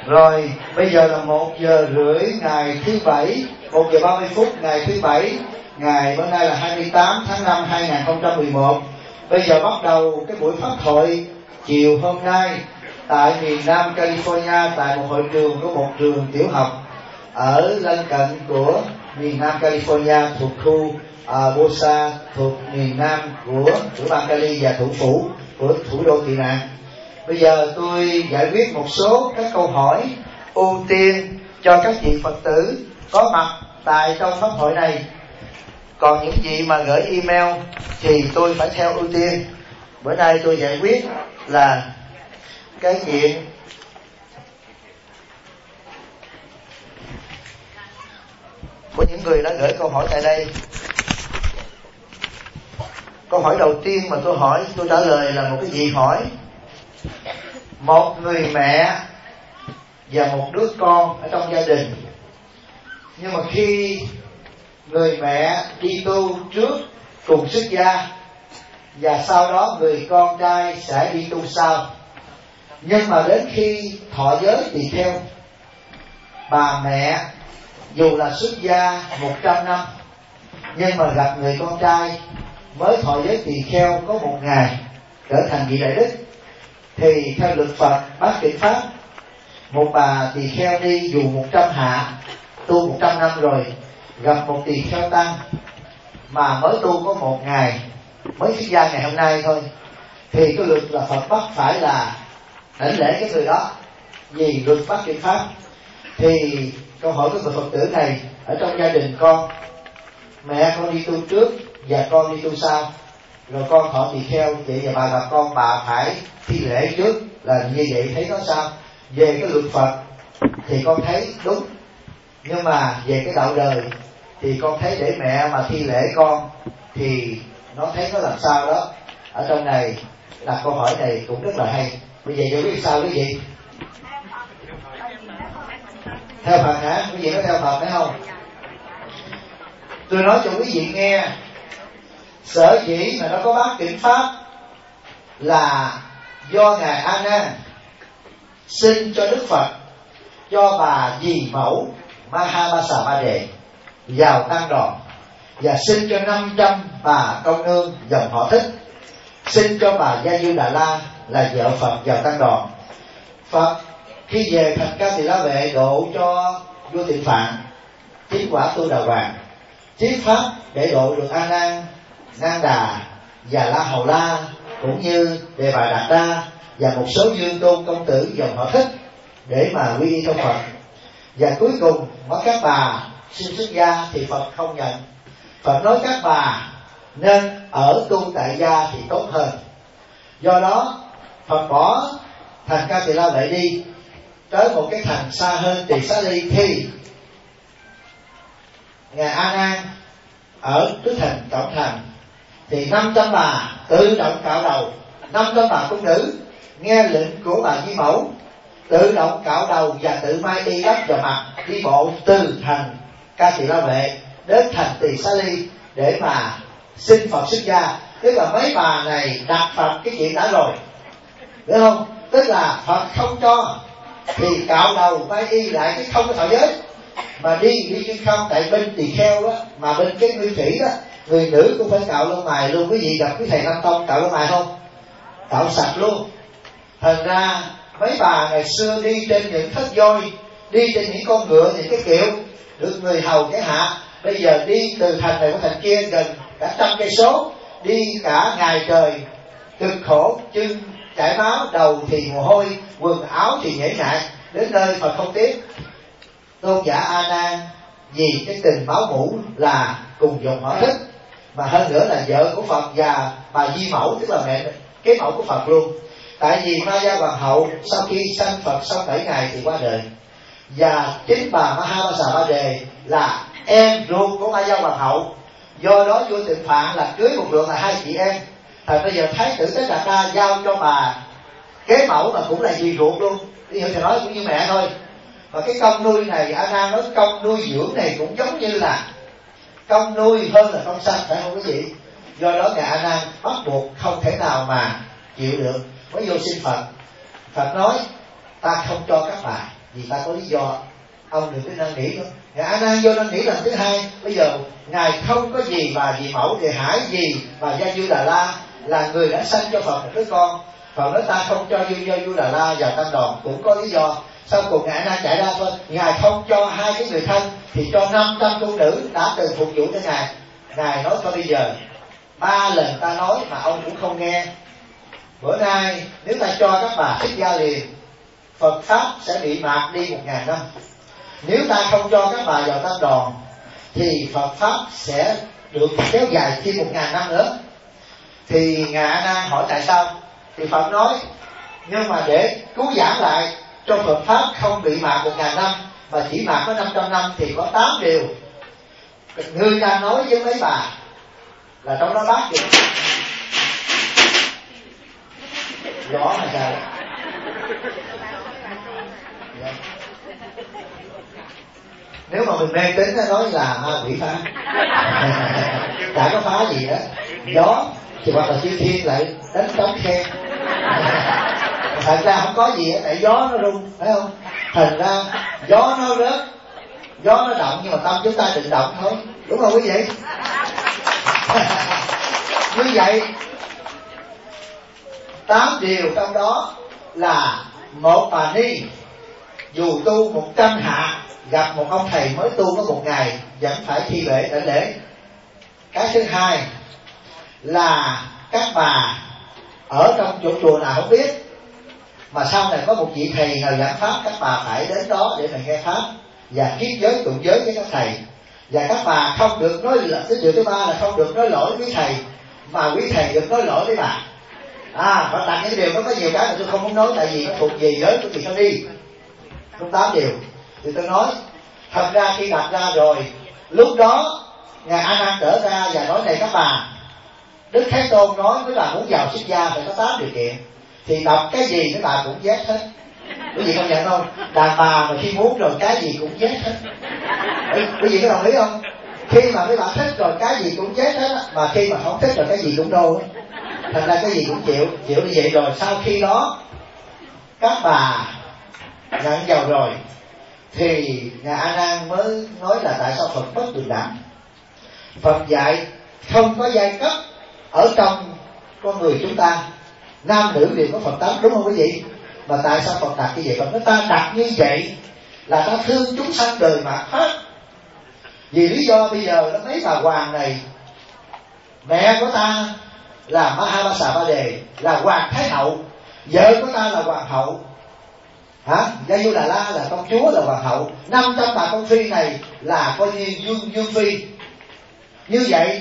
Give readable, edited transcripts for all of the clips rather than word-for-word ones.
Rồi bây giờ là 1:30 ngày thứ Bảy, 1:30 ngày thứ Bảy, ngày bữa nay là 28 tháng 5 2011. Bây giờ bắt đầu cái buổi pháp thoại chiều hôm nay tại miền Nam California, tại một hội trường của một trường tiểu học ở lân cận của miền Nam California, thuộc khu Bosa, thuộc miền Nam của tiểu bang Cali và thủ phủ của thủ đô tị nạn. Bây giờ tôi giải quyết một số các câu hỏi ưu tiên cho các vị Phật tử có mặt tại trong pháp hội này. Còn những vị mà gửi email thì tôi phải theo ưu tiên. Bữa nay tôi giải quyết là cái chuyện của những người đã gửi câu hỏi tại đây. Câu hỏi đầu tiên mà tôi trả lời là một cái vị hỏi: một người mẹ và một đứa con ở trong gia đình, nhưng mà khi người mẹ đi tu trước cùng xuất gia và sau đó người con trai sẽ đi tu sau, nhưng mà đến khi thọ giới tỳ kheo, bà mẹ dù là xuất gia 100 năm nhưng mà gặp người con trai mới thọ giới tỳ kheo có 1 ngày trở thành vị đại đức, thì theo luật Phật Bát Chánh Pháp, một bà tỳ kheo đi dù 100 hạ tu 100 năm rồi gặp một tỳ kheo tăng mà mới tu có 1 ngày, mới xuất gia ngày hôm nay thôi, thì cái luật là Phật bắt phải là đảnh lễ cái người đó vì luật Bát Chánh Pháp. Thì câu hỏi của người Phật tử này: ở trong gia đình con, mẹ con đi tu trước và con đi tu sau, rồi con thọ tỳ kheo, vậy và bà gặp con, bà phải thi lễ trước, là như vậy thấy nó sao? Về cái luật Phật thì con thấy đúng, nhưng mà về cái đạo đời thì con thấy để mẹ mà thi lễ con thì nó thấy nó làm sao đó. Ở trong này đặt câu hỏi này cũng rất là hay. Bây giờ biết sao cái gì? Theo Phật hả? Cái gì nó theo Phật phải không? Tôi nói cho quý vị nghe, sở dĩ mà nó có Bát Chánh Pháp là do Ngài A Nan xin cho Đức Phật, cho bà dì mẫu Mahabasa Ba Đề vào tăng đoàn, và xin cho 500 bà công nương dòng họ Thích, xin cho bà Gia Dư Đà La là vợ Phật vào tăng đoàn. Phật khi về thành Ca Tỳ La Vệ độ cho vua Tịnh Phạn chính quả Tu Đà Hoàng, thuyết pháp để độ được A Nan, Nan Đà và La Hầu La, cũng như Đề Bà Đạt Đa và một số dương tôn công tử dòng họ Thích để mà quy y theo Phật. Và cuối cùng có các bà xin xuất gia thì Phật không nhận. Phật nói các bà nên ở tu tại gia thì tốt hơn. Do đó Phật bỏ thành Ca Tỳ La Vệ đi tới một cái thành xa hơn Tỳ Xá Ly, thì Ngài A Nan ở trước thành Cẩm Thành thì 500 bà tự động cạo đầu, 500 bà cung nữ nghe lệnh của bà Di Mẫu tự động cạo đầu và tự may y đắp vào mặt, đi bộ từ thành Ca Tỳ La Vệ đến thành Tỳ Xá Ly để mà xin Phật xuất gia. Tức là mấy bà này đặt Phật cái chuyện đã rồi, hiểu không? Tức là Phật không cho thì cạo đầu may y lại cái không có thọ giới mà đi chứ không. Tại bên tỳ kheo đó, mà bên cái nguyên thủy đó, người nữ cũng phải cạo lông mày luôn. Quý vị gặp cái thầy Nam Tông cạo lông mày không? Cạo sạch luôn. Thành ra mấy bà ngày xưa đi trên những thất voi, đi trên những con ngựa, những cái kiệu được người hầu cái hạ, bây giờ đi từ thành này qua thành kia gần cả 100 cây số, đi cả ngày trời cực khổ, chân chảy máu, đầu thì mồ hôi, quần áo thì nhễ nhại, đến nơi Phật không tiếc. Tôn giả A Nan vì cái tình máu mủ là cùng dòng họ Thích, mà hơn nữa là vợ của Phật và bà Di Mẫu, tức là mẹ cái mẫu của Phật luôn. Tại vì Ma Gia Hoàng hậu sau khi sanh Phật sau 7 ngày thì qua đời, và chính bà Mahabasa Ba Đề là em ruột của Ma Gia Hoàng hậu. Do đó vua Tịnh Phạn là cưới một lượt là 2 chị em. Thành bây giờ Thái tử Tất Đạt Đa giao cho bà kế mẫu mà cũng là dì ruột luôn, đi hiểu thầy nói cũng như mẹ thôi. Và cái công nuôi này, A Nan nói công nuôi dưỡng này cũng giống như là công nuôi hơn là công sanh, phải không quý vị? Do đó Ngài A Nan bắt buộc không thể nào mà chịu được, mới vô xin Phật. Phật nói ta không cho các bà, vì ta có lý do. Ông đừng có năn nỉ nữa. Ngài A Nan vô năn nỉ lần thứ hai. Bây giờ ngài không có gì bà dị mẫu thì hãy gì bà Gia Du Đà La là người đã sanh cho Phật một đứa con. Phật nói ta không cho Gia Du Đà La vào tăng đoàn cũng có lý do. Sau cùng ngài A Nan chạy ra thôi. Ngài không cho hai cái người thân thì cho 500 cung nữ đã từng phục vụ cho ngài. Ngài nói thôi bây giờ 3 lần ta nói mà ông cũng không nghe. Bữa nay nếu ta cho các bà xuất gia liền, Phật pháp sẽ bị mạt đi 1000 năm. Nếu ta không cho các bà vào tăng đoàn thì Phật pháp sẽ được kéo dài thêm 1000 năm nữa. Thì ngài A Nan hỏi tại sao? Thì Phật nói nhưng mà để cứu giảng lại cho Phật pháp không bị mạt 1000 năm mà chỉ mạt có 500 năm thì có 8 điều. Ngươi ta nói với mấy bà là trong đó bác được rõ mà sao? Nếu mà mình mê tín nó nói là ma quỷ phá chả có phá gì đó. Gió thì hoặc là chư thiên lại đánh trống khen. Thật ra không có gì tại gió nó rung, phải không? Thành ra gió nó rớt, gió nó động nhưng mà tâm chúng ta định động thôi, đúng không quý vị? Như vậy 8 điều trong đó là một bà ni dù tu 100 hạ gặp một ông thầy mới tu có 1 ngày vẫn phải thi lễ đảnh lễ. Cái thứ hai là các bà ở trong chỗ chùa nào không biết mà sau này có một vị thầy nào giảng pháp, các bà phải đến đó để mà nghe pháp và kiết giới tụng giới với các thầy. Và các bà không được nói, cái điều thứ ba là không được nói lỗi với thầy mà quý thầy được nói lỗi với bà. Và đặt những điều đó có nhiều cái mà tôi không muốn nói tại vì nó thuộc về giới của chị đi. Trong 8 điều thì tôi nói thật ra khi đặt ra rồi, lúc đó ngài A Nan trở ra và nói này các bà, Đức Thế Tôn nói với bà muốn vào xuất gia phải có 8 điều kiện. Thì đọc cái gì mấy bà cũng vét hết. Quý vị công nhận không? Đàn bà mà khi muốn rồi cái gì cũng vét hết. Quý vị có đồng ý không? Khi mà mấy bà thích rồi cái gì cũng vét hết, mà khi mà không thích rồi cái gì cũng đô. Thành ra cái gì cũng chịu như vậy. Rồi sau khi đó các bà nhận vào rồi thì ngài A Nan mới nói là tại sao Phật bất bình đẳng. Phật dạy không có giai cấp ở trong con người chúng ta, nam nữ đều có Phật tánh, đúng không quý vị? Mà tại sao Phật đặt như vậy? Phật nói ta đặt như vậy là ta thương chúng sanh đời mạt Pháp. Vì lý do bây giờ nó mấy bà hoàng này, mẹ của ta là Mahabasa Đề là hoàng thái hậu, vợ của ta là hoàng hậu, Gia Du Đà La là công chúa là hoàng hậu, 500 bà con phi này là coi như dương phi. Như vậy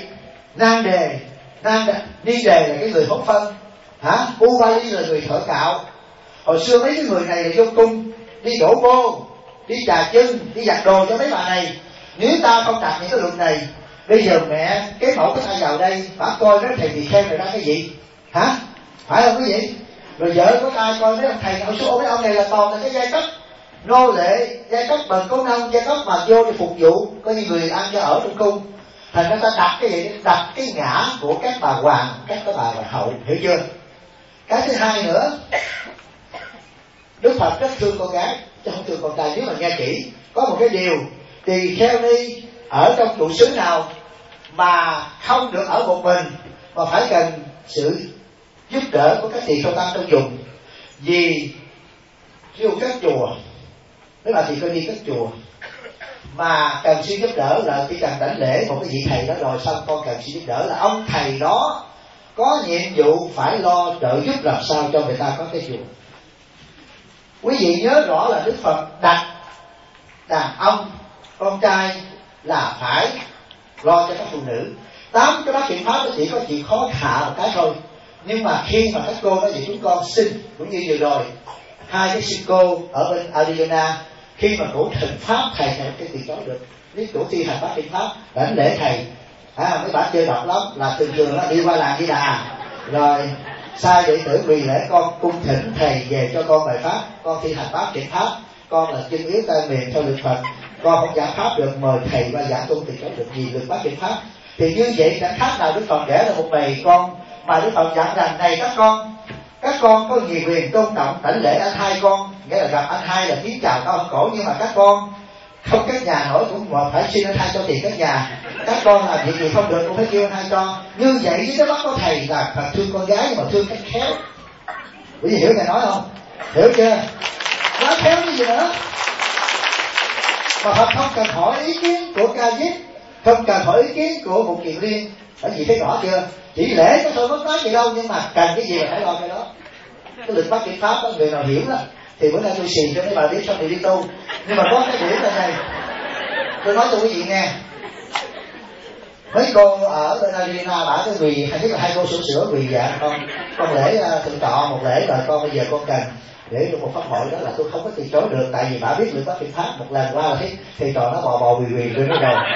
Ni Đề là cái người hốt phân, Ubali là người thợ cạo. Hồi xưa mấy cái người này là vô cung đi đổ vô, đi trà chân, đi giặt đồ cho mấy bà này. Nếu ta không đặt những cái luật này, bây giờ mẹ cái mẫu của ta vào đây bà coi mấy thầy tỳ kheo này ra cái gì, phải không quý vị? Rồi vợ của ta coi mấy ông thầy hồi số mấy ông này là toàn là cái giai cấp nô lệ, giai cấp bần cố nông, giai cấp mà vô để phục vụ coi như người ăn cho ở trong cung. Thành ra ta đặt cái gì? Đặt cái ngã của các bà hoàng, các bà hoàng hậu, hiểu chưa? Cái thứ hai nữa, Đức Phật rất thương con gái chứ không thương con trai. Nếu mà nghe kỹ, có một cái điều tỳ kheo ni ở trong trụ xứ nào mà không được ở một mình mà phải cần sự giúp đỡ của các tỳ kheo tăng trong vùng. Vì ví dụ các chùa, nếu mà tỳ kheo đi các chùa mà cần xin giúp đỡ là chỉ cần đảnh lễ một cái vị thầy đó rồi xong con cần xin giúp đỡ là ông thầy đó có nhiệm vụ phải lo trợ giúp làm sao cho người ta có cái chùa. Quý vị nhớ rõ là Đức Phật đặt đàn ông con trai là phải lo cho các phụ nữ. 8 cái bát chuyện pháp chỉ có chuyện khó hạ một cái thôi. Nhưng mà khi mà các cô nói vậy chúng con xin, cũng như vừa rồi 2 cái sư cô ở bên Arizona, khi mà cổ thịnh pháp thầy này cái tiền đó được, nếu cổ thi hành bát chuyện pháp đảnh lễ thầy, mấy bà chơi độc lắm, là thường nó đi qua làng đi đà rồi sai đệ tử quỳ lễ con cung thỉnh thầy về cho con bài pháp, con thi hành bát chuyện pháp, con là chân yếu tay mềm theo luật Phật, con không giảng pháp được, mời thầy qua giảng tu thì có được gì được bát chuyện pháp. Thì như vậy chẳng khác nào Đức Phật để là một bầy con mà Đức Phật dặn rằng này các Các con có nhiều quyền tôn trọng đảnh lễ anh hai con, nghĩa là gặp anh hai là tiếng chào cao hơn cổ. Nhưng mà các con không cất nhà nổi cũng mà phải xin anh hai cho tiền cất nhà. Các con làm việc gì không được cũng phải kêu anh hai cho. Như vậy với cái mắt có thầy là Phật thương con gái nhưng mà thương cách khéo. Quý vị hiểu thầy nói không? Hiểu chưa? Nói khéo cái gì nữa. Mà Phật không cần hỏi ý kiến của Ca Diếp, không cần hỏi ý kiến của một Kiền Liên. Bởi vì thấy rõ chưa? Chỉ lễ có thôi mất nói gì đâu, nhưng mà cần cái gì là phải lo cái đó. Cái lịch bắt kiểm pháp đó, người nào hiểu đó thì bữa nay tôi xì cho mấy bà biết xong thì đi tu. Nhưng mà có cái điểm là này, tôi nói cho quý vị nghe. Mấy cô ở bên Argentina bả cái quỳ, hay nhất là hai cô sửa quỳ dạ con lễ thượng trọ một lễ rồi con bây giờ con cần để được một pháp hội đó là tôi không có từ chối được, tại vì bả biết luật pháp Phật pháp một lần qua là thấy thầy trò nó bò quỳ lên cái đầu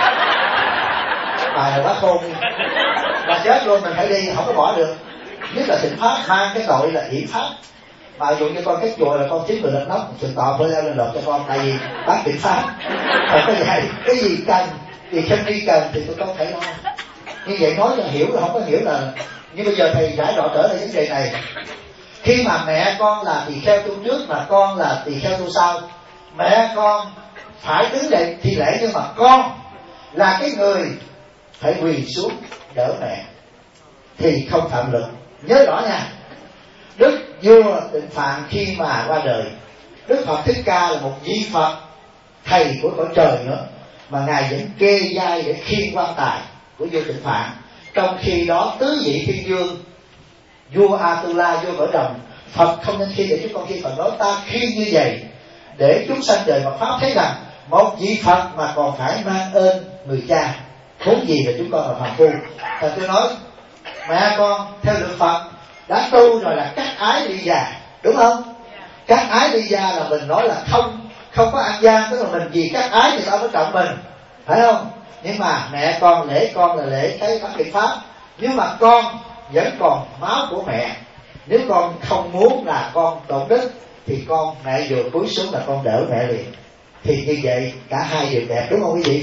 bài này bác khôn là chết luôn, mình phải đi không có bỏ được. Nhất là thịnh pháp mang cái tội là yểm pháp, mà dụ như con cái chùa là con chính mình lên nóc thượng tọa phải leo lên lột cho con, tại vì bác yểm pháp không có vậy. Cái gì cần thì khi đi cần thì tôi không thể lo. Như vậy nói cho hiểu là không có hiểu là như bây giờ thầy giải rõ trở lại vấn đề này. Khi mà mẹ con là tỳ kheo tu trước mà con là tỳ kheo tu sau, mẹ con phải đứng dậy thì lễ, nhưng mà con là cái người phải quỳ xuống đỡ mẹ thì không phạm luật. Nhớ rõ nha. Đức vua Tịnh Phạn khi mà qua đời, Đức Phật Thích Ca là một vị Phật thầy của cõi trời nữa, mà ngài vẫn kê vai để khiêng quan tài của vua Tịnh Phạn. Trong khi đó tứ vị thiên vương, vua Atula, vua cõi đồng, Phật không nên khiêng để chúng con khiêng. Phật nói ta khiêng như vậy để chúng sanh đời Phật pháp thấy rằng một vị Phật mà còn phải mang ơn người cha, huống gì là chúng con là phàm phu. Thật tôi nói mẹ con theo luật Phật đã tu rồi là cắt ái ly già, đúng không? Cắt ái ly già là mình nói là không có ăn gian, tức là mình vì cắt ái thì tao mới trọng mình, phải không? Nhưng mà mẹ con là lễ cái pháp biện pháp. Nhưng mà con vẫn còn máu của mẹ, nếu con không muốn là con tổn đức thì con mẹ vừa cúi xuống là con đỡ mẹ liền. Thì như vậy cả hai đều đẹp, đúng không quý vị?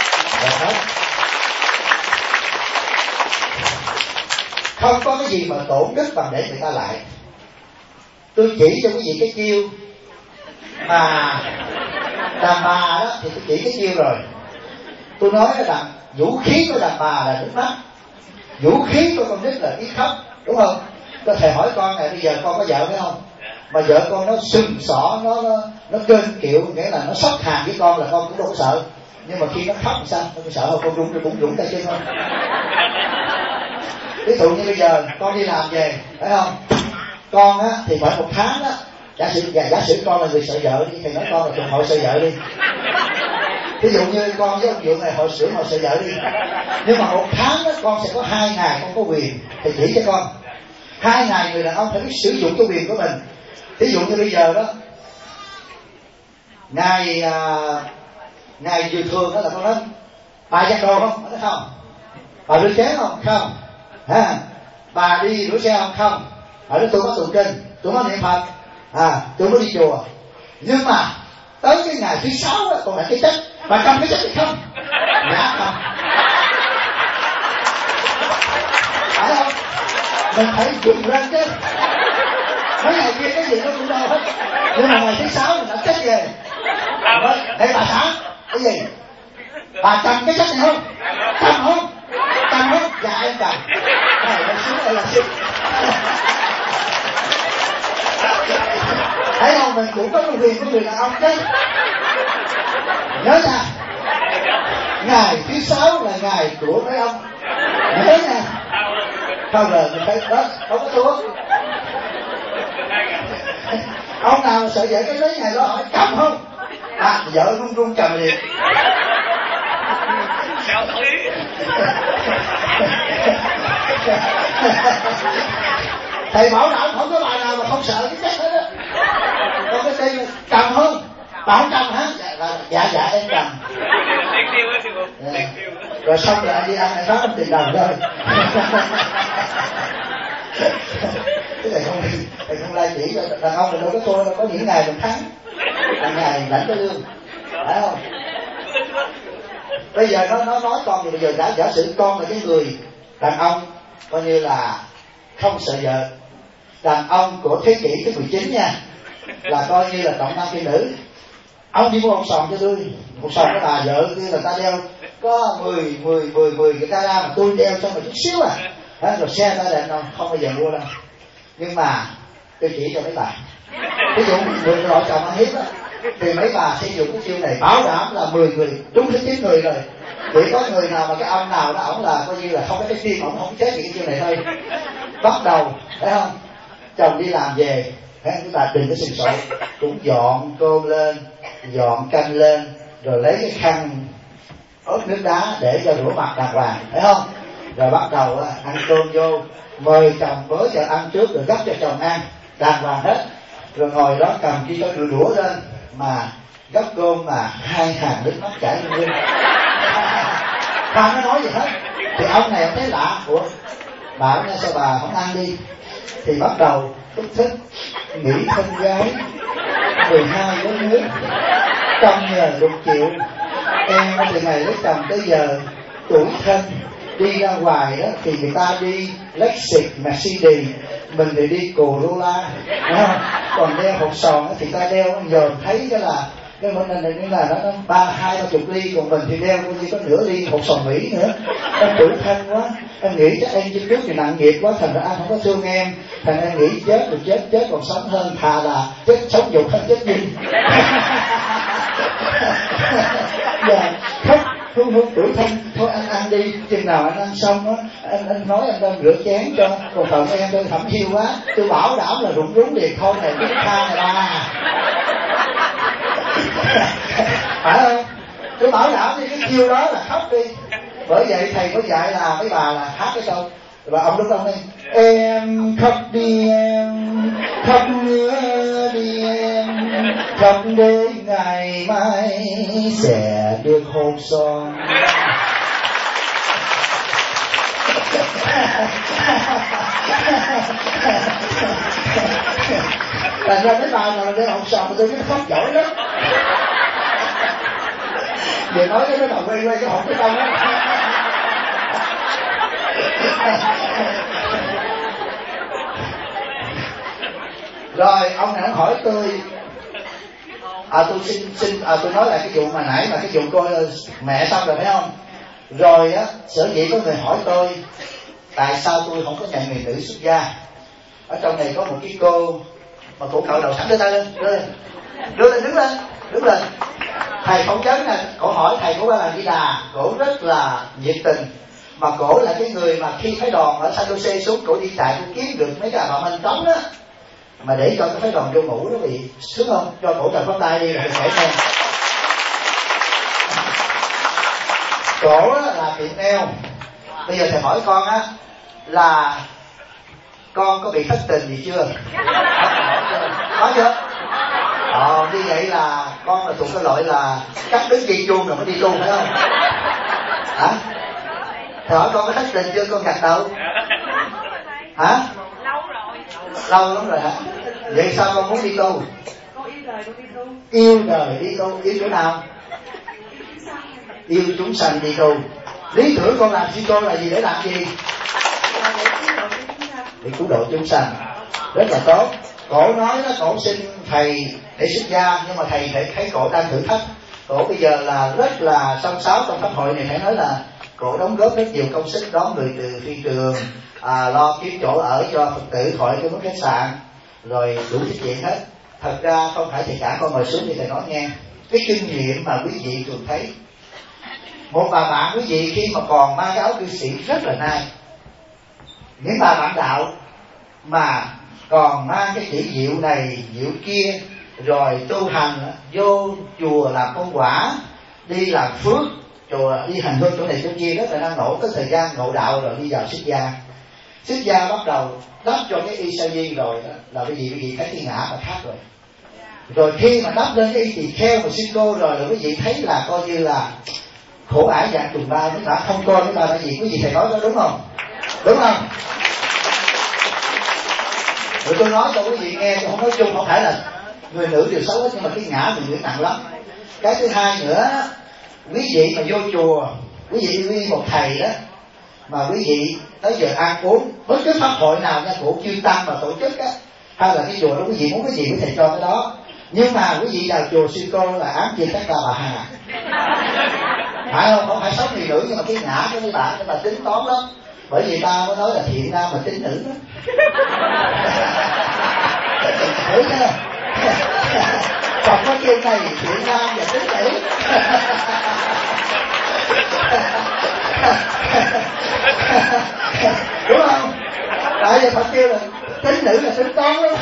Không có cái gì mà tổn đức bằng để người ta lại. Tôi chỉ cho quý vị cái chiêu mà đàn bà đó thì tôi chỉ cái chiêu rồi. Tôi nói là vũ khí của đàn bà là nước mắt, vũ khí của con nít là tiếng khóc, đúng không? Có thể hỏi con này bây giờ con có vợ phải không? Mà vợ con nó sừng sỏ, nó kênh kiệu, nghĩa là nó sốc hàng với con là con cũng đâu có sợ. Nhưng mà khi nó khóc làm sao? Con sợ không? Con rung cũng rung tay chân không? Ví dụ như bây giờ con đi làm về, phải không? Con á thì phải một tháng á, giả sử con là người sợ vợ đi, thì nói con là trường hội sợ vợ đi. Ví dụ như con với ông Dượng này hội xử hội sợ vợ đi. Nhưng mà một tháng đó con sẽ có 2 ngày con có quyền, thì chỉ cho con 2 ngày người đàn ông phải biết sử dụng cái quyền của mình. Ví dụ như bây giờ đó, ngày vừa thường đó là con nói bà giặt đồ không? Nói không. Bà rửa chén không? Không. Bà đi rửa xe không? Không. Bà nói tôi có tụng kinh, tôi có niệm Phật, tôi có đi chùa. Nhưng mà tới cái ngày thứ 6 đó còn lại cái chất, bà cầm cái chất thì không? Dạ không. Phải không? Mình phải dùng lên chứ. Mấy ngày kia cái gì nó cũng đâu hết. Nhưng mà ngày thứ 6 mình đã chất về. Đây bà xã, cái gì? Bà cầm cái chất này không? Cầm không? Cầm không? Dạ em cầm. Này nó xuống đây là xinh. Thấy không? Mình cũng có cái quyền của người đàn ông chứ. Nhớ nha, ngày thứ 6 là ngày của mấy ông. Nhớ nha. Không rồi mình thấy đó, không có thua. Ông nào mà sợ vậy cái lấy ngày đó hỏi cầm không? Vợ run cầm liền. Thầy bảo đảm không có bài nào mà không sợ cái chết hết á. Còn cái tên cầm không? Bà không cầm hả? Dạ em cầm. Rồi xong rồi anh đi ăn này đó tiền đồng thôi. Cái này không lai chỉ cho đàn ông mình đâu có thua đâu, có những ngày mình thắng, hàng ngày lãnh cái lương, phải không? Bây giờ nó nói con thì bây giờ giả sử con là cái người đàn ông coi như là không sợ vợ, đàn ông của thế kỷ thứ 19 nha, là coi như là trọng nam khinh nữ. Ông đi mua hột sòn cho tôi, hột sòn cái bà vợ kia là ta đeo có 10 cái cara mà tôi đeo cho mà chút xíu à. Đó, rồi xe ta đèn không bao giờ mua đâu. Nhưng mà tôi chỉ cho mấy bà, ví dụ 10 loại chồng ăn hiếp á, thì mấy bà sẽ dùng cái chiêu này bảo đảm là 10 người đúng hết 9 người rồi. Chỉ có người nào mà cái ông nào đó ổng là coi như là không có cái tim, ổng không chết vì cái chiêu này thôi. Bắt đầu thấy không, chồng đi làm về, chúng ta đừng có sừng sộ, cũng dọn cơm lên, dọn canh lên, rồi lấy cái khăn ướt nước đá để cho rửa mặt đàng hoàng, thấy không? Rồi bắt đầu ăn cơm vô, mời chồng bới cho ăn trước rồi gấp cho chồng ăn đàng hoàng hết, rồi ngồi đó cầm cái đũa lên mà gấp cơm mà 2 hàng nước mắt chảy lên. Không có nói gì hết. Thì ông này ông thấy lạ, ủa bà nghe sao bà không ăn đi? Thì bắt đầu thúc thích nghĩ thân gái 12 gói nước trong nhờ đục chịu. Em từ ngày lấy chồng tới giờ tuổi thân, đi ra ngoài đó thì người ta đi Lexus, Mercedes, mình thì đi Corolla, đúng không? Còn đeo hột sòn thì ta đeo giờ thấy cái là cái món này như là nó 20-30 ly, còn mình thì đeo như có nửa ly hột sòn Mỹ nữa. Em tuổi thân quá, em nghĩ chắc em trên trước thì nặng nghiệp quá, thành ra anh không có thương em, thành em nghĩ chết được chết còn sống hơn, thà là chết sống dục hơn chết dinh. Dạ khóc hung tuổi thân, thôi anh ăn đi, chừng nào anh ăn xong á, anh nói anh đang rửa chén cho, còn phận em tôi thẩm thiêu quá, tôi bảo đảm là rụng rúng liền thôi này cái tha này ba. Phải không? Tôi bảo đảm đi, cái chiêu đó là khóc đi. Bởi vậy thầy có dạy là mấy bà là hát cái câu, và ông lúc ông đi em khóc đi em, khóc nữa đi em, khóc để ngày mai sẽ được hôn son. Thành ra mấy bà nào để hôn son mà tôi biết khóc giỏi lắm. Vừa nói cái bà quay cái hồn cái tâm á. Rồi ông này ông hỏi tôi, tôi xin tôi nói lại cái vụ mà nãy mà cái vụ coi mẹ xong rồi phải không? Rồi á, sở dĩ có người hỏi tôi tại sao tôi không có nhận người nữ xuất gia. Ở trong này có một cái cô mà cổ cạo đầu sẵn, đưa tay lên, đứng lên. Thầy phỏng vấn nè, cổ hỏi thầy của Ba Làng Di Đà, cổ rất là nhiệt tình, mà cổ là cái người mà khi phái đoàn ở San Jose xuống, cổ đi chạy cổ kiếm được mấy cái bà Minh Tống đó, mà để cho cái phái đoàn vô ngủ đó bị sướng không, cho cổ cầm bắt tay đi rồi nhảy lên. Cổ là tiệm nail. Bây giờ thầy hỏi con á là con có bị thất tình gì chưa? Có chưa? Như vậy là con là thuộc cái loại là cắt đứt dây chuông rồi mới đi tu phải không? Hả? Thầy hỏi con có thất tình chưa, con gật đầu. Hả? Lâu lắm rồi hả? Vậy sao con muốn đi tu? Con yêu đời con đi tu. Yêu đời đi tu, yêu chỗ nào? Yêu chúng sanh đi tu. Lý tưởng con làm sư cô là gì, để làm gì? Để cứu độ chúng sanh. Rất là tốt. Cổ nói đó, cổ xin thầy để xuất gia, nhưng mà thầy phải thấy cổ đang thử thách. Cổ bây giờ là rất là song sáo trong pháp hội này, phải nói là cổ đóng góp rất nhiều công sức, đón người từ phi trường, lo kiếm chỗ ở cho Phật tử khỏi cái mức khách sạn, rồi đủ thiết chuyện hết. Thật ra không phải thầy cả, con ngồi xuống thì thầy nói nghe cái kinh nghiệm mà quý vị thường thấy. Một bà bạn quý vị khi mà còn mang cái áo cư sĩ rất là nai, những bà bạn đạo mà còn mang cái chữ diệu này diệu kia, rồi tu hành vô chùa làm công quả, đi làm phước, chùa đi hành hương chỗ này chỗ kia, rất là năng nổ. Tới thời gian ngộ đạo rồi đi vào xuất gia. Xuất gia bắt đầu đắp cho cái y sa di rồi đó, là cái gì thấy thiên ngã mà khác rồi. Rồi khi mà đắp lên cái y tỳ kheo và sư cô rồi là quý vị thấy là coi như là khổ ải dạng trùng ba, chúng ta không coi cái ba là gì. Quý vị thầy nói đó đúng không? Đúng không? Rồi tôi nói cho quý vị nghe, tôi không nói chung, không phải là người nữ đều xấu hết, nhưng mà cái ngã người nữ nặng lắm. Cái thứ hai nữa, quý vị mà vô chùa, quý vị đi một thầy đó, mà quý vị tới giờ ăn uống bất cứ pháp hội nào nha, của chư tăng mà tổ chức á, hay là cái chùa đó quý vị muốn cái gì quý thầy cho cái đó. Nhưng mà quý vị vào chùa Sư Cô là ám chỉ tất cả bà Hà, phải không? Không phải sống người nữ, nhưng mà cái ngã của mấy bà tính toán lắm, bởi vì ta mới nói là thiện nam mà tính nữ đó. Thử chưa? Còn có kêu này thiện nam và tính nữ. Đúng không? Tại vì Phật kêu là tính nữ là tính toán lắm.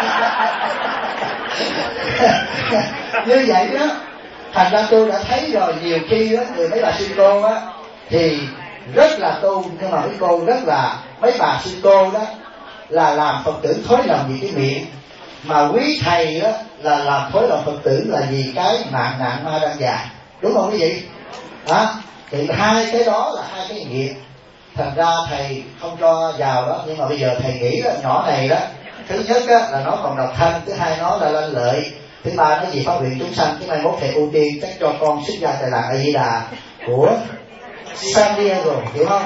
Như vậy đó, thành ra tôi đã thấy rồi, nhiều khi đó, người mấy bà sư cô á thì rất là tu, nhưng mà mấy cô rất là, mấy bà sư cô đó là làm Phật tử thối lòng vì cái miệng, mà quý thầy đó là làm thối lòng Phật tử là vì cái mạng nạn ma đang dài. Đúng không quý vị? Đó, thì hai cái đó là hai cái nghiệp. Thành ra thầy không cho vào đó, nhưng mà bây giờ thầy nghĩ là nhỏ này đó, thứ nhất á, là nó còn độc thân, thứ hai nó là lanh lợi, thứ ba nó gì phát nguyện chúng sanh, thứ mai mốt thầy ưu tiên chắc cho con xuất gia tại làng A Di Đà của San Diego, hiểu không?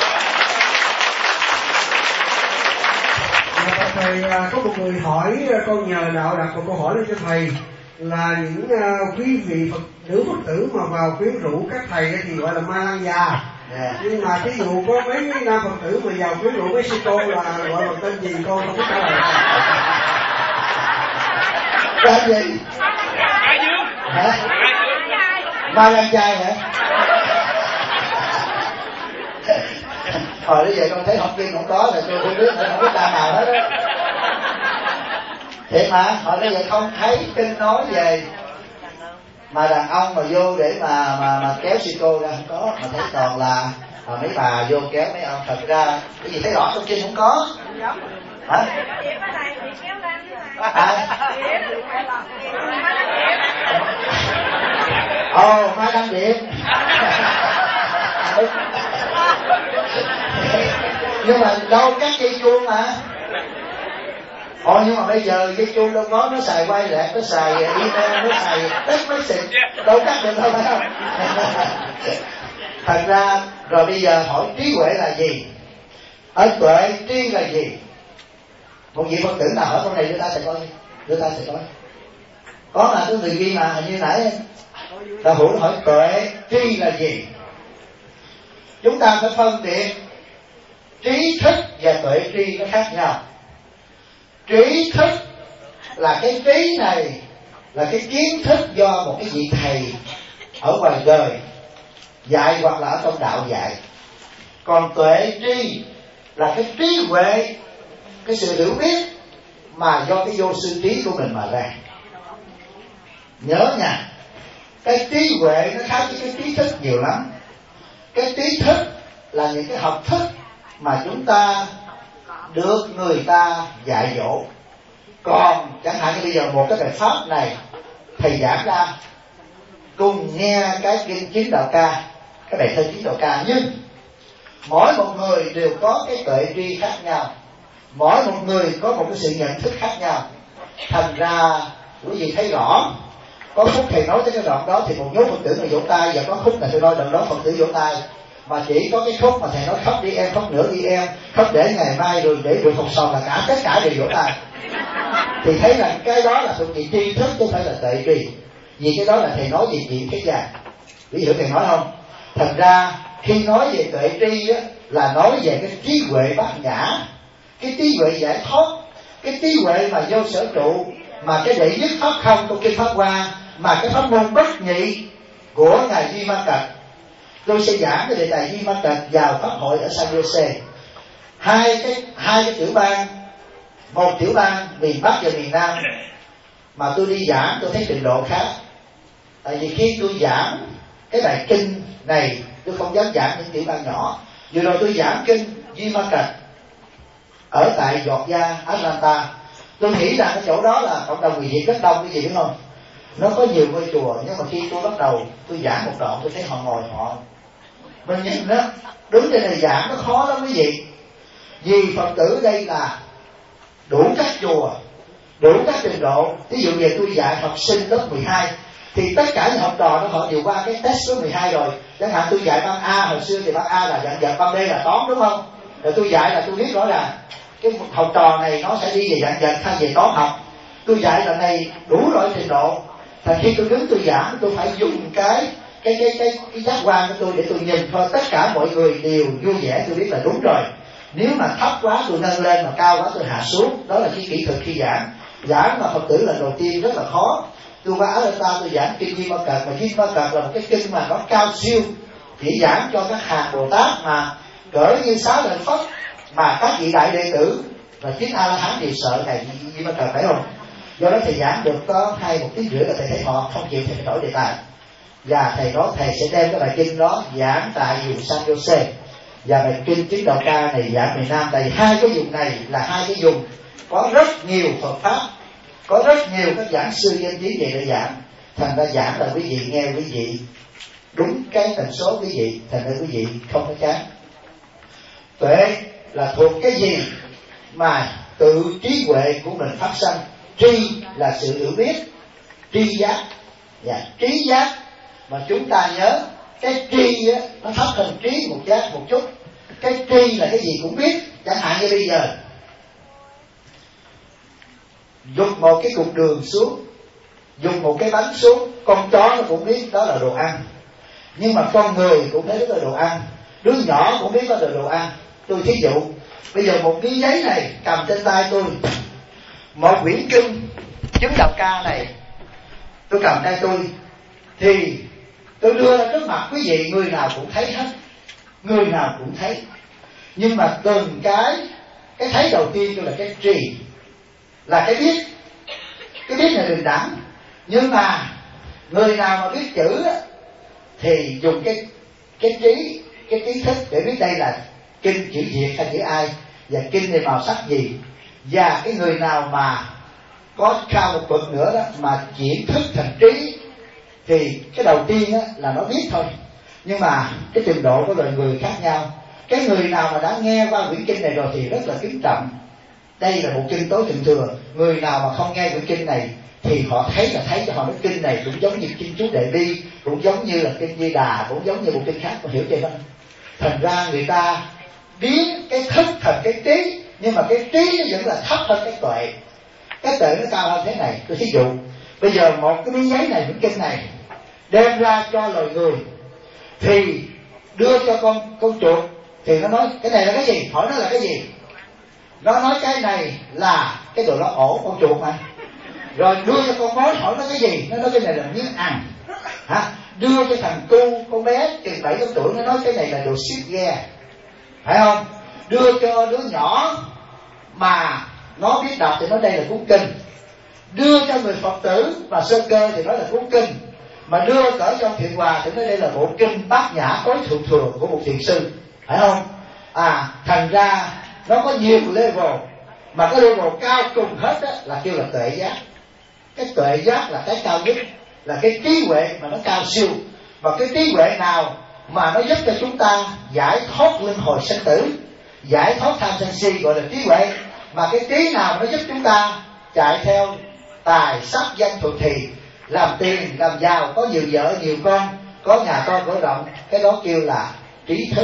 Thầy, có một người hỏi, con nhờ đạo đặt một câu hỏi lên cho thầy là những quý vị Phật nữ Phật tử mà vào quyến rũ các thầy thì gọi là ma lăng già. Nhưng mà ví dụ có mấy nam Phật tử mà vào quyến rũ với sư cô là gọi bằng tên gì, con không biết trả lời. Tên gì? Hả? Ma lăng trai hả? Hồi bây giờ con thấy học viên không có là tôi không biết, không biết ta nào hết á. Thiệt mà, hồi bây giờ không thấy kinh nói về mà đàn ông mà vô để mà kéo sư cô ra không có, mà thấy toàn là mấy bà vô kéo mấy ông. Thật ra cái gì thấy rõ trong kinh không có. Hả? Mai Đăng Điệp. Nhưng mà đâu các dây chuông mà. Nhưng mà bây giờ dây chuông đâu có, nó xài quay lẹ, nó xài email, nó xài text message, đâu cắt được đâu, phải không? Thật ra rồi bây giờ hỏi trí huệ là gì, ở tuệ tri là gì? Một vị Phật tử nào hỏi câu này đưa ta sẽ coi. Có mà tôi người ghi mà, hình như nãy đạo hữu hỏi tuệ tri là gì. Chúng ta phải phân biệt trí thức và tuệ tri nó khác nhau. Trí thức là cái trí này là cái kiến thức do một cái vị thầy ở ngoài đời dạy hoặc là ở trong đạo dạy. Còn tuệ tri là cái trí huệ, cái sự hiểu biết mà do cái vô sư trí của mình mà ra. Nhớ nha, cái trí huệ nó khác với cái trí thức nhiều lắm. Cái trí thức là những cái học thức mà chúng ta được người ta dạy dỗ. Còn chẳng hạn như bây giờ một cái bài pháp này thầy giảng ra, cùng nghe cái kinh Chín Đạo Ca, cái bài thơ Chín Đạo Ca, nhưng mỗi một người đều có cái tuệ tri khác nhau, mỗi một người có một cái sự nhận thức khác nhau. Thành ra quý vị thấy rõ, có khúc thầy nói tới cái đoạn đó thì một nhóm Phật tử người vỗ tay, và có khúc là tôi nói đoạn đó Phật tử vỗ tay. Mà chỉ có cái khúc mà thầy nói khóc đi em, khóc nữa đi em, khóc để ngày mai rồi để được phục sòn là tất cả đều vỗ tay. Thì thấy rằng cái đó là thuộc về tri thức chứ không phải là tuệ tri. Vì cái đó là thầy nói về chuyện thế gian. Quý hiểu thầy nói không? Thành ra khi nói về tuệ tri á, là nói về cái trí huệ bát nhã, cái trí huệ giải thoát, cái trí huệ mà vô sở trụ, mà cái đệ nhất pháp không trong kinh Pháp Hoa, mà cái pháp môn bất nhị của ngài Di Ma Cật. Tôi sẽ giảng cái đề tài Di Ma Cật vào pháp hội ở San Jose. Hai cái tiểu bang, một tiểu bang miền Bắc và miền Nam mà tôi đi giảng tôi thấy trình độ khác. Tại vì khi tôi giảng cái bài kinh này tôi không dám giảng những tiểu bang nhỏ. Vừa rồi tôi giảng kinh Di Ma Cật ở tại Georgia, Atlanta. Tôi nghĩ rằng cái chỗ đó là cộng đồng người Việt rất đông, cái gì biết không? Nó có nhiều ngôi chùa, nhưng mà khi tôi bắt đầu tôi giảng một đoạn tôi thấy họ ngồi họ mình nhìn đó, đứng trên này giảng nó khó lắm quý vị. Vì Phật tử đây là đủ các chùa, đủ các trình độ. Ví dụ về tôi dạy học sinh lớp 12, thì tất cả những học trò đó họ đều qua cái test số 12 rồi. Chẳng hạn tôi dạy băng A hồi xưa thì băng A là dặn dật, băng B là toán, đúng không? Rồi tôi dạy là tôi biết rõ ràng cái học trò này nó sẽ đi về dặn dật hay về toán học. Tôi dạy lần này đủ rồi trình độ, thành khi tôi đứng tôi giảng tôi phải dùng cái giác quan của tôi để tôi nhìn thôi, tất cả mọi người đều vui vẻ, tôi biết là đúng rồi. Nếu mà thấp quá tôi nâng lên, mà cao quá tôi hạ xuống. Đó là cái kỹ thuật khi giảng. Giảng mà Phật tử lần đầu tiên rất là khó. Tôi qua Alata tôi giảng kinh Di Ma Cật, mà Di Ma Cật là một cái kinh mà nó cao siêu, chỉ giảng cho các hàng Bồ Tát mà cỡ như Xá Lợi Phất, mà các vị đại đệ tử và chính A La Hán đều sợ thầy Di Ma Cật, phải không? Do đó thầy giảng được có 1 tiếng rưỡi là thầy thấy họ không chịu, thầy phải đổi đề tài. Và thầy nói thầy sẽ đem cái bài kinh đó giảng tại vùng San Jose, và bài kinh Chứng Đạo Ca này giảng miền Nam. Tại vì hai cái vùng này là hai cái vùng có rất nhiều Phật pháp, có rất nhiều các giảng sư danh tiếng về để giảng. Thành ra giảng là quý vị nghe, quý vị đúng cái tần số quý vị, thành ra quý vị không có chán. Tuệ là thuộc cái gì mà tự trí huệ của mình phát sinh. Tri là sự hiểu biết, tri giác, và trí giác. Mà chúng ta nhớ cái tri á, nó thấp hơn trí một giác một chút. Cái tri là cái gì cũng biết. Chẳng hạn như bây giờ dùng một cái cục đường xuống, dùng một cái bánh xuống, con chó nó cũng biết đó là đồ ăn. Nhưng mà con người cũng thấy đó là đồ ăn, đứa nhỏ cũng biết đó là đồ ăn. Tôi thí dụ bây giờ một miếng giấy này cầm trên tay tôi, một quyển kinh Chứng Đạo Ca này tôi cầm tay tôi, thì tôi đưa ra trước mặt quý vị, người nào cũng thấy hết, người nào cũng thấy. Nhưng mà từng cái thấy đầu tiên tôi là cái trì, là cái biết. Cái biết là bình đẳng. Nhưng mà người nào mà biết chữ á, thì dùng cái trí, cái kiến thức để biết đây là kinh chữ Việt hay chữ ai, và kinh này màu sắc gì. Và cái người nào mà có cao một bậc nữa đó, mà chuyển thức thành trí, thì cái đầu tiên á, là nó biết thôi. Nhưng mà cái trình độ của loài người khác nhau. Cái người nào mà đã nghe qua quyển kinh này rồi thì rất là kính trọng, đây là một kinh tối thượng thừa. Người nào mà không nghe quyển kinh này thì họ thấy là thấy, cho họ nói kinh này cũng giống như kinh chú Đại Bi, cũng giống như là kinh Di Đà, cũng giống như một kinh khác, mà hiểu chưa không? Thành ra người ta biến cái thức thành cái trí, nhưng mà cái trí nó vẫn là thấp hơn cái tuệ. Cái tuệ nó cao hơn thế này. Tôi thí dụ bây giờ một cái miếng giấy này, quyển kinh này đem ra cho loài người, thì đưa cho con chuột, thì nó nói cái này là cái gì, hỏi nó là cái gì, nó nói cái này là cái đồ lót ổ con chuột mà. Rồi đưa cho con mối, hỏi nó cái gì, nó nói cái này là miếng ăn. Đưa cho thằng cu, con bé chừng 7 tuổi, nó nói cái này là đồ ship ghe, phải không? Đưa cho đứa nhỏ mà nó biết đọc thì nói đây là cuốn kinh. Đưa cho người Phật tử và sơ cơ thì nói là cuốn kinh. Mà đưa cỡ cho Thiện Hòa thì nói đây là bộ kinh Bát Nhã tối thượng thừa của một thiền sư, phải không? Thành ra nó có nhiều level, mà cái level cao cùng hết á, là kêu là tuệ giác. Cái tuệ giác là cái cao nhất, là cái trí huệ mà nó cao siêu. Và cái trí huệ nào mà nó giúp cho chúng ta giải thoát luân hồi sinh tử, giải thoát tham sân si, gọi là trí huệ. Mà cái trí nào nó giúp chúng ta chạy theo tài sắc danh thuận thì, làm tiền, làm giàu, có nhiều vợ nhiều con, có nhà to cửa rộng, cái đó kêu là trí thức.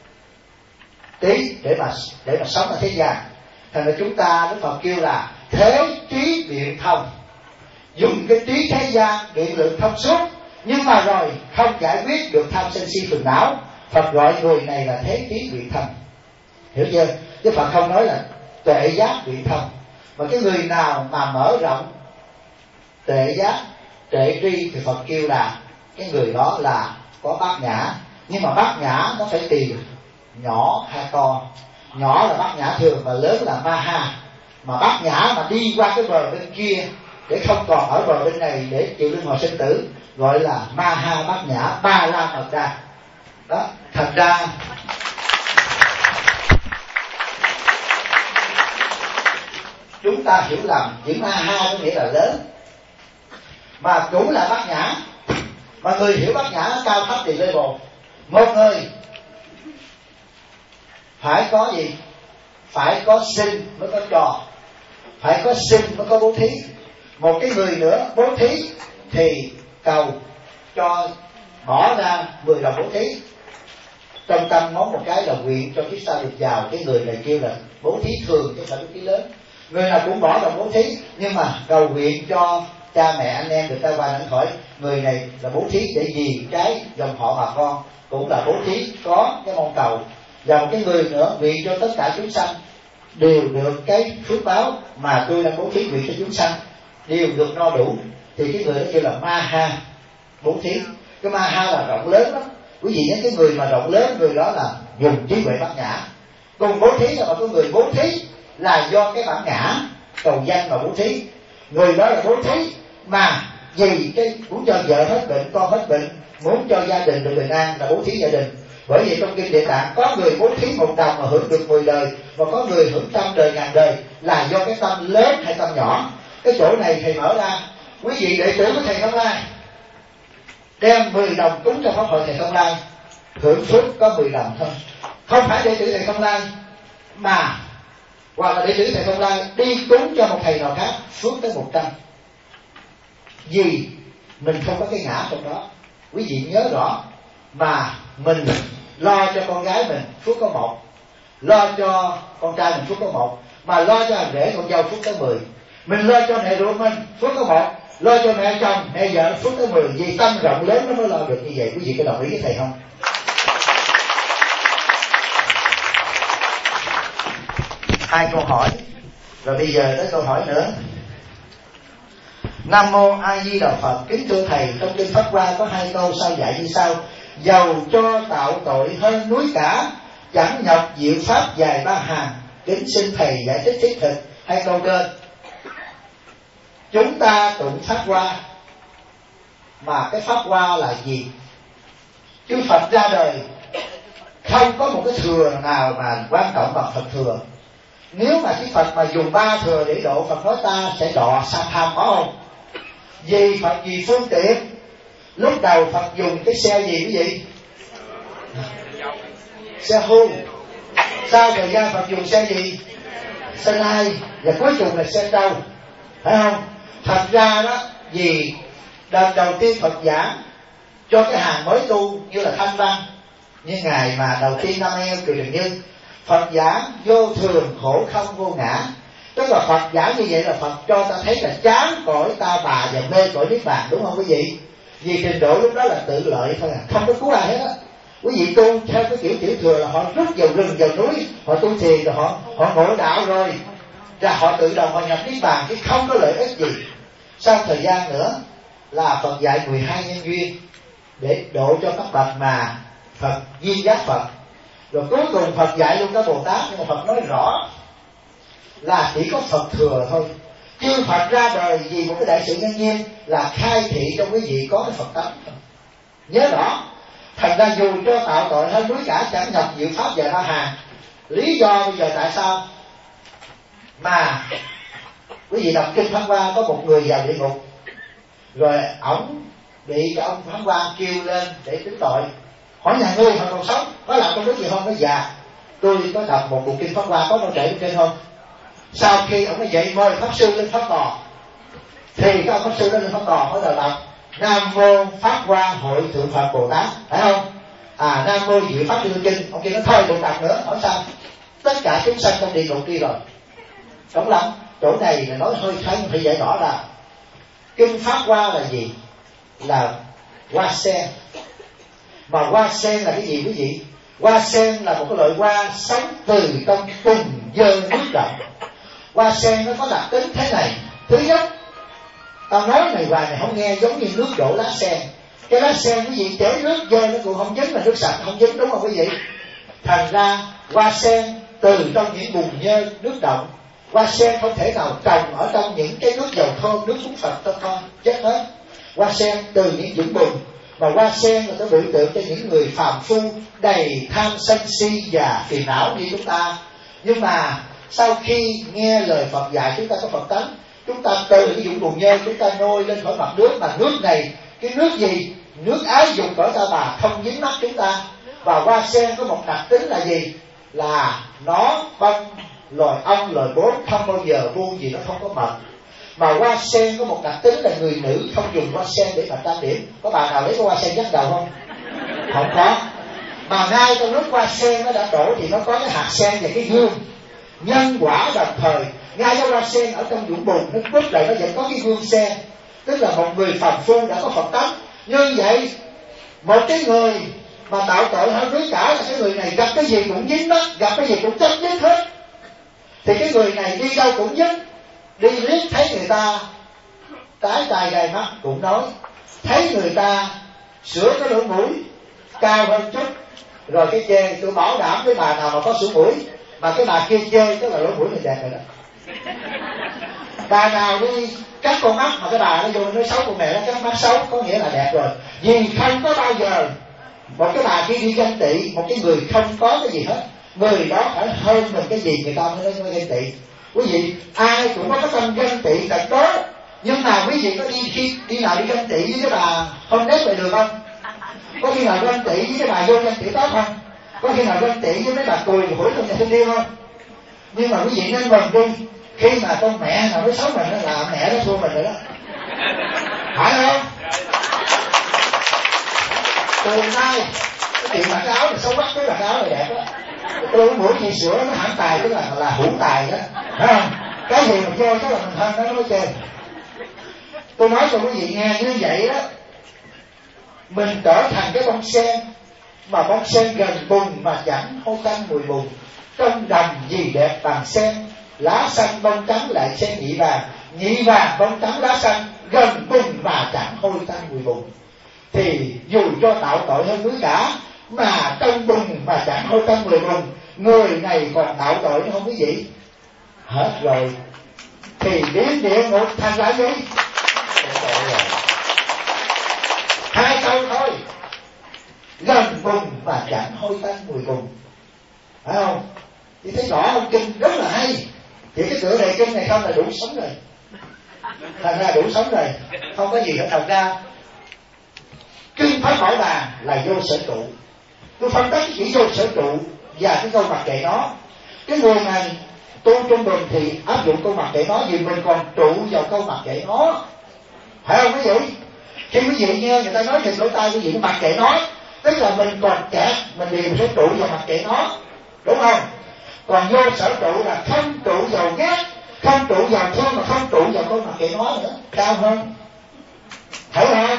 Trí để mà sống ở thế gian. Thành ra chúng ta Đức Phật kêu là thế trí biện thông, dùng cái trí thế gian biện lượng thông suốt, nhưng mà rồi không giải quyết được tham sân si phiền não. Phật gọi người này là thế trí biện thông, hiểu chưa? Chứ Phật không nói là tuệ giác biện thông. Mà cái người nào mà mở rộng tuệ giác, tuệ tri thì Phật kêu là cái người đó là có bát nhã. Nhưng mà bát nhã nó phải tùy nhỏ hay to. Nhỏ là bát nhã thường, và lớn là ma ha. Mà bát nhã mà đi qua cái bờ bên kia để không còn ở bờ bên này để chịu luân hồi sinh tử, gọi là ma ha bát nhã, ba la mật đa. Đó, thành ra chúng ta hiểu lầm chữ ma ha có nghĩa là lớn, mà cũng là bát nhã. Mà người hiểu bát nhã cao thấp thì level. Một người phải có gì? Phải có sinh mới có trò, phải có sinh mới có bố thí. Một cái người nữa bố thí thì cầu cho bỏ ra 10 đồng bố thí, trong tâm mong một cái là nguyện cho kiếp sau được giàu. Cái người này kêu là bố thí thường chứ không phải bố thí lớn. Người nào cũng bỏ đồng bố thí, nhưng mà cầu nguyện cho cha mẹ anh em được tai qua nạn khỏi. Người này là bố thí để vì cái dòng họ bà con, cũng là bố thí có cái mong cầu. Và một cái người nữa nguyện cho tất cả chúng sanh đều được cái phước báo mà tôi đang bố thí nguyện cho chúng sanh đều được no đủ, thì cái người đó kêu là ma ha bố thí. Cái ma ha là rộng lớn lắm quý vị nhé. Cái người mà rộng lớn, người đó là dùng trí huệ bát nhã. Còn bố thí là một cái người bố thí là do cái bản ngã cầu danh mà bố thí. Người đó là bố thí mà vì cái muốn cho vợ hết bệnh, con hết bệnh, muốn cho gia đình được bình an là bố thí gia đình. Bởi vì trong kinh Địa Tạng có người bố thí 1 đồng mà hưởng được 10 đời, và có người hưởng 100 đời, 1000 đời, là do cái tâm lớn hay tâm nhỏ. Cái chỗ này thầy mở ra, quý vị đệ tử của thầy Thông Lai đem 10 đồng cúng cho pháp hội thầy Thông Lai, hưởng phước có 10 đồng thôi. Không phải đệ tử thầy Thông Lai mà hoặc là đệ tử thầy Thông Lai đi cúng cho một thầy nào khác, phước tới 100. Vì mình không có cái ngã trong đó. Quý vị nhớ rõ, mà mình lo cho con gái mình phước có 1, lo cho con trai mình phước có 1, mà lo cho rể con dâu phước tới 10. Mình lo cho mẹ ruột mình phước có 1, lo cho mẹ chồng mẹ vợ phước tới 10. Vì tâm rộng lớn nó mới lo được như vậy. Quý vị có đồng ý với thầy không? Hai câu hỏi rồi, bây giờ tới câu hỏi nữa. Nam mô A Di Đà Phật. Kính thưa thầy, trong kinh Pháp Hoa có 2 câu sau dạy như sau: dầu cho tạo tội hơn núi cả, chẳng nhập diệu pháp dài 3 hàng. Kính xin thầy giải thích thiết thực 2 câu trên. Chúng ta tụng Pháp Hoa, mà cái Pháp Hoa là gì? Chư Phật ra đời không có một cái thừa nào mà quan trọng bằng Phật thừa. Nếu mà Chư Phật mà dùng 3 thừa để độ, Phật nói ta sẽ đọa sa tham, có không? Vì Phật vì phương tiện. Lúc đầu Phật dùng cái xe gì quý vị? Xe hưu. Sau thời gian Phật dùng xe gì? Xe lai. Và cuối cùng là xe trâu, phải không? Thật ra đó, vì đợt đầu tiên Phật giảng cho cái hàng mới tu như là Thanh Văn, như ngày mà đầu tiên năm eo Kiều Trần Như, Phật giảng vô thường khổ không vô ngã. Tức là Phật giảng như vậy là Phật cho ta thấy là chán cõi ta bà và mê cõi niết bàn, đúng không quý vị? Vì trình độ lúc đó là tự lợi thôi à, không có cứu ai hết á. Quý vị tu theo cái kiểu tiểu thừa là họ rút vào rừng vào núi, họ tu thiền rồi họ ngộ đạo rồi, ra họ tự động họ nhập niết bàn, chứ không có lợi ích gì. Sau thời gian nữa là Phật dạy 12 nhân duyên để độ cho các bậc mà Phật duyên giác Phật. Rồi cuối cùng Phật dạy luôn cả Bồ Tát, nhưng mà Phật nói rõ là chỉ có Phật thừa thôi. Chư Phật ra đời vì một cái đại sự nhân duyên là khai thị trong quý vị có cái Phật tánh. Nhớ rõ. Thành ra dù cho tạo tội hơn núi cả, chẳng nhập diệu pháp và 3 hàng. Lý do bây giờ tại sao mà quý vị đọc kinh Pháp Hoa, có một người vào địa ngục, rồi ổng bị cái ông Pháp Hoa kêu lên để tính tội. Hỏi nhà ngươi mà còn sống có làm công đức gì không? Nói dạ, tôi có đọc một bộ kinh Pháp Hoa, có đâu trễ trong kinh không? Sau khi ông nói vậy mời pháp sư lên pháp tòa, thì cái ông pháp sư đó lên pháp tòa mới đầu đọc Nam mô Pháp Hoa Hội Thượng Phật Bồ Tát, phải không? Nam mô Diệu Pháp Sư Kinh. Ông kia nó thôi đừng đọc nữa. Hỏi sao? Tất cả chúng sanh trong địa ngục đi rồi. Đúng lắm. Chỗ này là nói hơi khá, phải giải rõ ra kinh Pháp Hoa là gì? Là hoa sen. Mà hoa sen là cái gì quý vị? Hoa sen là một cái loại hoa sống từ trong tùng dơ nước động. Hoa sen nó có đặc tính thế này. Thứ nhất, tao nói này hoài này không nghe, giống như nước đổ lá sen. Cái lá sen quý vị chảy nước dơ nó cũng không dính, mà nước sạch không dính, đúng không quý vị? Thành ra hoa sen từ trong những bùn nhơ nước động. Hoa sen không thể nào trồng ở trong những cái nước dầu thơm, nước cúng Phật cho con chết hết. Hoa sen từ những vũng bùn. Mà hoa sen là cái biểu tượng cho những người phàm phu đầy tham sân si và phiền não như chúng ta. Nhưng mà sau khi nghe lời Phật dạy, chúng ta có Phật tánh, chúng ta từ cái vũng bùn nhơ chúng ta nôi lên khỏi mặt nước. Mà nước này, cái nước gì? Nước ái dục cõi ta bà, không dính mắt chúng ta. Và hoa sen có một đặc tính là gì? Là nó bông loài ong loài bướm, không bao giờ buông gì nó không có mật. Mà hoa sen có một đặc tính là người nữ không dùng hoa sen để mà trang điểm. Có bà nào lấy cái hoa sen dắt đầu không? Không có. Mà ngay trong lúc hoa sen nó đã trổ thì nó có cái hạt sen và cái gương nhân quả đồng thời. Ngay trong hoa sen ở trong vũng bùn nó quất lại nó vẫn có cái gương sen, tức là một người phàm phu đã có Phật tánh. Như vậy một cái người mà tạo tội hơn với cả là cái người này gặp cái gì cũng dính đó, gặp cái gì cũng chấp nhất hết. Thì cái người này đi đâu cũng dính, đi liếc thấy người ta trái tai gai mắt cũng nói, thấy người ta sửa cái lỗ mũi cao hơn chút rồi cái chê. Tôi bảo đảm với bà nào mà có sửa mũi mà cái bà kia chê, tức là lỗ mũi mình đẹp rồi đó. Bà nào đi cắt con mắt mà cái bà nó vô nói xấu con mẹ nó cắt mắt xấu, có nghĩa là đẹp rồi. Vì không có bao giờ một cái bà kia đi ganh tị một cái người không có cái gì hết. Người đó phải hơn mình cái gì người ta mới ganh tị. Quý vị ai cũng có cái tâm ganh tị thật đó, nhưng mà quý vị có đi nào đi ganh tị với cái bà không nét về được không? Có khi nào ganh tị với cái bà vô ganh tị tốt không? Có khi nào ganh tị với mấy bà cười hủi trong nhà sinh viên không? Nhưng mà quý vị nên mừng đi, khi mà con mẹ nào nói xấu mình là mẹ nó thua mình rồi đó, phải không? Từ nay cái chuyện mặc áo là xấu mắt với mặc áo là đẹp đó. Tôi mỗi khi sửa nó hãng tài tức là hữu tài đó, phải không? Cái gì mà vô chắc là mình thân nó nói chơi. Tôi nói cho quý vị nghe như vậy đó, mình trở thành cái bông sen, mà bông sen gần bùn mà chẳng hôi tanh mùi bùn. Trong đầm gì đẹp bằng sen, lá xanh bông trắng lại sen nhị vàng bông trắng lá xanh, gần bùn mà chẳng hôi tanh mùi bùn. Thì dù cho tạo tội hơn với cả, mà trong bùn mà chẳng hôi tanh mùi bùn, người này còn tạo tội nữa không quý vị? Hết rồi thì đến địa ngục thành là gì? Hai câu thôi, gần bùn mà chẳng hôi tanh mùi bùn, phải không? Thì thấy rõ không? Kinh rất là hay. Chỉ cái tựa đề kinh này không là đủ sống rồi, thành ra đủ sống rồi, không có gì hết. Thật ra kinh Pháp Bảo Đà là vô sở trụ. Tôi phân tích chỉ vô sở trụ và cái câu mặc kệ nó. Cái người này tu trung bình thì áp dụng câu mặc kệ nó, vì mình còn trụ vào câu mặc kệ nó, phải không quý vị? Khi quý vị nghe người ta nói thịt lỗ tai quý vị mặc kệ nó, tức là mình còn kẹt, mình liền sẽ trụ vào mặc kệ nó, đúng không? Còn vô sở trụ là không trụ vào ghét, không trụ vào thương, mà không trụ vào câu mặc kệ nó nữa, cao hơn, thấy không?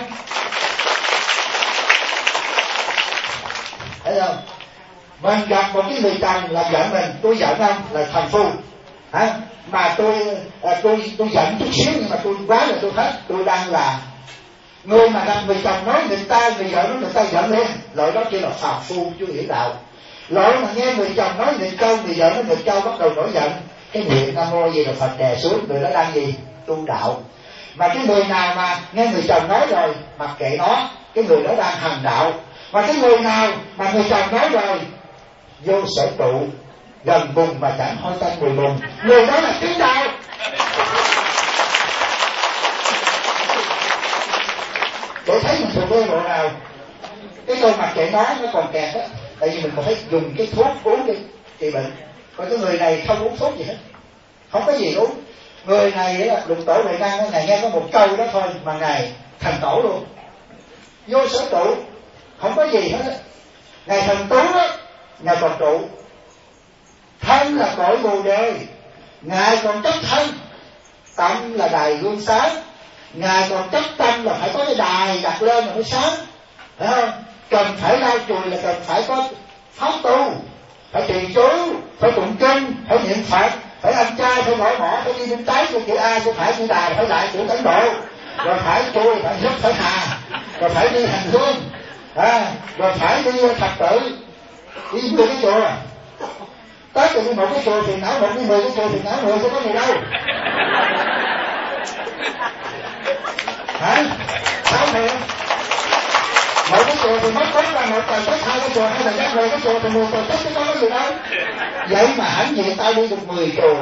Thấy không? Mình gặp một cái người chồng làm giận mình, tôi giận không là thằng phu, mà tôi giận chút xíu nhưng mà tôi quá là tôi hết, tôi đang là người mà gặp người chồng nói người ta, người vợ nói người ta giận lên, loại đó kêu là phàm phu chưa hiểu đạo. Loại mà nghe người chồng nói người câu, người vợ nói người câu bắt đầu nổi giận, cái niệm Nam Mô gì là Phật đè xuống, người đó đang gì? Tu đạo. Mà cái người nào mà nghe người chồng nói rồi mặc kệ nó, cái người đó đang hành đạo. Và cái người nào mà người chồng nói rồi vô sở trụ, gần bùn mà chẳng hôi tanh mùi bùn, người đó là chứng đạo. Để thấy mình thuộc về bộ nào. Cái câu mặc kệ nó còn kẹt á, tại vì mình còn phải dùng cái thuốc uống đi trị bệnh. Còn cái người này không uống thuốc gì hết, không có gì uống. Người này là lục tổ Huệ Năng, ngài nghe có một câu đó thôi mà ngài thành tổ luôn, vô sở trụ, không có gì hết. Ngài thành tú đó, ngài còn trụ. Thân là cội bồ đề, ngài còn chấp thân. Tâm là đài gương sáng, ngài còn chấp tâm là phải có cái đài đặt lên mà mới sáng, phải không? Cần phải lau chùi là cần phải có pháp tu, phải trì chú, phải tụng kinh, phải niệm Phật, phải ăn chay, phải gõ mỏ, phải đi bên trái của chữ A, chữ phải chữ đài, phải lại chữ Ấn Độ, rồi phải chui, phải giúp, phải hà, rồi phải đi hành hương, rồi phải đi thập tự, đi 10 cái chùa. Tới từ một cái chùa thì não, một đi 10 cái chùa thì não 10 sẽ có gì đâu. Hả? Sao vậy? Một cái chùa thì mất tốt là một tờ tích, hai cái chùa, hai tờ tích, 10 cái chùa thì 10 tờ tích, chứ có cái gì đâu. Vậy mà hãnh diện tao đi được 10 chùa.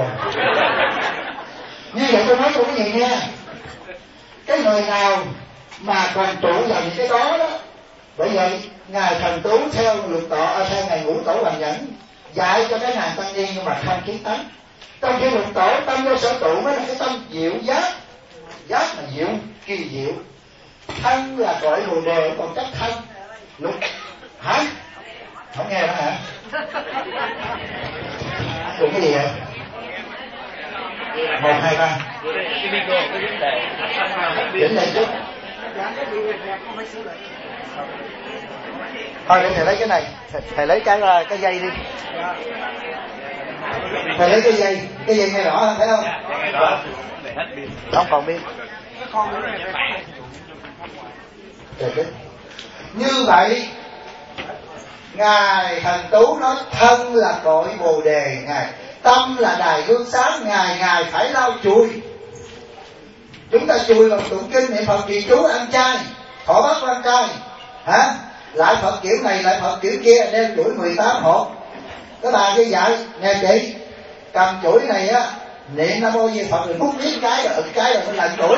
Như vậy tôi nói cho quý vị nghe, cái người nào mà còn trụ vào những cái đó đó, bởi vậy ngài thần tú theo lục tổ, theo ngài Ngũ Tổ Hoằng Nhẫn dạy cho cái nàng tăng ni nhưng mà không kiến tánh. Trong khi lục tổ tâm vô sở trụ mới là cái tâm dịu giác, kỳ diệu. Thân là cõi bồ đề, còn chấp thân lục hả? Không nghe đó hả? Tụng cái gì vậy? 1, 2, 3 chỉnh lại chút. Thôi để thầy lấy cái này, thầy lấy cái dây đi. Thầy lấy cái dây nghe rõ không, thấy không? Không còn pin. Như vậy Ngài Thần Tú nói thân là cội bồ đề, Ngài tâm là đài gương sáng, Ngài phải lau chùi. Chúng ta chùi bằng tụng kinh niệm Phật trì chú, ăn chay, thọ bát quan trai, hả? Lại Phật kiểu này, lại Phật kiểu kia, đem chuỗi 18 hộp. Cái bà kia dạy, nè chị, cầm chuỗi này á, niệm Nam Mô Di Phật rồi múc miếng cái rồi cái rồi mình làm chuỗi.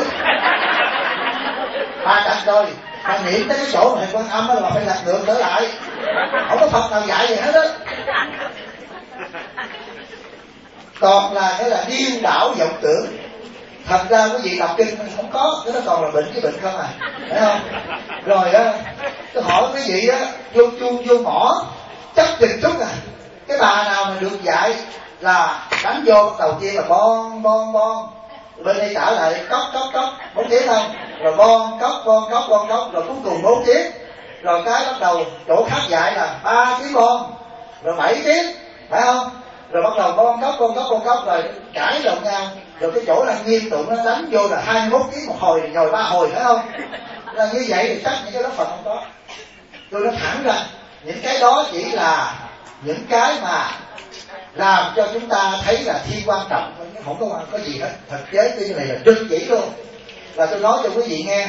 Bà đặt rồi, bà niệm tới cái chỗ mà Thầy Quan Âm á là bà phải lật ngược trở lại. Không có Phật nào dạy gì hết á. Còn là cái là điên đảo vọng tưởng. Thật ra quý vị đọc kinh không có, cái đó còn là bệnh, cái bệnh không à, thấy không? Rồi á, tôi hỏi quý vị á, vô mỏ chắc chừng chút à, cái bà nào mà được dạy là đánh vô bắt đầu kia là bon, bên đây trả lại cốc 4 tiếng không, rồi bon cốc, rồi cuối cùng 4 tiếng, rồi cái bắt đầu chỗ khác dạy là 3 tiếng bon, rồi 7 tiếng, phải không? Rồi bắt đầu con cốc rồi cãi lộn nhau, rồi cái chỗ là nghiêm tượng nó đánh vô là 21 tiếng một hồi, rồi 3 hồi, phải không? Là như vậy thì chắc những cái đó Phật không có. Tôi nói thẳng ra, những cái đó chỉ là những cái mà làm cho chúng ta thấy là thiên quan trọng, không có gì hết. Thực tế cái này là trực chỉ luôn. Là tôi nói cho quý vị nghe,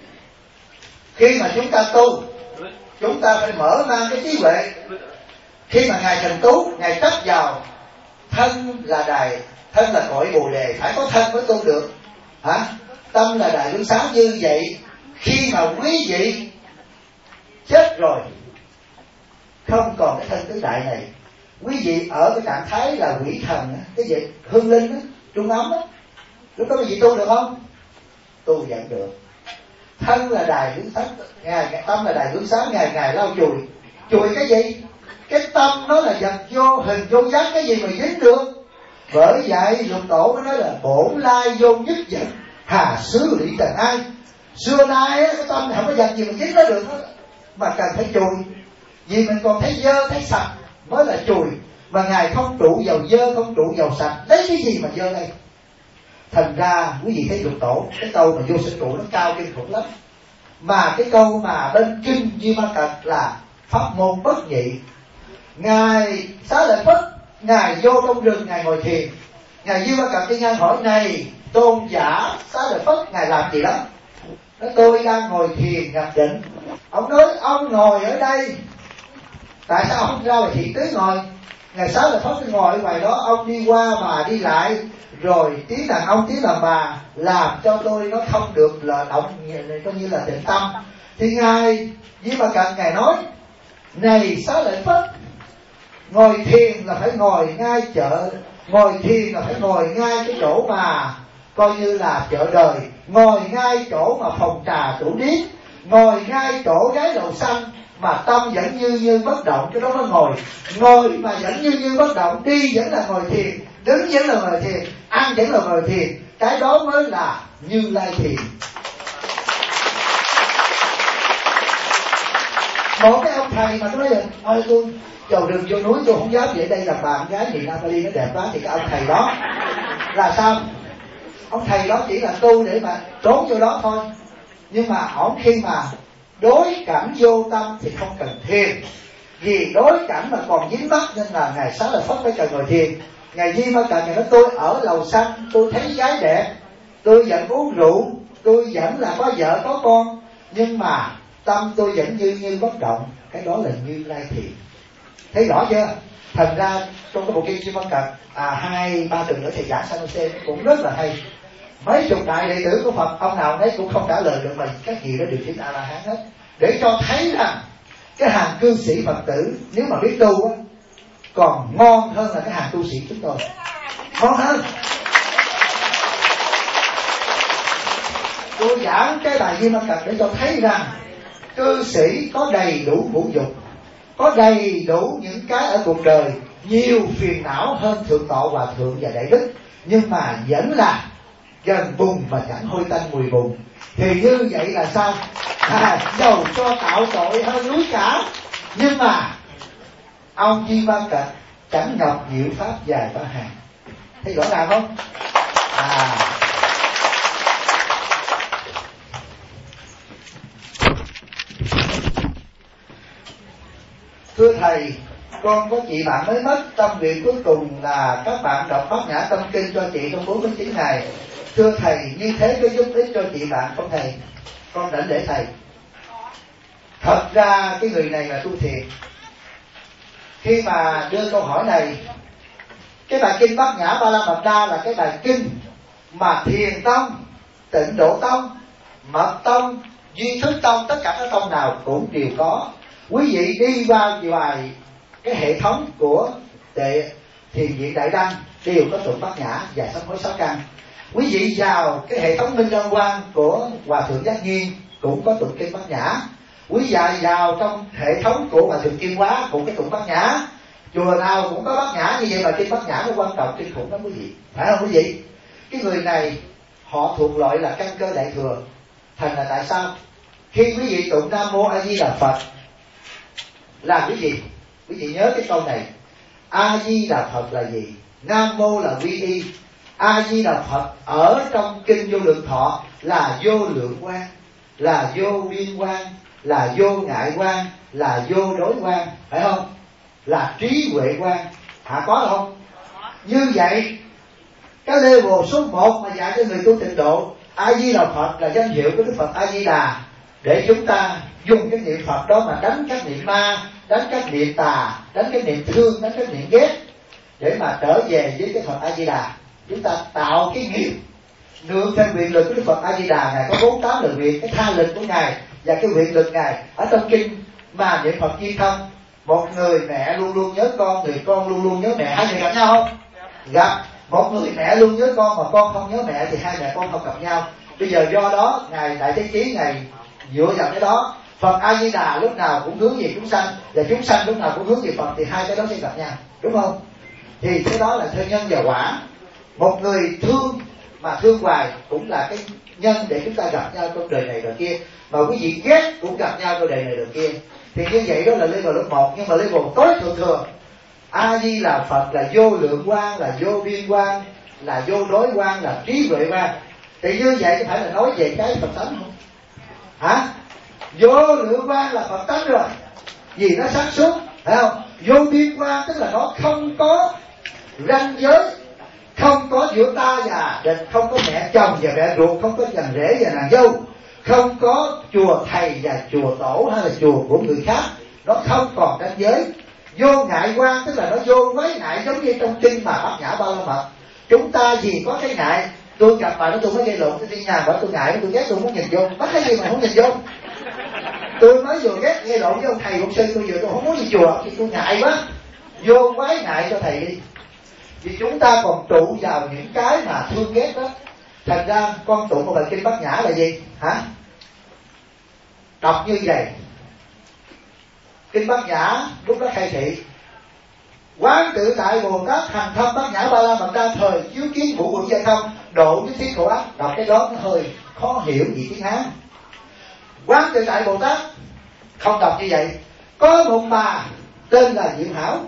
khi mà chúng ta tu, chúng ta phải mở mang cái trí huệ. Khi mà Ngài Thần Tú, Ngài chấp vào thân là đài, thân là cõi bồ đề, phải có thân mới tu được, hả? Tâm là đài gương sáng. Như vậy khi mà quý vị chết rồi, không còn cái thân tứ đại này, quý vị ở cái trạng thái là quỷ thần, cái gì hương linh, trung ấm đó, lúc đó quý vị tu được không? Tu vẫn được. Thân là đài gương sáng, tâm là đài gương sáng, Ngài lau chùi cái gì? Cái tâm nó là vật vô hình vô giác, cái gì mà dính được? Bởi vậy Lục Tổ mới nói là bổn lai vô nhất vật, hà xứ lụy trần ai. Xưa nay cái tâm không có vật gì mà dính nó được đó, mà cần phải chùi. Vì mình còn thấy dơ thấy sạch mới là chùi. Mà Ngài không trụ vào dơ, không trụ vào sạch, lấy cái gì mà dơ đây? Thành ra quý vị thấy Lục Tổ, cái câu mà vô sinh trụ nó cao kinh khủng lắm. Mà cái câu mà bên kinh Di Ma Cật là pháp môn bất nhị. Ngài Xá Lợi Phất, Ngài vô trong rừng, Ngài ngồi thiền. Ngài Di Ma Cật đi ngang hỏi, này tôn giả Xá Lợi Phất, Ngài làm gì đó? Nói tôi đang ngồi thiền nhập định. Ông nói ông ngồi ở đây, tại sao ông ra ngoài thiền tứ ngồi? Ngài Xá Lợi Phất ngồi ở ngoài đó, ông đi qua mà đi lại, rồi tiếng đàn ông tiếng đàn bà làm cho tôi nó không được là động, coi như là tịnh tâm. Thì Ngài Di Ma Cật Ngài nói, này Xá Lợi Phất, ngồi thiền là phải ngồi ngay chợ, ngồi thiền là phải ngồi ngay cái chỗ mà coi như là chợ đời, ngồi ngay chỗ mà phòng trà tủ điếm, ngồi ngay chỗ gái đầu xanh, mà tâm vẫn như bất động, cái đó mới ngồi mà vẫn như bất động, đi vẫn là ngồi thiền, đứng vẫn là ngồi thiền, ăn vẫn là ngồi thiền, cái đó mới là Như Lai thiền. Một cái ông thầy mà nói là ôi tôi vào rừng vô núi tôi không dám vậy, đây là bạn gái chị Natalie nó đẹp quá, thì cái ông thầy đó là sao? Ông thầy đó chỉ là tu để mà trốn vô đó thôi. Nhưng mà ổng khi mà đối cảnh vô tâm thì không cần thiền, vì đối cảnh mà còn dính mắc nên là Ngài Xá Lợi Phất phải cần ngồi thiền. Ngài Di Ma Cật Ngài nói tôi ở lầu xanh, tôi thấy gái đẹp, tôi vẫn uống rượu, tôi vẫn là có vợ có con, nhưng mà tâm tôi vẫn như bất động, cái đó là Như Lai thiền. Thấy rõ chưa? Thành ra trong cái bộ kinh Di Ma Cật 2-3 tuần nữa thầy giảng San Jose cũng rất là hay. Mấy chục đại đệ tử của Phật ông nào nấy cũng không trả lời được, mà các vị đó đều chứng A La Hán hết, để cho thấy rằng cái hàng cư sĩ Phật tử nếu mà biết tu á, còn ngon hơn là cái hàng tu sĩ chúng tôi, ngon hơn. Tôi giảng cái bài Di Ma Cật để cho thấy rằng cư sĩ có đầy đủ ngũ dục, có đầy đủ những cái ở cuộc đời, nhiều phiền não hơn thượng tọa hòa thượng và đại đức, nhưng mà vẫn là gần bùn mà chẳng hôi tanh mùi bùn. Thì như vậy là sao? Dầu cho tạo tội hơn núi cả, nhưng mà ông Di Ma Cật chẳng ngọc diệu pháp dài ba hàng. Thấy rõ ràng không? Thưa thầy, con có chị bạn mới mất, tâm nguyện cuối cùng là các bạn đọc Bát Nhã Tâm Kinh cho chị trong 49 ngày. Thưa thầy, như thế có giúp ích cho chị bạn không thầy? Con rảnh để thầy. Thật ra cái người này là tu thiền. Khi mà đưa câu hỏi này, cái bài kinh Bát Nhã Ba La Mật Đa là cái bài kinh mà Thiền Tông, Tịnh Độ Tông, Mật Tông, Duy Thức Tông, tất cả các tông nào cũng đều có. Quý vị đi vào vài cái hệ thống của Thiền Viện Đại Đăng đều có tụng Bát Nhã và sám hối 6 căn. Quý vị vào cái hệ thống Minh Lăng Quang của Hòa Thượng Giác Nghiên cũng có tụng kinh Bát Nhã. Quý vị vào trong hệ thống của Hòa Thượng Kim Hóa cũng có tụng Bát Nhã. Chùa nào cũng có Bát Nhã, như vậy mà kinh Bát Nhã nó quan trọng kinh khủng lắm quý vị, phải không quý vị? Cái người này họ thuộc loại là căn cơ đại thừa. Thành là tại sao khi quý vị tụng Nam Mô A Di Đà Phật là quý vị nhớ cái câu này: A Di Đà Phật là gì? Nam Mô là quy y. A Di Đà Phật ở trong kinh Vô Lượng Thọ là vô lượng quang, là vô biên quang, là vô ngại quang, là vô đối quang, phải không? Là trí huệ quang. Có không? Như vậy cái level số 1 mà dạy cho người tu tịnh độ, A Di Đà Phật là danh hiệu của Đức Phật A Di Đà, để chúng ta dùng cái niệm Phật đó mà đánh các niệm ma, đánh các niệm tà, đánh cái niệm thương, đánh cái niệm ghét, để mà trở về với cái Phật A Di Đà. Chúng ta tạo cái nghiệp nương theo quyền lực của Đức Phật A Di Đà. Ngài có 48 lời nguyện, cái tha lực của Ngài và cái quyền lực Ngài ở trong kinh mà niệm Phật Di Thân. Một người mẹ luôn luôn nhớ con, người con luôn luôn nhớ mẹ. Hai người gặp nhau không? Gặp. Một người mẹ luôn nhớ con mà con không nhớ mẹ thì hai mẹ con không gặp nhau. Bây giờ do đó Ngài Đại Thế Chí Ngài dựa vào cái đó. Phật A Di Đà lúc nào cũng hướng về chúng sanh, và chúng sanh lúc nào cũng hướng về Phật, thì hai cái đó sẽ gặp nhau, đúng không? Thì cái đó là theo nhân và quả. Một người thương mà thương hoài cũng là cái nhân để chúng ta gặp nhau trong đời này đời kia, mà quý vị ghét cũng gặp nhau trong đời này đời kia. Thì như vậy đó là level lớp 1. Nhưng mà level tối thượng thừa, A Di Đà Phật là vô lượng quang, là vô biên quang, là vô đối quang, là trí huệ quang. Thì như vậy có phải là nói về cái Phật tánh không? Vô lượng quang là Phật tánh rồi, vì nó sáng suốt, phải không? Vô biên quang tức là nó không có ranh giới, không có giữa ta và địch, không có mẹ chồng và mẹ ruột, không có chàng rể và nàng dâu, không có chùa thầy và chùa tổ hay là chùa của người khác, nó không còn ranh giới. Vô ngại quang tức là nó vô quái ngại, giống như trong kinh mà Bát Nhã Ba La Mật. Chúng ta gì có cái ngại, tôi gặp bà nó tôi mới gây lộn, tôi đi nhà bảo tôi ngại, tôi ghét, tôi muốn nhìn vô. Bắt cái gì mà không nhìn vô? Tôi mới vừa ghét gây lộn với ông thầy ông sư, tôi không muốn đi chùa thì tôi ngại quá. Vô quái ngại cho thầy đi. Vì chúng ta còn trụ vào những cái mà thương ghét đó. Thành ra con tụng một bài kinh Bát Nhã là gì? Đọc như vậy. Kinh Bát Nhã lúc đó khai thị: Quán tự tại Bồ Tát hành thâm Bát Nhã Ba La Mật Đa, thời chiếu kiến ngũ uẩn giai không, độ nhất thiết khổ ách. Đọc cái đó nó hơi khó hiểu gì tiếng Hán. Quán tự tại Bồ Tát không đọc như vậy. Có một bà tên là Diệu Hảo,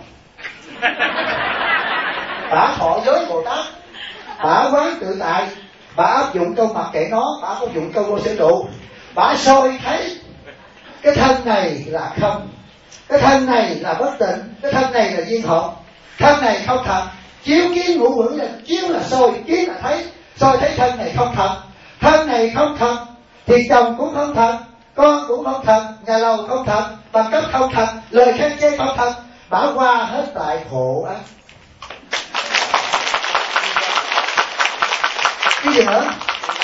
bà thọ giới Bồ Tát, bà quán tự tại, bà áp dụng câu mặc kệ nó, bà áp dụng câu vô sở trụ, bà soi thấy cái thân này là không, cái thân này là bất tịnh, cái thân này là viên hồn, thân này không thật. Chiếu kiến ngũ uẩn là chiếu là soi, kiến là thấy, soi thấy thân này không thật. Thân này không thật thì chồng cũng không thật, con cũng không thật, nhà lầu không thật, bằng cấp không thật, lời khen chê không thật. Bả qua hết tại khổ ách. Cái gì nữa?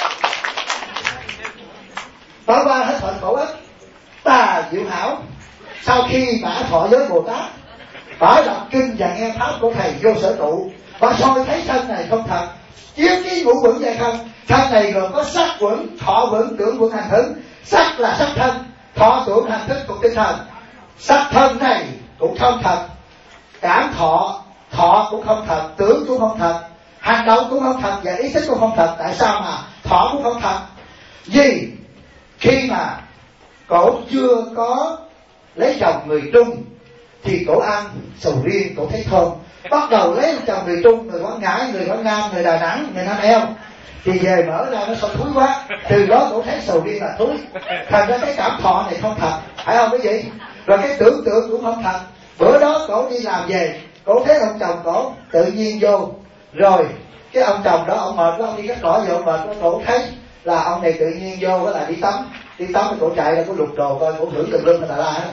Bả qua hết tại khổ ách. Bà Diệu Hảo sau khi bả thọ giới Bồ Tát, bả đọc kinh và nghe pháp của thầy vô sở trụ, bả soi thấy thân này không thật, chiếu cái ngũ uẩn giai không, Thân này gồm có sắc quẩn, thọ quẩn, tưởng quẩn, hành thức. Sắc là sắc thân, thọ tưởng hành thức thuộc tinh thần. Sắc thân này cũng không thật, cảm thọ cũng không thật, tưởng cũng không thật, hành động cũng không thật, và ý thức cũng không thật. Tại sao mà thọ cũng không thật? Vì khi mà cổ chưa có lấy chồng người Trung thì cổ ăn sầu riêng, cổ thấy thơm. Bắt đầu lấy chồng người Trung, người Quảng Ngãi, người Quảng Nam, người Đà Nẵng, người Nam Eo, thì về mở ra nó sao thúi quá. Từ đó cổ thấy sầu riêng là thúi. Thành ra cái cảm thọ này không thật, phải không quý vị? Rồi cái tưởng tượng cũng không thật. Bữa đó cổ đi làm về, cổ thấy ông chồng cổ tự nhiên vô, rồi cái ông chồng đó ông mệt quá, ông đi cắt cỏ vô, mệt quá, cổ thấy là ông này tự nhiên vô đó là đi tắm thì cổ chạy ra, cổ lục đồ coi, cổ thử tùm lum là la hết.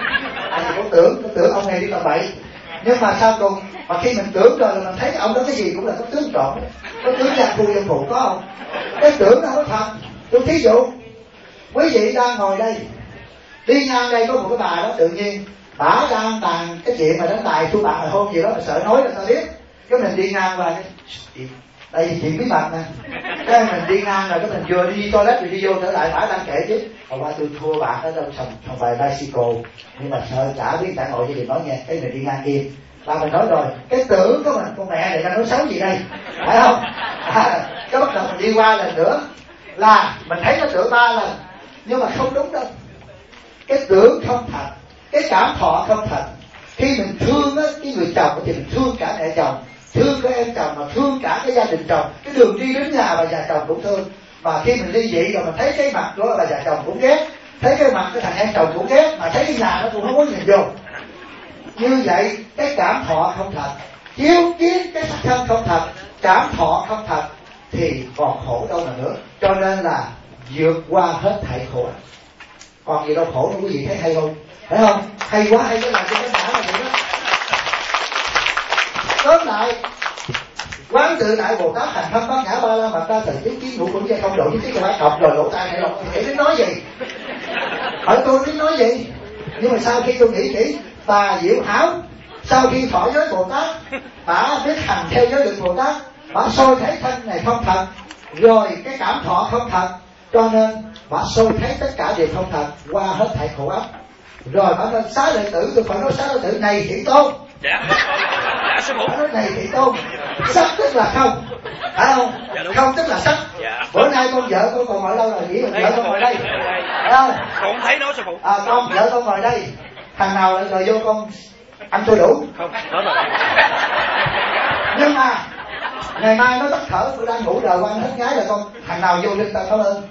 Cổ tưởng ông này đi làm bậy. Nhưng mà sau cùng mà khi mình tưởng rồi là mình thấy ông đó cái gì cũng là có tướng trọn, có tướng gia phu dân phụ, có không? Cái tưởng nó không có thật. Tôi thí dụ quý vị đang ngồi đây, đi ngang đây có một cái bà đó tự nhiên bả đang bàn cái chuyện mà đánh tài thua bạc hồi hôm gì đó mà sợ nói là sao biết. Cái mình đi ngang qua đây thì chuyện bí mật nè, cái mình đi ngang rồi cái mình vừa đi toilet rồi đi vô trở lại bả đang kể chứ hôm qua tôi thua bạc ở trong sòng bài bicycle nhưng mà sợ chả biết tại ngồi thì nói nghe. Cái mình đi ngang im, bà mình nói rồi cái tưởng của mình con mẹ này đang nói xấu gì đây, phải không? Cái bắt đầu mình đi qua lần nữa là mình thấy nó tưởng 3 lần nhưng mà không đúng đâu. Cái tưởng không thật, cái cảm thọ không thật. Khi mình thương á, cái người chồng thì mình thương cả mẹ chồng, thương cái em chồng, mà thương cả cái gia đình chồng, cái đường đi đến nhà bà già chồng cũng thương. Mà khi mình ly dị rồi mình thấy cái mặt của bà già chồng cũng ghét, thấy cái mặt cái thằng em chồng cũng ghét, mà thấy cái nhà nó cũng không có nhìn vô. Như vậy cái cảm thọ không thật, chiếu kiến cái sắc thân không thật, cảm thọ không thật thì còn khổ đâu mà nữa. Cho nên là vượt qua hết thảy khổ. Còn gì đâu khổ đâu quý vị thấy hay không? Phải không? Hay quá, hay cái làm cho cái não là vậy đó. Tóm lại, quán tự tại Bồ Tát hành thâm bát nhã ba la mật đa thần chứng kiến ngũ cũng không độ những cái quả cọc rồi lỗ tai này lỗ nghĩ đến nói gì? Hỏi tôi đến nói gì? Nhưng mà sau khi tôi nghĩ kỹ, Bà Diệu Hảo sau khi thọ giới Bồ Tát, bà biết hành theo giới luật Bồ Tát, bà soi thấy thân này không thật, rồi cái cảm thọ không thật, cho nên bà soi thấy tất cả đều không thật, qua hết thảy khổ ách. Rồi bà nói Xá Lợi Tử, tôi phải nói Xá Lợi Tử này Thiện Tôn. Dạ sư phụ. Nói này Thiện Tôn, sắc tức là không, phải không? Không tức là sắc. Bữa nay con vợ con còn ngồi lâu rồi, nghĩ vợ con ngồi đây, phải không? Con thấy nó sư phụ. Con vợ con ngồi đây, thằng nào lại rồi vô con ăn tôi đủ. Không, đó rồi. Nhưng mà ngày mai nó tắt thở, tôi đang ngủ đời qua hết gái rồi con, thằng nào vô linh tao cảm ơn.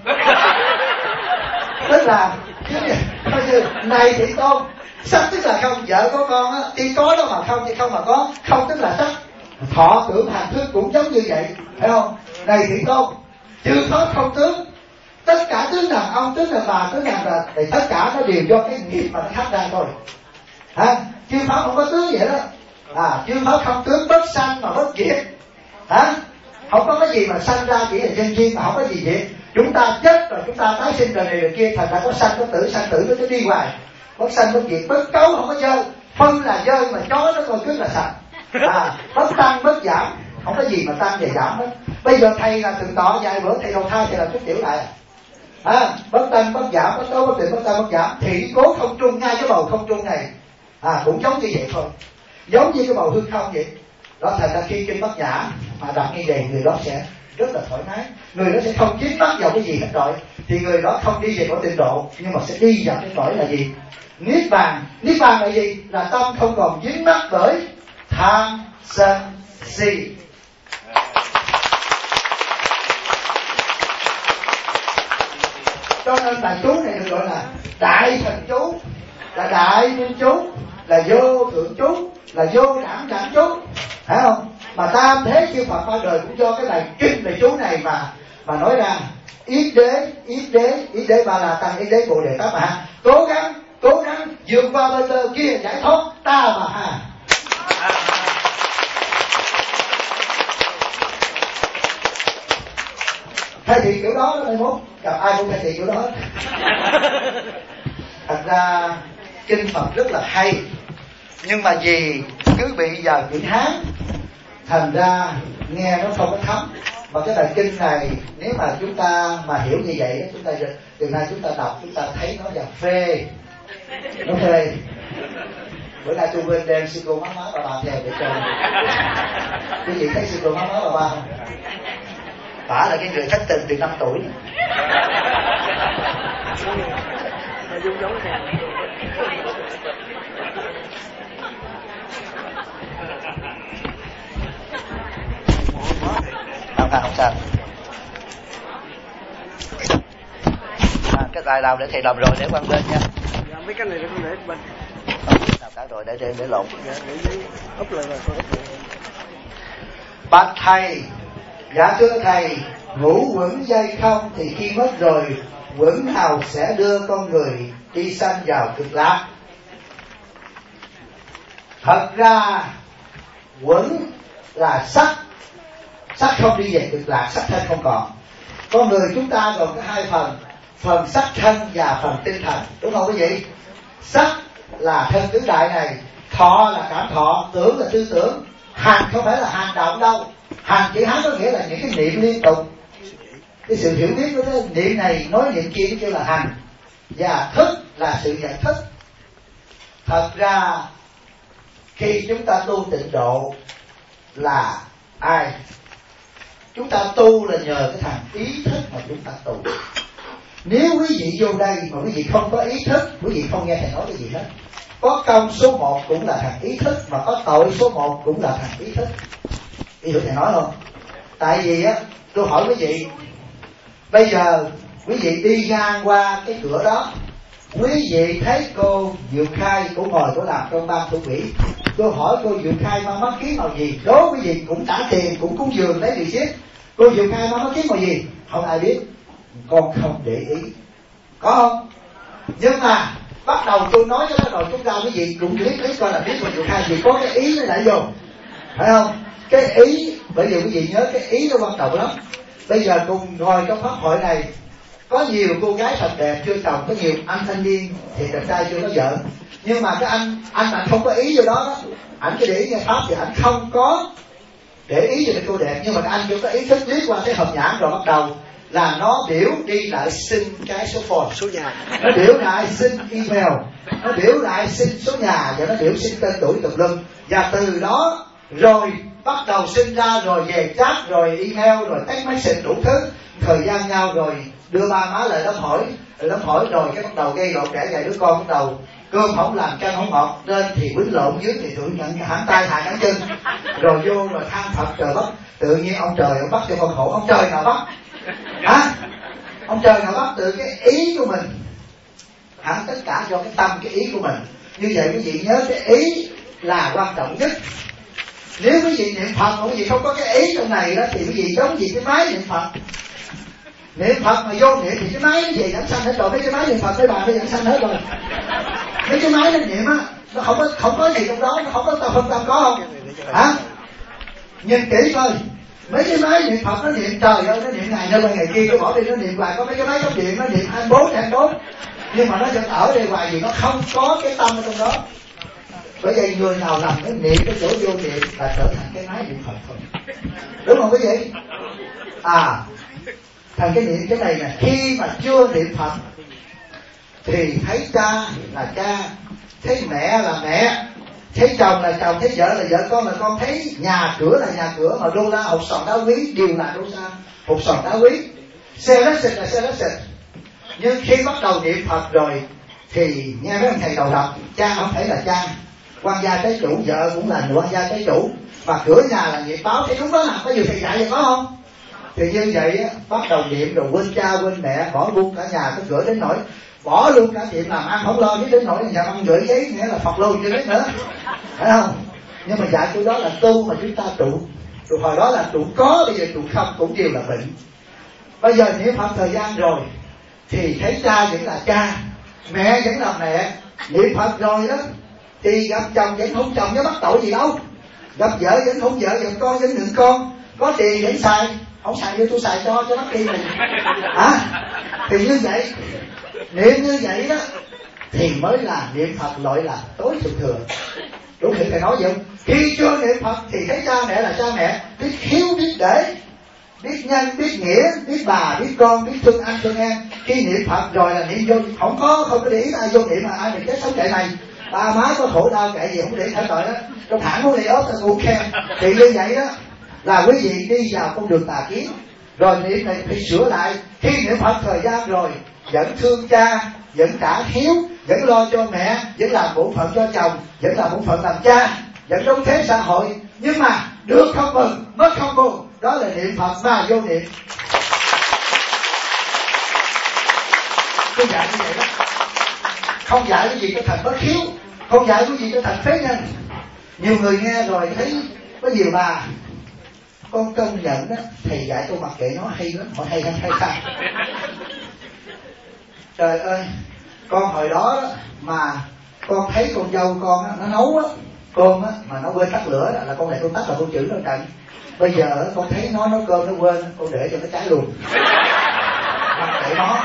Tức là này Thiện Tôn, sắc tức là không, vợ của con á tuy có đó mà không, chứ không mà có, không tức là sắc. Thọ tưởng hành thức cũng giống như vậy, phải không? Này Thiện Tôn, chư pháp không tướng, tất cả tướng đàn ông, tướng đàn bà, tướng đàn bà thì tất cả nó đều do cái nghiệp mà nó hắt ra thôi. Chư pháp không có tướng vậy đó. Chư pháp không tướng, bất sanh mà bất diệt. Không có cái gì mà sanh ra, chỉ là nhân duyên mà không có gì vậy. Chúng ta chết rồi chúng ta tái sinh rồi này rồi kia, thành ra có sanh có tử, sanh tử nó cứ đi hoài. Bất sanh bất diệt, bất cấu không có dơ, phân là dơ mà chó nó coi cứ là sạch. Bất tăng bất giảm, không có gì mà tăng và giảm hết. Bây giờ thầy là từng tỏ vài bữa thầy đầu thai thầy làm chút tiểu lại. Bất tăng bất giảm, bất cấu bất tịnh, bất tăng bất giảm, thị cố không trung, ngay cái bầu không trung này cũng giống như vậy thôi, giống như cái bầu hư không vậy đó. Thành ra khi kinh Bát Nhã mà đặt như vậy, người đó sẽ rất là thoải mái, người đó sẽ không dính mắc vào cái gì hết rồi, thì người đó không đi về cõi tịnh độ, nhưng mà sẽ đi vào cái cõi là gì? Niết bàn. Niết bàn là gì? Là tâm không còn dính mắc bởi tham sân si. Cho nên bài chú này được gọi là đại thần chú, là đại minh chú, là vô thượng chú, là vô đảm đẳng chú, phải không? Mà tam thế chư Phật qua đời cũng do cái bài kinh bài chú này mà nói ra. Yết đế ba la tăng, yết đế bồ đề tát ma, cố gắng vượt qua bên kia giải thoát ta mà ha. Thay thì kiểu đó mai mốt gặp ai cũng thay thì kiểu đó. Thật ra kinh Phật rất là hay, nhưng mà vì cứ bị giờ chữ Hán thành ra nghe nó không có thấm. Mà cái bài kinh này nếu mà chúng ta mà hiểu như vậy, chúng ta từ nay chúng ta đọc chúng ta thấy nó là phê, nó phê. Bữa nay tôi quên đem sư cô má bà theo để cho quý vị thấy sư cô má bà không? Bà là cái người thất tình từ 5 tuổi. Không sao. Cái tài nào để thầy làm rồi để quăng lên nha. Mấy cái này để bên. Nào cả rồi để lộn. Úp lại rồi, úp lại. Bạch thầy, dạ thưa thầy, ngũ quẩn dây không thì khi mất rồi, quẩn nào sẽ đưa con người đi sanh vào cực lạc? Thật ra quẩn là sắc không đi về cực lạc, sắc thân không còn. Con người chúng ta gồm có hai phần sắc thân và phần tinh thần, đúng không quý vị? Sắc là thân tứ đại này, thọ là cảm thọ, tưởng là tư tưởng, hành không phải là hành động đâu. Hành chữ Hán có nghĩa là những cái niệm liên tục, cái sự hiểu biết của cái niệm này nói niệm kia kêu là hành. Và thức là sự nhận thức. Thật ra khi chúng ta tu tịnh độ là ai? Chúng ta tu là nhờ cái thằng ý thức mà chúng ta tu. Nếu quý vị vô đây mà quý vị không có ý thức, quý vị không nghe thầy nói cái gì hết. Có công số 1 cũng là thằng ý thức, mà có tội số 1 cũng là thằng ý thức. Ý hiểu thầy nói không? Tại vì á, tôi hỏi quý vị, bây giờ quý vị đi ngang qua cái cửa đó, quý vị thấy cô Diệu Khai, cô ngồi cô làm trong ban thủ quỹ. Tôi hỏi cô Diệu Khai mang mắt kiến màu gì? Đố quý vị cũng trả tiền, cũng cúng dường lấy vị xếp. Cô Diệu Khai mang mắt kiến màu gì? Không ai biết. Con không để ý. Có không? Nhưng mà bắt đầu tôi nói cho nó rồi, chúng ta quý vị cũng biết coi là biết cô Diệu Khai vì có cái ý nó lại vô. Phải không? Cái ý, bởi vì quý vị nhớ cái ý nó quan trọng lắm. Bây giờ cùng ngồi trong pháp hội này, có nhiều cô gái thật đẹp chưa chồng, có nhiều anh thanh niên thì đẹp trai chưa có vợ. Nhưng mà cái anh không có ý vô đó, ảnh cái để ý nghe pháp thì ảnh không có để ý cho cái cô đẹp. Nhưng mà cái anh chưa có ý thức liếc qua cái hộp nhãn rồi bắt đầu là nó biểu đi lại xin cái số phone, số nhà, nó biểu lại xin email, nó biểu lại xin số nhà, và nó biểu xin tên tuổi tùm lum. Và từ đó rồi bắt đầu sinh ra, rồi về chat, rồi email, rồi text message đủ thứ, thời gian nhau rồi đưa ba má lại đám hỏi rồi cái bắt đầu gây lộn trẻ vài đứa con, bắt đầu cơm không làm canh không ngọt, lên thì quýnh lộn, dưới thì tụi nhận hãng tay hạ cánh chân, rồi vô rồi than Phật trời bắt. Tự nhiên ông trời ông bắt cho con khổ. Ông trời nào bắt? Hả? Ông trời nào bắt? Từ cái ý của mình. Hẳn tất cả do cái tâm, cái ý của mình. Như vậy quý vị nhớ cái ý là quan trọng nhất. Nếu quý vị niệm Phật mà quý vị không có cái ý trong này đó thì quý vị giống gì cái máy niệm Phật. Niệm Phật mà vô niệm thì cái máy nó về dẫn sanh hết rồi. Mấy cái máy niệm Phật mấy bà nó dẫn sanh hết rồi. Mấy cái máy nó niệm á, nó không có gì trong đó, nó không có phân tâm, có không? Hả? Nhìn kỹ coi, mấy cái máy niệm Phật nó niệm trời ơi, nó niệm ngày nơi qua ngày kia, nó bỏ đi nó niệm hoài. Có mấy cái máy cấp điện nó niệm 24/24, nhưng mà nó vẫn ở đây hoài vì nó không có cái tâm ở trong đó. Bởi vậy người nào làm cái niệm cái chỗ vô niệm là trở thành cái máy niệm Phật thôi. Đúng không quý vị? Thành cái niệm cái này nè, khi mà chưa niệm Phật thì thấy cha là cha, thấy mẹ là mẹ, thấy chồng là chồng, thấy vợ là vợ, con là con, thấy nhà cửa là nhà cửa, mà đô la hột sòn đá quý đều là đô la hột sòn đá quý, selection là selection. Nhưng khi bắt đầu niệm Phật rồi thì nghe mấy ông thầy đầu đọc, cha không phải là cha, quan gia trái chủ, vợ cũng là quan gia trái chủ, mà cửa nhà là nghiệp báo. Thì đúng đó là có nhiều thầy dạy vậy có không? Thì như vậy á, bắt đầu niệm rồi quên cha quên mẹ, bỏ luôn cả nhà cái cửa đến nỗi bỏ luôn cả tiệm làm ăn không lo, với đến nỗi nhà ăn gửi giấy nghĩa là Phật luôn chưa biết nữa, phải không? Nhưng mà dạy tôi đó là tu mà chúng ta trụ, rồi hồi đó là trụ có, bây giờ trụ không cũng đều là bệnh. Bây giờ niệm Phật thời gian rồi thì thấy cha vẫn là cha, mẹ vẫn là mẹ. Niệm Phật rồi đó thì gặp chồng vẫn không chồng, nó bắt tội gì đâu. Gặp vợ vẫn không vợ, gặp con vẫn đừng con, có tiền vẫn xài, không xài như tôi xài cho mất đi mình. Thì như vậy, niệm như vậy đó thì mới là niệm Phật loại là tối thượng thừa. Đúng như thầy nói vậy không? Khi chưa niệm Phật thì thấy cha mẹ là cha mẹ, biết hiếu biết để, biết nhân, biết nghĩa, biết bà, biết con, biết thương anh, thương em. Khi niệm Phật rồi là niệm vô, không có để ý ai vô niệm mà ai mình chết sống chạy này. Ba má có khổ đau kệ gì không để thả tội đó. Trong thẳng muốn đi ốp ta cũng khen. Thì như vậy đó là quý vị đi vào con đường tà kiến. Rồi niệm này phải sửa lại. Khi niệm Phật thời gian rồi vẫn thương cha, vẫn trả hiếu, vẫn lo cho mẹ, vẫn làm bổn phận cho chồng, vẫn làm bổn phận làm cha, vẫn đóng thế xã hội. Nhưng mà được không mừng, mất không buồn. Đó là niệm Phật mà vô niệm. Tôi dạy như vậy đó. Không dạy cái gì cho thành bất hiếu, không dạy cái gì cho thành phế nhân. Nhiều người nghe rồi thấy có nhiều bà, con công nhận đó, thầy dạy tôi mặc kệ nó hay lắm, họ hay sao? Trời ơi, con hồi đó mà con thấy con dâu con nó nấu á, cơm á mà nó quên tắt lửa đó, là con này con tắt là con chửi nó trận. Bây giờ con thấy nó nấu cơm nó quên, con để cho nó cháy luôn. Mặc kệ nó.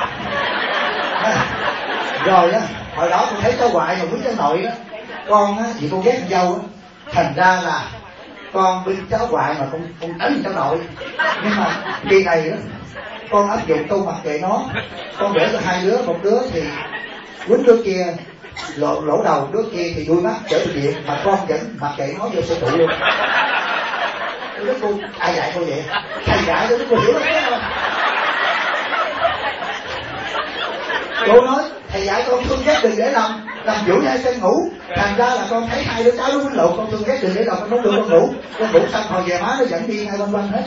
Rồi á, hồi đó con thấy cháu ngoại mà quý cháu nội đó, con á vì con ghét con dâu á, thành ra là con bên cháu ngoại mà con đánh cháu nội. Nhưng mà kỳ này đó, con áp dụng câu mặc kệ nó, con để cho hai đứa, một đứa thì quýnh đứa kia lỗ đầu, đứa kia thì đuôi mắt chở bệnh viện, mà con vẫn mặc kệ nó vô sư trụ luôn. Tôi nói cô, ai dạy cô vậy? Thầy dạy tôi cô hiểu không? Cô nói thầy dạy con thương ghét đừng để làm vũ hai sen ngủ. Thành ra là con thấy hai đứa cháu nó quýnh lộn, con thương ghét đừng để làm, con không được con ngủ xong hồi về má nó dẫn đi hai quanh hết.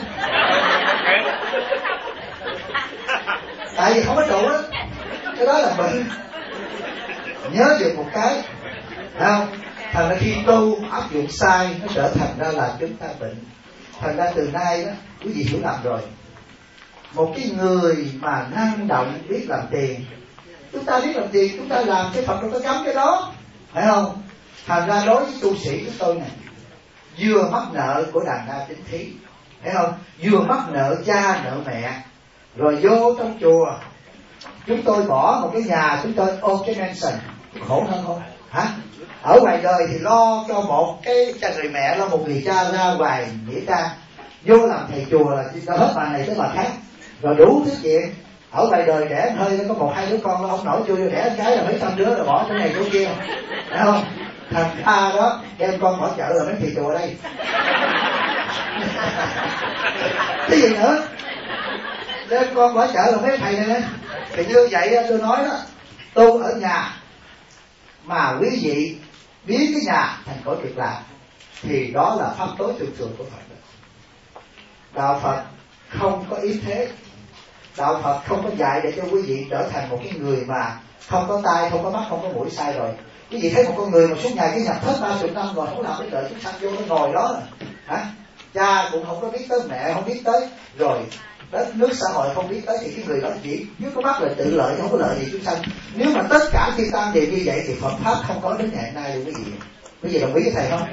Tại vì không có trụ á, cái đó là bệnh. Nhớ được một cái, không? Thành ra khi tu áp dụng sai nó trở thành ra là chúng ta bệnh. Thành ra từ nay đó quý vị hiểu lầm rồi. Một cái người mà năng động biết làm tiền, chúng ta biết làm tiền, chúng ta làm cái Phật đâu có cấm cái đó, phải không? Thành ra đối với tu sĩ chúng tôi này, vừa mắc nợ của đàn na chính thí, phải không? Vừa mắc nợ cha nợ mẹ, rồi vô trong chùa chúng tôi bỏ một cái nhà, chúng tôi ôm cái mansion, khổ hơn không? Hả? Ở ngoài đời thì lo cho một cái cha người mẹ, lo một người cha ra ngoài nghĩa trang, vô làm thầy chùa là chỉ hết bà này tới bà khác, rồi đủ thứ chuyện. Ở ngoài đời đẻ hơi có một hai đứa con nó không nổi, chưa đẻ cái là mấy trăm đứa rồi bỏ chỗ này chỗ kia, phải không? Thành ra đó đem con bỏ chợ là mấy thầy chùa đây. Cái gì nữa? Đem con bỏ chợ là mấy thầy này. Thì như vậy tôi nói đó, tu ở nhà mà quý vị biến cái nhà thành cõi Cực Lạc thì đó là pháp tối thường thường của Phật. Đạo Phật không có ý thế. Đạo Phật không có dạy để cho quý vị trở thành một cái người mà không có tai, không có mắt, không có mũi sai rồi. Quý vị thấy một con người mà suốt ngày cái nhập thất 30 năm rồi không làm cái đợi chúng sanh vô nó ngồi đó rồi. Hả? Cha cũng không có biết tới, mẹ không biết tới, rồi đất nước xã hội không biết tới, thì cái người đó chỉ nếu có mắt là tự lợi, không có lợi gì chúng sanh. Nếu mà tất cả chư tăng đều như vậy thì Phật pháp không có đến ngày hôm nay luôn quý vị. Quý vị đồng ý với thầy không?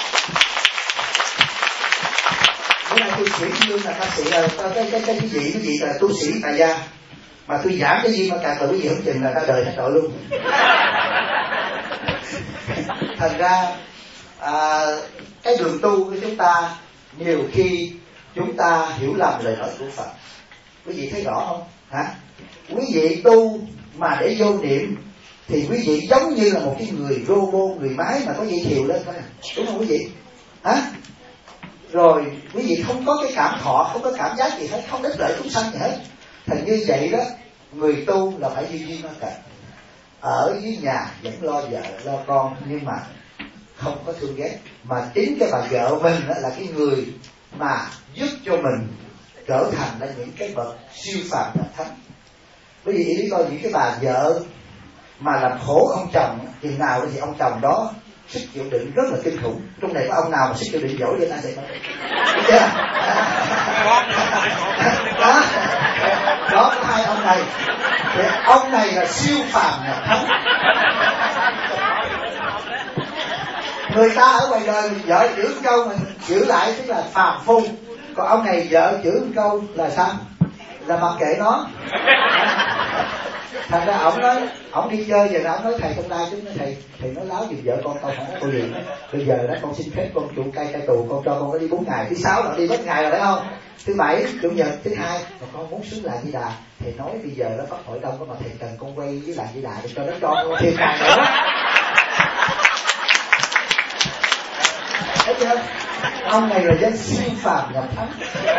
Bữa nay tôi sĩ như là ca sĩ là cái gì là tu sĩ tại gia, mà tôi giảng cái gì mà càng tự quý vị không chừng là ra đời hết tội luôn. Thành ra cái đường tu của chúng ta nhiều khi chúng ta hiểu lầm lời nói của Phật. Quý vị thấy rõ không? Hả? Quý vị tu mà để vô niệm thì quý vị giống như là một cái người robot, người máy mà có dây thiều lên thôi, đúng không quý vị? Hả? Rồi quý vị không có cái cảm thọ, không có cảm giác gì hết, không ích lợi chúng sanh gì hết. Thành như vậy đó, người tu là phải như duyên nó cần. Ở dưới nhà vẫn lo vợ lo con nhưng mà không có thương ghét, mà chính cái bà vợ mình là cái người mà giúp cho mình trở thành là những cái bậc siêu phàm thần thánh. Bởi vì ý coi những cái bà vợ mà làm khổ ông chồng chừng nào thì ông chồng đó sức chịu đựng rất là kinh khủng. Trong này có ông nào mà sức chịu đựng giỏi hơn anh vậy không? Đó có hai ông này. Thì ông này là siêu phàm thần thánh. Người ta ở ngoài đời vợ chữ một câu mình giữ lại tức là phàm phu, còn ông này vợ chữ một câu là sao? Là mặc kệ nó. Thành ra ổng nói, ổng đi chơi giờ nào ổng nói thầy không đai chứ, thầy nói láo giùm vợ con không có cô gì. Bây giờ đó con xin phép con chuộng cay tù, con cho con có đi 4 ngày, thứ 6 là đi mất ngày rồi phải không? thứ bảy, chủ nhật, thứ hai mà con muốn xuống lại Di Đà, thầy nói bây giờ nó có hội đông đó mà thầy cần con quay với lại Di Đà để cho nó cho con thêm ngày nữa. Thấy chưa? Ông này là dân siêu phàm nhập thánh.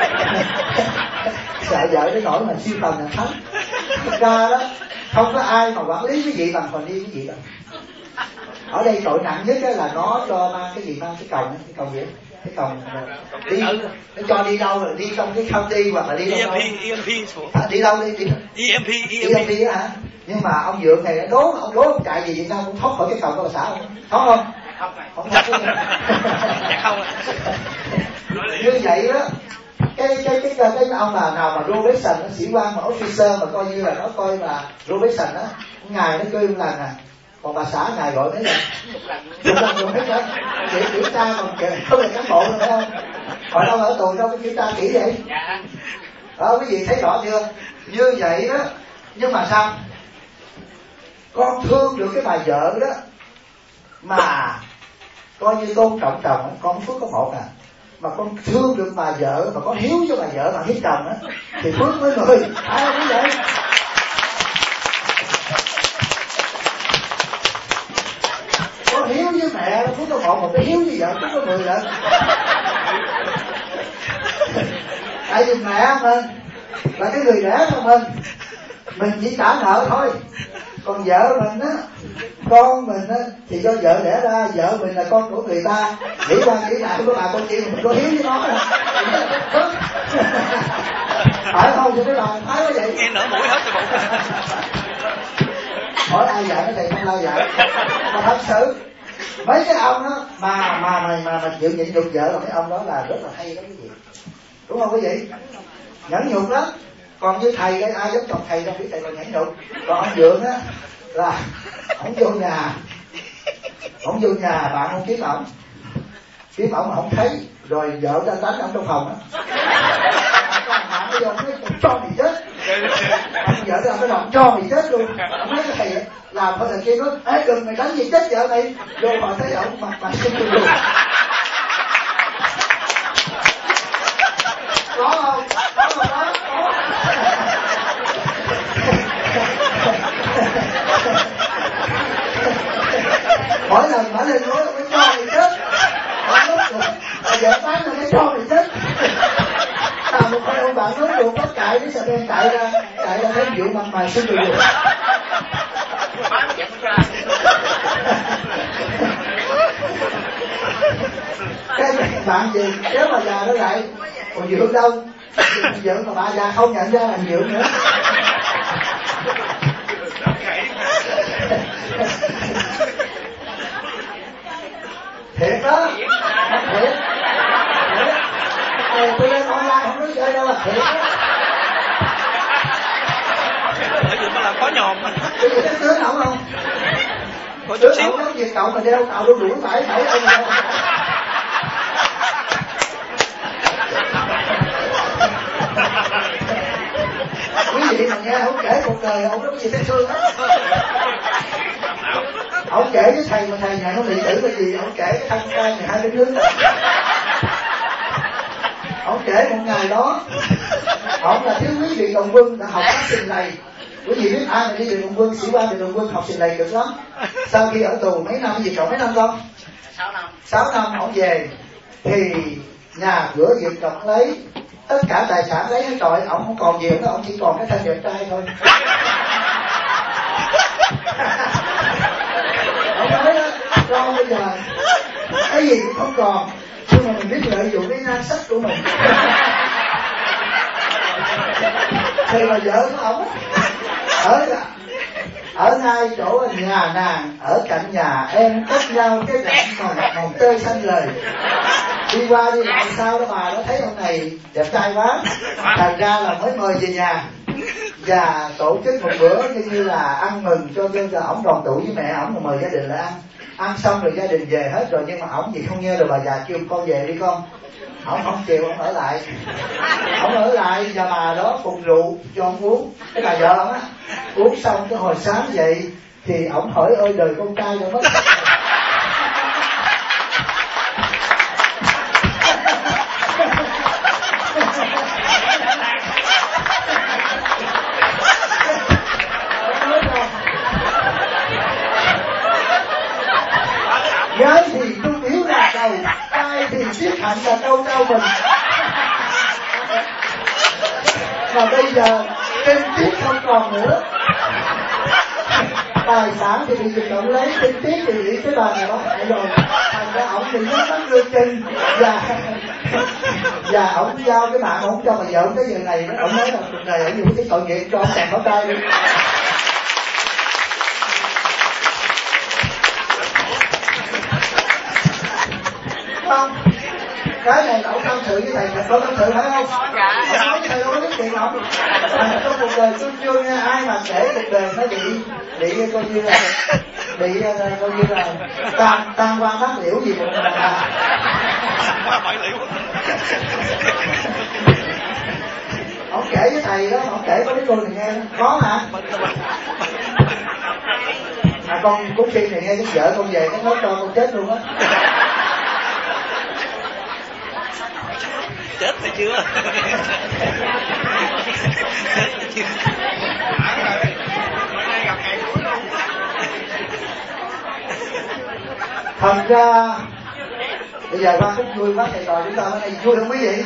Sợ vợ đến nỗi mà siêu phàm nhập thánh. Thực ra đó không có ai mà quản lý cái gì bằng còn đi cái gì đâu. Ở đây tội nặng nhất là nó cho mang cái gì, mang cái còng gì, cái còng đi, nó cho đi đâu rồi, đi trong cái county hoặc là đi đâu EMP đi đâu đi EMP hả? Nhưng mà ông Dượng này ông đố ông chạy gì Việt Nam cũng thoát khỏi cái còng của bà xã không? Thoát không? Không thoát. Không. Như vậy đó, cái ông nào mà probation, nó sĩ quan mà officer mà coi như là nó coi là probation á, ngày nó kêu là nè, còn bà xã ngày gọi mấy lần, một lần rồi hết rồi, vậy kiểm tra còn không là cán bộ nữa phải không? Họ đâu ở tù đâu có kiểm tra kỹ vậy? Quý vị thấy rõ chưa? Như vậy đó, nhưng mà sao? Con thương được cái bà vợ đó, mà coi như tôn trọng chồng, con phước có một à. Mà con thương được bà vợ, mà con hiếu cho bà vợ mà hiếu chồng á, thì phước với người. Ai không như vậy? Con hiếu với mẹ, phước có một, mà cái hiếu với vợ, phước có 10 lận. Tại vì mẹ mình là cái người đẻ cho mình chỉ trả nợ thôi. Còn vợ mình á, con mình á, thì do vợ đẻ ra, vợ mình là con của người ta. Nghĩ qua nghĩ lại của bà con chị mình có hiếu với nó nè. Phải không? Chứ cái bà thái quá vậy. Nghe nở mũi hết rồi bụng. Hỏi ai dạy nó thầy không lo dạy. Mà thật sự mấy cái ông đó mà chịu nhịn nhục vợ là mấy ông đó là rất là hay đó quý vị. Đúng không quý vị? Nhẫn nhục lắm. Còn như thầy đây, ai giống chồng thầy đâu biết thầy còn nhẫn nhục. Còn ông Dượng á là ổng vô nhà bạn không kiếm ổng mà không thấy, rồi vợ ra đánh ổng trong phòng á. Bạn bây giờ nói cho mày chết. Ông vợ ra cái lòng cho mày chết luôn. Mấy cái thầy làm thôi thằng kia nói ê đừng mày đánh gì chết vợ mày. Vô họ thấy ổng mặt xinh luôn. Có không? Có. Mỗi lần mở lên nói mới cho mày chết. Vợ bán là mới cho mày chết. Tao một ông bạn nói ruột bắt chạy với sợi đen chạy ra thấy Dượng mặt mày xinh rồi. Cái bạn gì nếu mà già nó lại còn Dượng đâu, Dượng mà bà già không nhận ra là Dượng nữa. Thiệt đó, thiệt. Tôi lên online không nói chơi đâu là thiệt đó. Bởi vì nó làm khó nhòm. Bây giờ cái tướng ổng không? Có chút xíu. Ổng nói việc cậu mà đeo cậu đu đuổi phải ông đâu. Quý vị mà nghe ổng kể cuộc đời ổng có gì thấy thương hết. Ổng kể với thầy mà thầy nhà nó bị tử cái gì, ổng kể cái thân trai 12 đứa nước. Ổng kể một ngày đó, ổng là thiếu quý vị đồng quân đã học các trình lầy. Quý vị biết ai mà đi đường đồng quân, sĩ quan đường đồng quân học trình lầy cực lắm. Sau khi ở tù mấy năm, gì trọn mấy năm không? 6 năm ổng về thì nhà cửa việc chồng lấy tất cả tài sản lấy hết rồi, ổng không còn gì nữa, ổng chỉ còn cái thân đẹp trai thôi. Ổng nói đó, con bây giờ cái gì cũng không còn, nhưng mà mình biết lợi dụng cái nhan sắc của mình. Thì mà vợ của ổng ở ngay chỗ nhà nàng, ở cạnh nhà em cách nhau cái rặng mồng tơi xanh lời. Đi qua đi lại sao đó bà nó thấy ông này đẹp trai quá, thành ra là mới mời về nhà và tổ chức một bữa như là ăn mừng cho ổng đoàn tụ với mẹ ổng, mời gia đình lại ăn xong rồi gia đình về hết rồi, nhưng mà ổng gì không nghe rồi bà già kêu con về đi con. Ổng không chịu, ổng ở lại và bà đó phục rượu cho ông uống. Cái bà vợ ổng á uống xong cái hồi sáng dậy thì ổng hỏi ơi đời con trai đâu mất. hạnh là trâu mình. Mà bây giờ kinh tiết không còn nữa, tài sản thì bị dịch động lấy, kinh tiết thì bị cái bà này bác hại rồi, thành ra ổng bị nhắm mắt đưa chân và ổng giao cái mạng ổng cho bà vợ ổng cái giờ này, ổng nói là cuộc này ổng dùng cái tội nghiệp cho ổng chàng có tay đi. Không, cái này ổng tâm sự với thầy, có tâm sự phải không? Ổng nói thầy đâu có biết chuyện ổng. Trong cuộc đời tôi chưa nghe ai mà kể cuộc đời nó bị coi như là tan qua bát liễu gì một ổng kể với thầy đó, ổng kể có cái cô này nghe có hả? Con Cúc Phi này nghe cái vợ con về nó nói cho con chết luôn á. Chết thì chưa. Thành ra bây giờ ba khúc vui quá, thầy trò chúng ta ở đây vui không quý vị?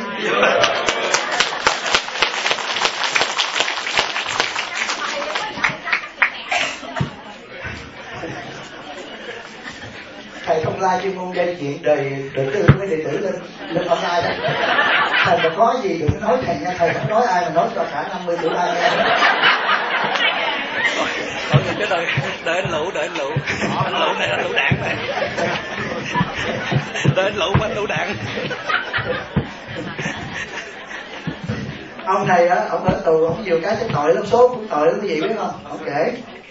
Thầy không like chuyên môn gây chuyện đời tư mấy đệ tử lên online đó. Thầy mà có gì đừng nói thầy nha, thầy không nói ai mà nói cho cả 50 tuổi ai nghe. Cái đợi anh Lụ này, anh Lụ Đạn này. Đợi anh Lụ mà anh Lụ Đạn. Ông này á, ông ở tù, ông nhiều cái tội lắm, số cũng tội lắm, cái gì biết không? Ông kể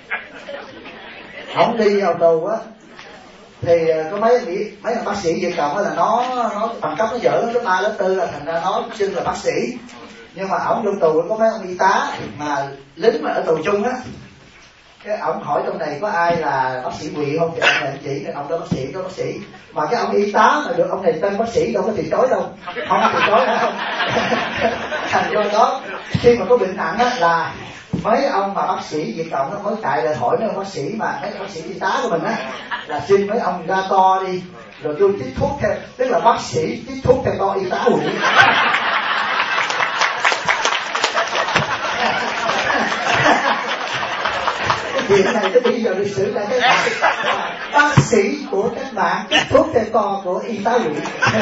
ông đi vào tù á thì có mấy thằng bác sĩ Việt Cộng là nó bằng cấp nó dở lắm, lớp 3 lớp 4 là thành ra nó xưng là bác sĩ. Nhưng mà ổng trong tù có mấy ông y tá mà lính mà ở tù chung á, cái ổng hỏi trong này có ai là bác sĩ Quỳ không, thì ông này chỉ ông đó bác sĩ, mà cái ông y tá mà được ông này tên bác sĩ đâu có từ chối đâu, không từ chối đâu. Thành do đó khi mà có bệnh nặng á là mấy ông mà bác sĩ Việt Cộng nó mới chạy lại hỏi mấy ông bác sĩ mà mấy bác sĩ y tá của mình á là xin mấy ông ra to đi rồi tôi chích thuốc theo, tức là bác sĩ chích thuốc theo to y tá Quỳ. Chuyện này tới bây giờ lịch sử là cái bác sĩ của các bạn thuốc tê to của y tá Quỳ.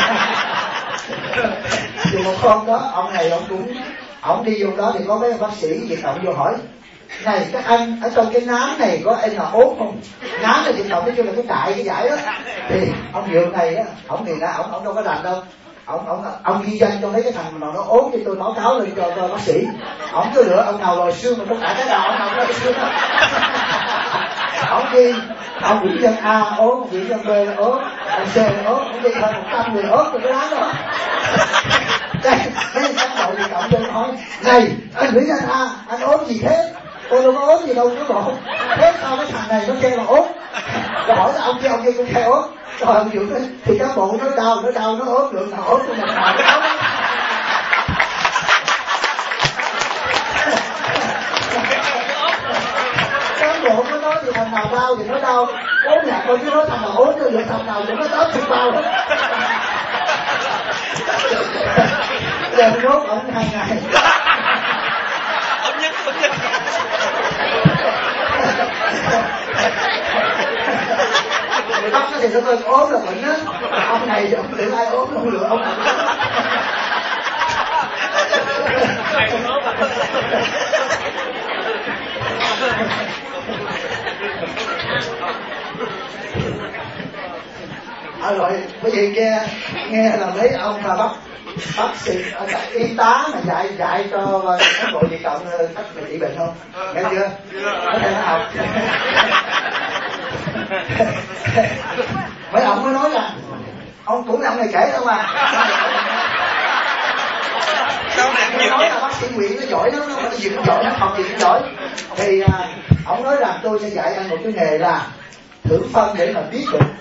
Thì một hôm đó ông này ông đi vô đó thì có mấy bác sĩ Việt Cộng vô hỏi này các anh ở trong cái nám này có anh là ốm không? Nám là Việt Cộng nói chung là cái trại cái giải đó. Thì ông Dượng này á, ông thì ra ông đâu có rành đâu. Ông ghi danh cho mấy cái thằng mà nó ốm thì tôi báo cáo lên cho bác sĩ. Ông cứ lựa ông nào lòi xương mà có cả cái đầu ông nào có cái xương đó. Ông ghi ông Nguyễn Dân A ốm, Nguyễn Dân B ốm, ông C ốm, ông ghi hơn 100 người ốm rồi cái đó đó. Đây, mấy cán bộ thì cộng lên hỏi này anh Nguyễn Dân A anh ốm gì thế? Tôi đâu có ốm gì đâu cái bộ. Thế sao cái thằng này nó kêu là ốm? Rồi hỏi là ông kia cũng kêu ốm. Rồi ông Dũng nói thì cán bộ nó đau nó ốm được nào ốm của mình nào nó ốm. Cán bộ nó nói thì thằng nào đau thì nó đau, ốm nhạc coi chứ nói thằng nào ốm được thằng nào thì nó đau thằng bao hết. Rồi nốt ổng hàng ngày. Ốm nhất. Người bác thì nó coi ốm là bệnh á, ông này thì ông tưởng ai ốm không lựa ông nào. Rồi quý vị nghe là mấy ông mà bác sĩ y tá mà dạy cho cán bộ Việt Cộng cách mà trị bệnh không? Nghe chưa? Có thể nó học. Mấy ông mới nói là ông cũng là ông này kể đâu mà. Ông nói là bác sĩ Nguyễn nó giỏi lắm, nó gì cũng giỏi, nó học gì cũng giỏi. Thì ông nói rằng tôi sẽ dạy anh một cái nghề là thử phân để mà biết được.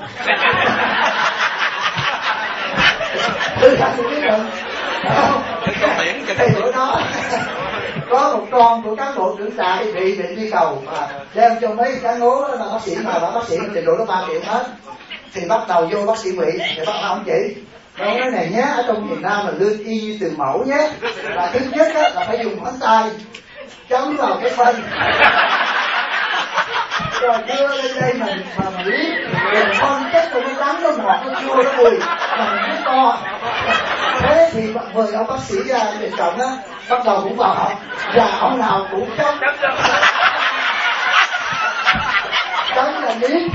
Tôi sẵn tôi biết rồi. Thì bữa đó có một con của cán bộ trưởng trại bị bệnh đi cầu mà đem cho mấy cái ngố là bác sĩ mà bác sĩ trình độ nó 3 triệu hết. Thì bắt đầu vô bác sĩ Mỹ thì bắt ông chỉ Câu nói này nhé, ở trong miền Nam là lương y như từ mẫu nhé. Và thứ nhất á, là phải dùng ngón tay chấm vào cái phân, rồi đưa lên đây mà biết rồi phân chất của nó đắng, nó ngọt, nó chua, nó bùi mà mình biết to. Thế thì mời ông bác sĩ ra để chồng á, bắt đầu cũng vào học và ông nào cũng chấm là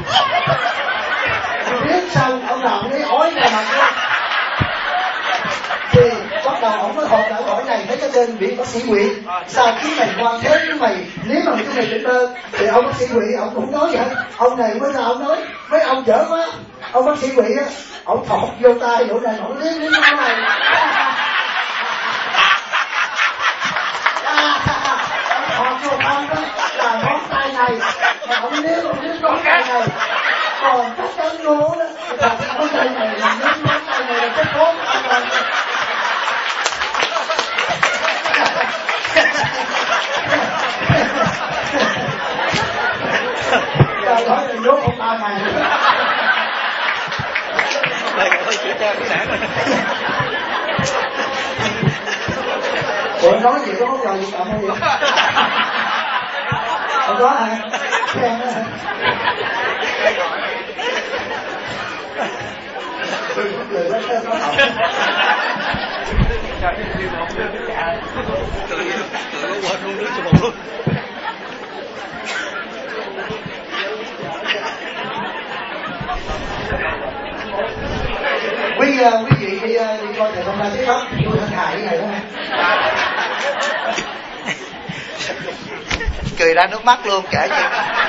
biết xong ông nào cũng thấy ói ra mặt luôn. Thì bắt đầu ông mới họp lại hỏi này, mấy cái tên bị bác sĩ Nguyễn sao chứ mày ngoan thế chứ mày, nếu mà cái này tỉnh bơ thì ông bác sĩ Nguyễn ông cũng nói vậy. Ông này mới ra ông nói mấy ông dở quá. Ông bác sĩ Nguyễn á, ông thọt vô tay chỗ này, ông liếm liếm cái này ông thọt vô ông đó là ngón tay này mà ông liếm ngón tay này, còn chắc chắn lúa đó là ngón tay này là liếm ngón tay này là chắc tốt. Trời nói là nhốt ông ta này. Đây là hơi chữa cha cái đảng rồi. Ủa nói gì có giờ gì cầm không vậy? Không có hả? Khen đó hả? Người đó có học. Tự nó quên luôn nước cho một luôn. Quý vị đi coi thầy không ra tiếp pháp tôi thân hại cái này đó hả? Cười ra nước mắt luôn kể gì.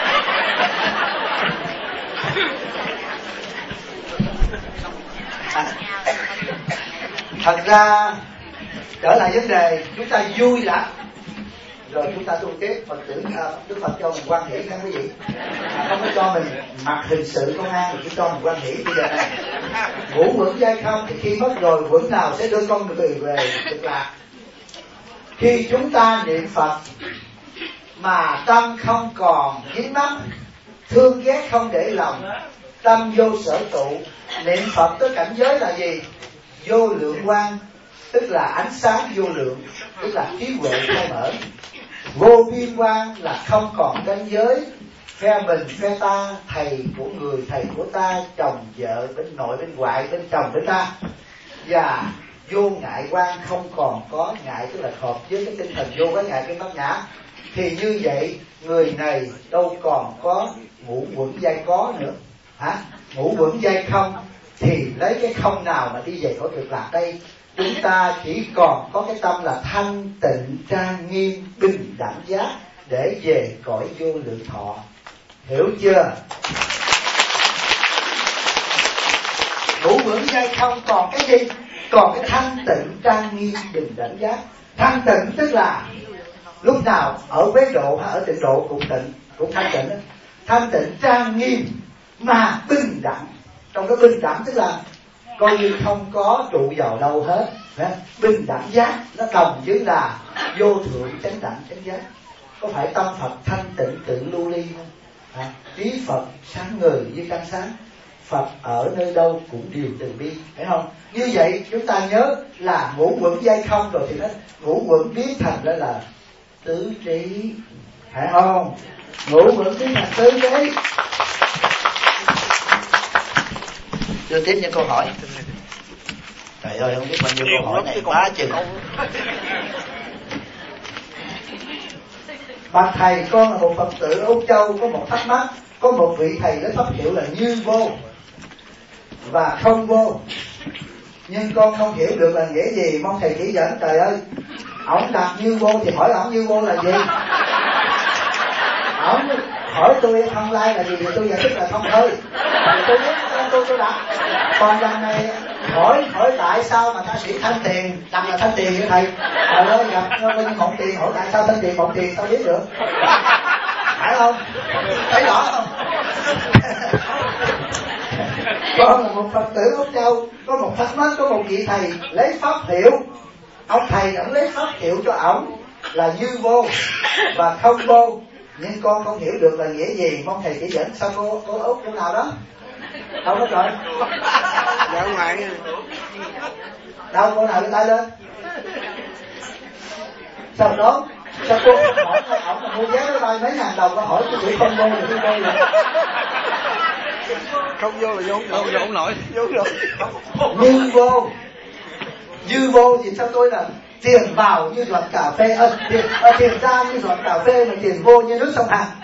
Thật ra trở lại vấn đề, chúng ta vui đã rồi chúng ta tu tiếp. Phật tử Đức Phật cho mình quan hỷ các quý vị, không có cho mình mặc hình sự công an, mà chỉ cho mình quan hỷ. Bây giờ này ngũ quẩn giai không thì khi mất rồi quẩn nào sẽ đưa con người về cực lạc? Khi chúng ta niệm Phật mà tâm không còn dính mắc, thương ghét không để lòng, tâm vô sở tụ, niệm Phật tới cảnh giới là gì? Vô lượng quang, tức là ánh sáng vô lượng, tức là trí huệ khai mở. Vô biên quang là không còn ranh giới, phe mình phe ta, thầy của người thầy của ta, chồng vợ bên nội bên ngoại, bên chồng bên ta. Và vô ngại quang, không còn có ngại, tức là hợp với cái tinh thần vô cái ngại cái bát nhã. Thì như vậy người này đâu còn có ngũ quẩn giai có nữa hả? Ngũ quẩn giai không thì lấy cái không nào mà đi về cõi cực lạc đây? Chúng ta chỉ còn có cái tâm là thanh tịnh trang nghiêm bình đẳng giác để về cõi vô lượng thọ. Hiểu chưa? Ngũ quẩn giai không còn cái gì? Còn cái thanh tịnh trang nghiêm bình đẳng giác. Thanh tịnh tức là lúc nào ở bế độ hay ở tịnh độ cũng tịnh, cũng thanh tịnh đó. Thanh tịnh trang nghiêm mà bình đẳng. Trong đó bình đẳng tức là coi như không có trụ vào đâu hết. Bình đẳng giác nó đồng với là vô thượng chánh đẳng chánh giác. Có phải tâm Phật thanh tịnh tự lưu ly không? Trí Phật sáng ngời như trăng sáng. Phật ở nơi đâu cũng đều từ bi, phải không? Như vậy chúng ta nhớ là ngũ quẩn giai không rồi thì nó ngũ quẩn biến thành đó là tứ trí, phải không? Ngũ quẩn biến thành tứ trí. Đưa tiếp những câu hỏi. Trời ơi, không biết bao nhiêu câu hỏi này quá chừng. Bạch thầy, con là một Phật tử ở Úc Châu, có một thắc mắc. Có một vị thầy lấy pháp hiệu là như vô và không vô, nhưng con không hiểu được là nghĩa gì, mong thầy chỉ dẫn. Trời ơi, ổng đặt như vô thì hỏi ổng như vô là gì? Ổng hỏi tôi thông lai là gì thì tôi giải thích là thông hơi. Tôi biết tôi đặt. Còn lần này hỏi tại sao mà ta sĩ thanh tiền đặt là thanh tiền vậy thầy? Trời ơi, gặp bên mộng tiền hỏi tại sao thanh tiền mộng tiền tao biết được, phải không? Thấy rõ không? Con là một Phật tử Úc Châu, có một thắc mắc, có một vị thầy lấy pháp hiệu. Ông thầy ổng lấy pháp hiệu cho ổng là như vô và không vô, nhưng con không hiểu được là nghĩa gì, mong thầy chỉ dẫn. Sao cô Úc chỗ nào đó? Đâu đó rồi? Dạ ngoài Đâu cô nào đưa tay lên? Sao đó? Sao cô hỏi ổng mà mua vé máy bay mấy ngàn đồng, cô hỏi cái chữ không vô thì tôi vô vậy? Không vô là vô không nổi. Vô rồi. Như vô thì theo tôi là tiền vào như giọt cà phê, tiền ra như giọt cà phê, mà tiền vô như nước sông Hàn.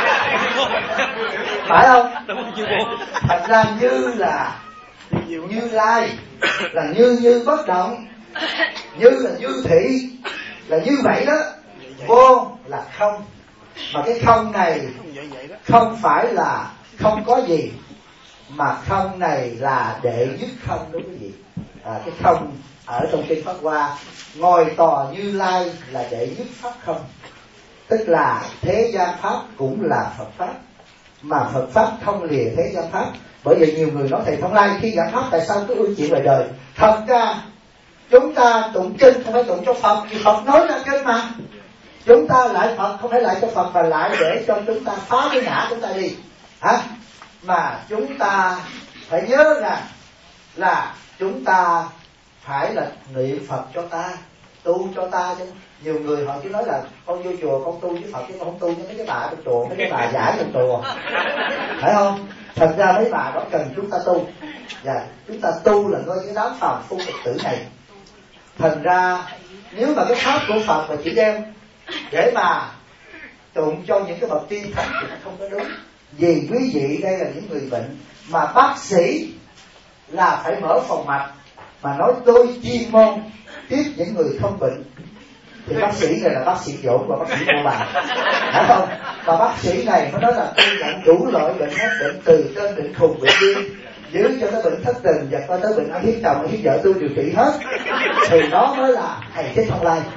Phải không? Thật ra như là Như Lai, là như bất động, như là như thị, là như vậy đó. Vô là không, mà cái không này không phải là không có gì, mà không này là đệ nhất không đó quý vị. Cái không ở trong kinh Pháp Hoa, ngồi tòa Như Lai là đệ nhất pháp không, tức là thế gian pháp cũng là Phật pháp, mà Phật pháp không lìa thế gian pháp. Bởi vậy nhiều người nói thầy Thông Lai khi giảng pháp tại sao cứ ưu chuyện ngoài đời. Thật ra chúng ta tụng kinh không phải tụng cho Phật, vì Phật nói ra kinh mà. Chúng ta lại Phật không phải lại cho Phật, và lại để cho chúng ta phá cái ngã chúng ta đi. Mà chúng ta phải nhớ rằng là chúng ta phải là niệm Phật cho ta, tu cho ta chứ. Nhiều người họ chỉ nói là con vô chùa con tu với Phật chứ con không tu với mấy cái bà trong chùa, mấy cái bà giải trong chùa, phải không? Thật ra mấy bà đó cần chúng ta tu, và chúng ta tu là coi cái đám phàm phu Phật tử này. Thành ra nếu mà cái pháp của Phật mà chỉ đem để mà tụng cho những cái bậc tiên thánh thì nó không có đúng. Vì quý vị đây là những người bệnh, mà bác sĩ là phải mở phòng mạch, mà nói tôi chuyên môn tiếp những người không bệnh, thì bác sĩ này là bác sĩ dỗn và bác sĩ vô bàn, phải không? Mà bác sĩ này mới nói là tôi nhận đủ loại bệnh hết, bệnh từ trên bệnh khùng, bệnh điên, giữ cho tới bệnh thất tình, và coi tới bệnh ăn hiếp chồng, ăn hiếp vợ, tôi điều trị hết, thì nó mới là thầy Thích Thông Lai.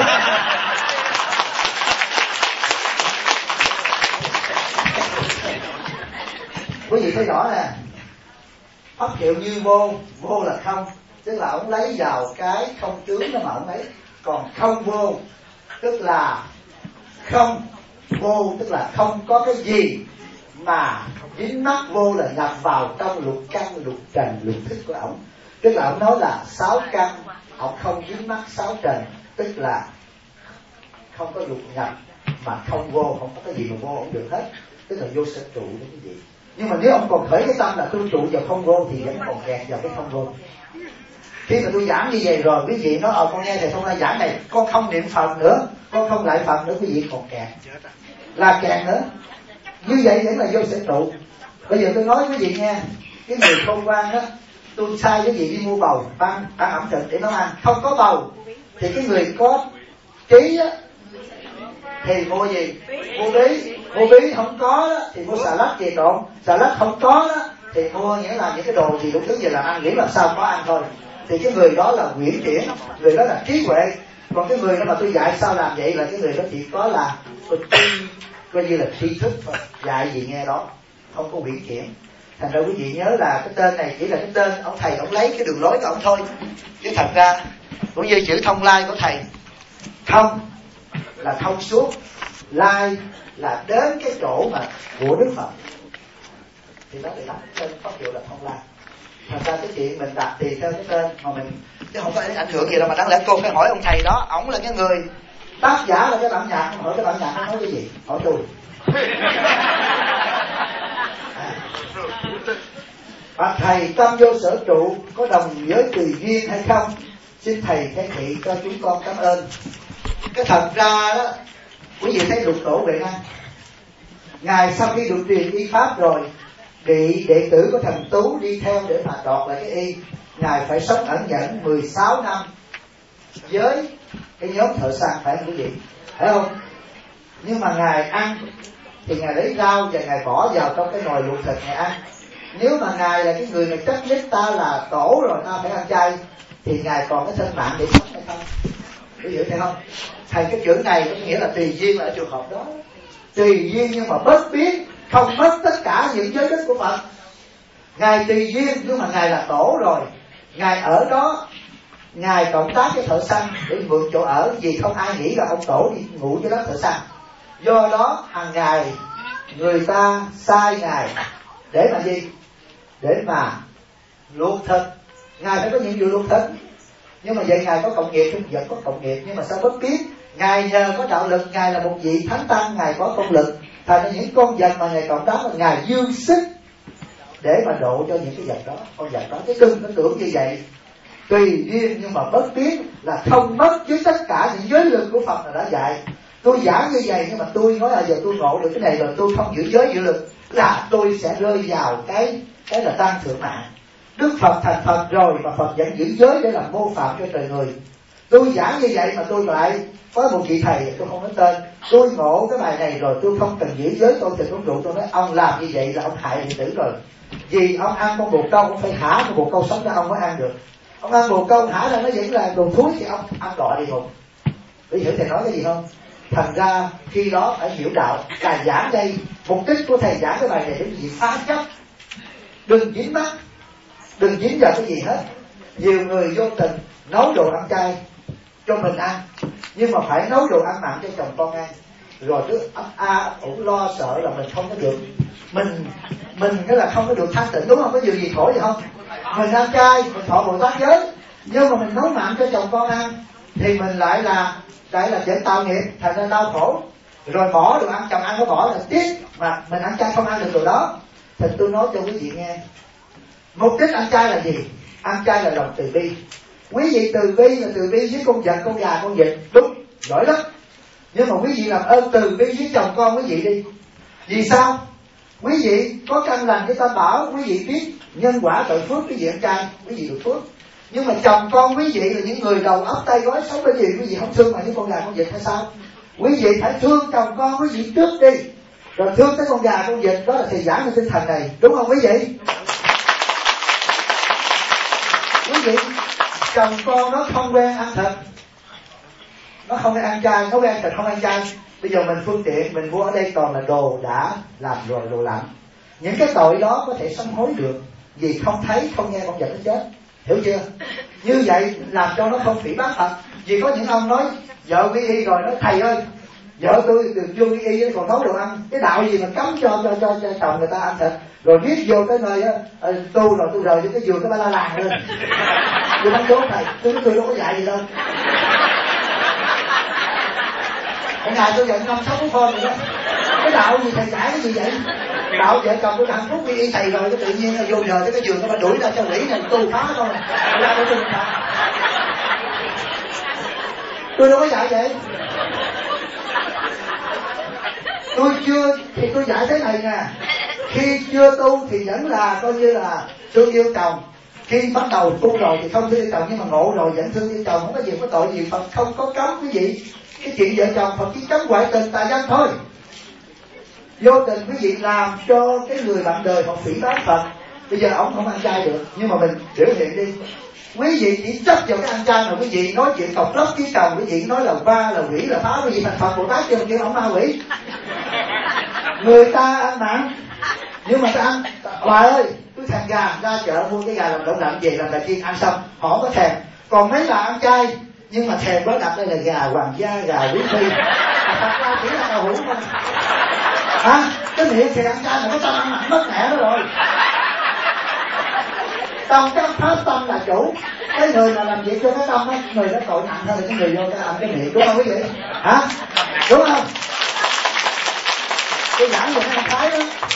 Quý vị thấy rõ nè, pháp hiệu như vô, vô là không, tức là ông lấy vào cái không tướng đó mà ông lấy. Còn không vô tức là không vô, tức là không có cái gì mà dính mắc. Vô là nhập vào trong lục căn, lục trần, lục thức của ổng. Tức là ổng nói là 6 căn, ổng không dính mắc 6 trần, tức là không có lục nhập, mà không vô, không có cái gì mà vô ổng được hết, tức là vô sở trụ đó quý vị. Nhưng mà nếu ông còn khởi cái tâm là tôi trụ vào không vô thì vẫn còn kẹt vào cái không vô. Khi mà tôi giảng như vậy rồi, quý vị nói con nghe thầy Thông Lai giảng này, con không niệm Phật nữa, con không lại Phật nữa, quý vị còn kẹt, là kẹt nữa. Như vậy vẫn là vô sở trụ. Bây giờ tôi nói quý vị nghe, cái người khôn ngoan đó, tôi sai quý vị đi mua bầu, ăn ẩm thực để nó ăn, không có bầu thì cái người có trí á thì mua gì? Mua bí. Mua bí không có đó thì mua xà lách về trộn. Xà lách không có đó thì mua nghĩa là những cái đồ gì đủ thứ về làm ăn, nghĩ làm sao có ăn thôi. Thì cái người đó là uyển chuyển, người đó là trí huệ. Còn cái người đó mà tôi dạy sao làm vậy là cái người đó chỉ có là coi như là tri thức thôi, dạy gì nghe đó, không có uyển chuyển. Thành ra quý vị nhớ là cái tên này chỉ là cái tên ông thầy ông lấy cái đường lối của ông thôi, chứ thật ra cũng như chữ Thông Lai của thầy. Thông là thông suốt, lai là đến cái chỗ mà của Đức Phật, thì nó bị đặt tên pháp hiệu là Thông Lai. Thật ra cái chuyện mình đặt thì theo cái tên mà mình, chứ không có ảnh hưởng gì đâu. Mà đáng lẽ cô phải hỏi ông thầy đó, ổng là cái người tác giả là cái bản nhạc, hỏi cái bản nhạc nó nói cái gì, hỏi tôi. Bạch thầy tâm vô sở trụ có đồng với tùy duyên hay không? Xin thầy khai thị cho chúng con cảm ơn. Cái thật ra đó, quý vị thấy Lục Tổ Huệ Năng, ngài sau khi được truyền y pháp rồi, bị đệ tử của Thần Tú đi theo để mà đoạt lại cái y, ngài phải sống ẩn nhẫn 16 năm với cái nhóm thợ săn, phải không quý vị? Phải không? Nhưng mà ngài ăn thì ngài lấy rau và ngài bỏ vào trong cái nồi luộc thịt ngài ăn. Nếu mà ngài là cái người mà chấp nhất ta là tổ rồi ta phải ăn chay, thì ngài còn cái sinh mạng để sống hay không? Quý vị thấy không? Thầy cái chữ này có nghĩa là tùy duyên, là ở trường hợp đó tùy duyên nhưng mà bất biến, không mất tất cả những giới đức của Phật. Ngài tùy duyên nhưng mà ngài là tổ rồi, ngài ở đó, ngài cộng tác với thợ săn để mượn chỗ ở, vì không ai nghĩ là ông tổ đi ngủ với đó thợ săn. Do đó hàng ngày người ta sai ngài để mà gì? Để mà luộc thịt Ngài phải có nhiệm vụ luân thịnh. Nhưng mà vậy Ngài có cộng nghiệp không? Vẫn có cộng nghiệp, nhưng mà sao bất biết. Ngài nhờ có đạo lực, Ngài là một vị thánh tăng, Ngài có công lực. Thành ra những con vật mà Ngài cộng đám là Ngài dương sức để mà độ cho những cái vật đó, con vật đó. Chứ đừng có tưởng như vậy. Tùy duyên nhưng mà bất biết là không mất với tất cả những giới luật của Phật là đã dạy. Tôi giảng như vậy nhưng mà tôi nói là giờ tôi ngộ được cái này rồi, tôi không giữ giới giữ luật là tôi sẽ rơi vào cái là tăng thượng mạng. Đức Phật thành Phật rồi mà Phật vẫn giữ giới để làm mô phạm cho trời người. Tôi giảng như vậy mà tôi lại có một vị thầy, tôi không nói tên, tôi ngộ cái bài này rồi tôi không cần giữ giới, tôi từng uống rượu, tôi nói ông làm như vậy là ông hại đệ tử rồi. Vì ông ăn con bồ câu, ông phải thả con bồ câu sống ra ông mới ăn được. Ông ăn bồ câu thả ra nó vẫn là đồ thúi thì ông ăn đọa đi ngục. Để hiểu thầy nói cái gì không? Thành ra khi đó phải hiểu đạo. Là giảng đây, mục đích của thầy giảng cái bài này để gì? Phá chấp. Đừng dính mắt, đừng dính vào cái gì hết. Nhiều người vô tình nấu đồ ăn chay cho mình ăn, nhưng mà phải nấu đồ ăn mặn cho chồng con ăn. Rồi cứ ủ lo sợ là mình không có được, mình cái là không có được thanh tịnh, đúng không? Có điều gì khổ vậy không? Mình ăn chay, mình thọ Bồ Tát giới, nhưng mà mình nấu mặn cho chồng con ăn thì mình lại là chuyện tạo nghiệp, thành ra đau khổ. Rồi bỏ đồ ăn, chồng ăn có bỏ là tiếc, mà mình ăn chay không ăn được đồ đó. Thì tôi nói cho quý vị nghe, mục đích ăn chay là gì? Ăn chay là lòng từ bi. Quý vị từ bi là từ bi với con vật, con gà, con vịt, đúng, giỏi lắm. Nhưng mà quý vị làm ơn từ bi với chồng con quý vị đi. Vì sao? Quý vị có căn lành với Tam Bảo, quý vị biết nhân quả tội phước, quý vị ăn chay, quý vị được phước. Nhưng mà chồng con quý vị là những người đầu óc tay gói sống cái gì, quý vị không thương mà những con gà, con vịt hay sao? Quý vị phải thương chồng con quý vị trước đi, rồi thương tới con gà, con vịt. Đó là thầy giảng về tinh thần này, đúng không quý vị? Quý vị, chồng con nó không quen ăn thịt, nó không quen ăn chay, nó quen thịt không ăn chay. Bây giờ mình phương tiện, mình mua ở đây toàn là đồ đã làm rồi, đồ lạnh. Những cái tội đó có thể sám hối được, vì không thấy, không nghe con vật nó chết. Hiểu chưa? Như vậy làm cho nó không phỉ báng Phật. Vì có những ông nói vợ quy y rồi nói thầy ơi, vợ tôi được vô quy y còn nấu đồ ăn, cái đạo gì mà cấm cho chồng người ta ăn thịt. Rồi viết vô cái nơi tu rồi tôi rời cho cái giường cái ba la làng lên. Tôi nói trốn thầy, tôi đâu có dạy gì đâu. Cái ngày tôi dạy 5-6 con rồi đó. Cái đạo gì thầy giải cái gì vậy? Đạo vợ chồng tôi hạnh phúc quy y thầy rồi, cái tự nhiên vô nhờ cái giường nó bà đuổi ra cho quỷ này tu phá thôi. Tôi đâu có dạy vậy. Tôi chưa thì tôi dạy thế này nè. Khi chưa tu thì vẫn là coi như là thương yêu chồng. Khi bắt đầu tu rồi thì không thương yêu chồng, nhưng mà ngộ rồi vẫn thương yêu chồng, không có gì có tội gì. Phật không có cấm quý vị cái chuyện vợ chồng, Phật chỉ cấm ngoại tình tà dâm thôi. Vô tình quý vị làm cho cái người bạn đời họ phỉ báng Phật. Bây giờ ông không ăn chay được, nhưng mà mình biểu hiện đi. Quý vị chỉ chấp vào cái ăn chay mà quý vị nói chuyện cọc lóc với chồng, quý vị nói là va là quỷ là phá, quý vị thành Phật Bồ Tát chưa kêu ông ma quỷ. Người ta ăn mặn, nhưng mà ta ăn hoài ơi. Cứ thèm gà, ra chợ mua cái gà làm đậu nặng về làm đại chiên ăn xong họ không có thèm. Còn mấy bà ăn chay nhưng mà thèm quá, đặt đây là gà hoàng gia, gà quý phi, thật ra chỉ là đậu hũ thôi. Hả? Cái miệng thì ăn chay mà cái tâm ăn mặn mất mẹ nó rồi. Tâm cái pháp tâm là chủ. Cái người mà làm việc cho cái tâm á, người đó tội nặng hơn là cái người vô cái ăn cái miệng, đúng không quý vị? Hả? Đúng không? Tôi giảng về cái ăn thái đó.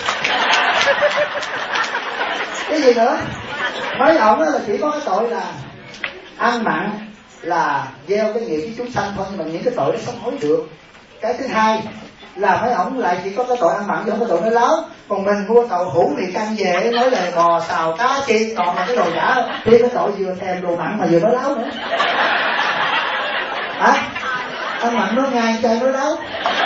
Cái gì nữa? Mấy ổng là chỉ có cái tội là ăn mặn là gieo cái nghiệp với chúng sanh thôi, nhưng mà những cái tội đó sám hối được. Cái thứ hai là mấy ổng lại chỉ có cái tội ăn mặn chứ không có tội nói láo. Còn mình mua tàu hũ mì căng về nói là bò xào cá chiên còn là cái đồ giả, thì cái tội vừa thèm đồ mặn mà vừa nói láo nữa. Hả? Ăn mặn nói ngang, chay nói láo.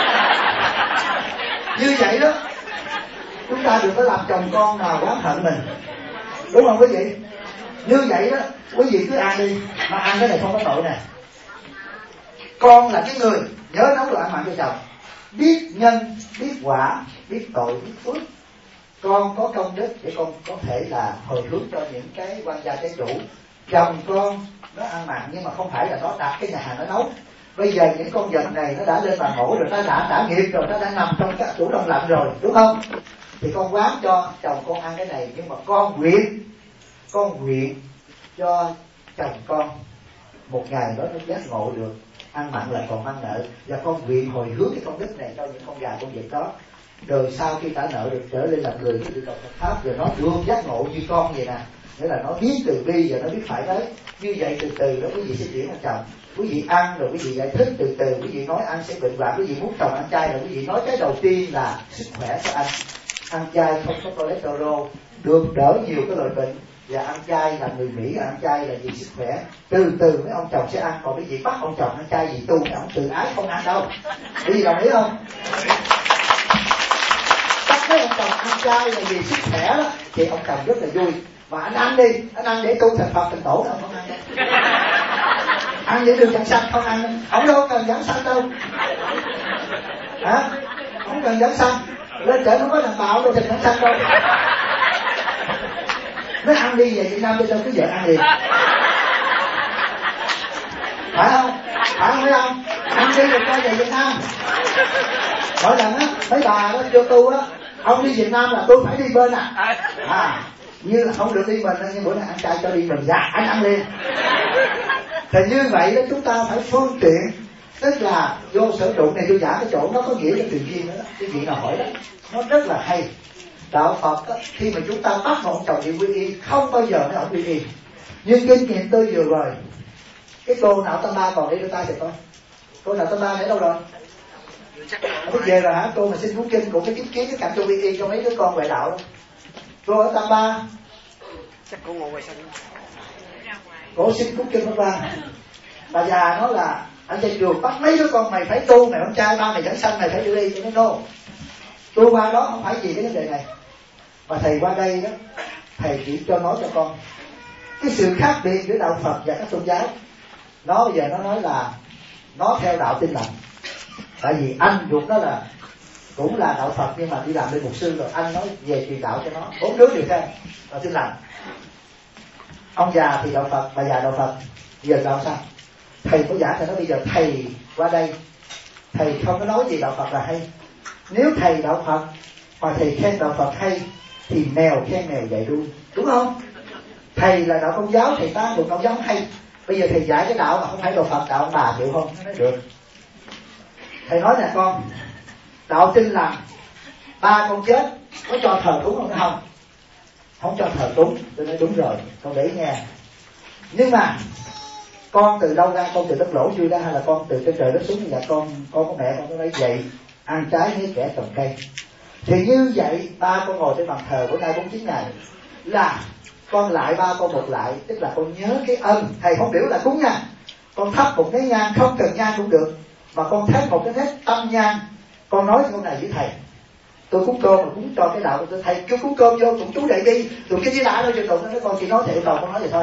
Như vậy đó chúng ta đừng có làm chồng con nào oán hận mình, đúng không quý vị? Như vậy đó quý vị cứ ăn đi, mà ăn cái này không có tội nè. Con là cái người nhớ nấu đồ ăn mặn cho chồng, biết nhân, biết quả, biết tội, biết phước. Con có công đức để con có thể là hồi hướng cho những cái quan gia trái chủ. Chồng con nó ăn mặn nhưng mà không phải là nó đặt cái nhà hàng nó nấu. Bây giờ những con vật này nó đã lên bàn mổ rồi, nó đã nghiệp rồi, nó đã nằm trong cái tủ đông lạnh rồi, đúng không? Thì con quán cho chồng con ăn cái này, nhưng mà con nguyện cho chồng con một ngày đó nó giác ngộ được ăn mặn là còn ăn nợ, và con nguyện hồi hướng cái công đức này cho những con gà con vịt đó, rồi sau khi trả nợ được trở lên làm người cái được đọc Phật pháp, rồi nó được giác ngộ như con vậy nè, nghĩa là nó biết từ bi và nó biết phải đấy. Như vậy từ từ đó quý vị sẽ chuyển sang chồng, quý vị ăn rồi quý vị giải thích từ từ, quý vị nói ăn sẽ bệnh hoạn, quý vị muốn chồng ăn chay là quý vị nói cái đầu tiên là sức khỏe cho anh, ăn chay không có cholesterol, được đỡ nhiều cái loại bệnh, và ăn chay là người Mỹ ăn chay là vì sức khỏe. Từ từ mấy ông chồng sẽ ăn, còn cái gì bắt ông chồng ăn chay gì tu mấy ông tự ái không ăn đâu. Quý vị đồng ý không? Bắt mấy ông chồng ăn chay là vì sức khỏe đó thì ông chồng rất là vui. Mà anh ăn đi, anh ăn để tu thành Phật thành tổ đâu, không ăn đâu. Ăn để được giảng sanh không ăn, không đâu cần giảng sanh đâu. Hả? Không cần giảng sanh, lên trời không có đàn bạo đâu thì giảng sanh đâu. Nói ăn đi về Việt Nam bây giờ cứ vợ ăn liền, phải không? Phải không mấy ông? Ăn đi rồi quay về Việt Nam. Mỗi lần á mấy bà đó cho tu á, ông đi Việt Nam là tôi phải đi bên như là không được đi mình, nhưng bữa nay ăn chay cho đi mình, dạ anh ăn liền. Thì như vậy đó chúng ta phải phương tiện, tức là vô sử dụng này tôi giả cái chỗ nó có nghĩa là tự nhiên đó. Cái chuyện nào hỏi đó nó rất là hay. Đạo Phật đó, khi mà chúng ta bắt một chồng đi quy y không bao giờ nó ở quy y. Nhưng kinh nghiệm tôi vừa rồi, cái cô nào tâm ba còn đi đưa tay thì coi, cô nào tâm ba nãy đâu rồi? Nó về rồi hả? Cô mà xin cuốn kinh của cái chứng kiến cái cảnh cho quy y cho mấy đứa con ngoại đạo đó. Cô ở tâm ba chắc cô ngồi ngoài sân. Cô xin cuốn kinh Pháp Hoa. Bà già nó là ở trên trường bắt mấy đứa con mày phải tu, mày con trai ba mày dẫn sanh mày phải đưa đi cho nó nô. Tu qua đó không phải gì cái vấn đề này. Mà thầy qua đây đó, thầy chỉ cho nói cho con cái sự khác biệt giữa đạo Phật và các tôn giáo. Nó bây giờ nó nói là nó theo đạo Tin Lành. Tại vì anh ruột nó là cũng là đạo Phật nhưng mà đi làm bên mục sư rồi, anh nói về truyền đạo cho nó, 4 đứa đều theo đạo Tin Lành. Ông già thì đạo Phật, bà già đạo Phật. Giờ làm sao? Thầy có giải, thầy nói bây giờ thầy qua đây, thầy không có nói gì đạo Phật là hay. Nếu thầy đạo Phật mà thầy khen đạo Phật hay thì mèo khen mèo dạy đuôi, đúng không? Thầy là đạo Công giáo, thầy ta một đạo giáo hay. Bây giờ thầy giải cái đạo mà không phải đạo Phật, đạo ông bà chịu không? Nói được. Thầy nói nè con, đạo Tin Lành ba con chết có cho thờ cúng không? Không, không cho thờ cúng. Tôi nói đúng rồi, con để nghe. Nhưng mà con từ đâu ra? Con từ đất lỗ chui ra hay là con từ trên trời đất xuống? Là con có mẹ con có nói vậy, ăn trái với kẻ trồng cây. Thì như vậy ba con ngồi trên bàn thờ bữa nay 49 ngày là con lại ba con một lại, tức là con nhớ cái ân. Thầy không biểu là cúng nha, con thắp một cái nhang, không cần nhang cũng được, mà con thắp một cái nét tâm nhang. Con nói câu này với thầy, tôi cúng cơm mà cúng cho cái đạo của thầy, chú cúng cơm vô cũng chú dậy đi, tụi cái đi đã thôi, cho tụi nó. Con chỉ nói thầy yêu cầu con nói vậy thôi.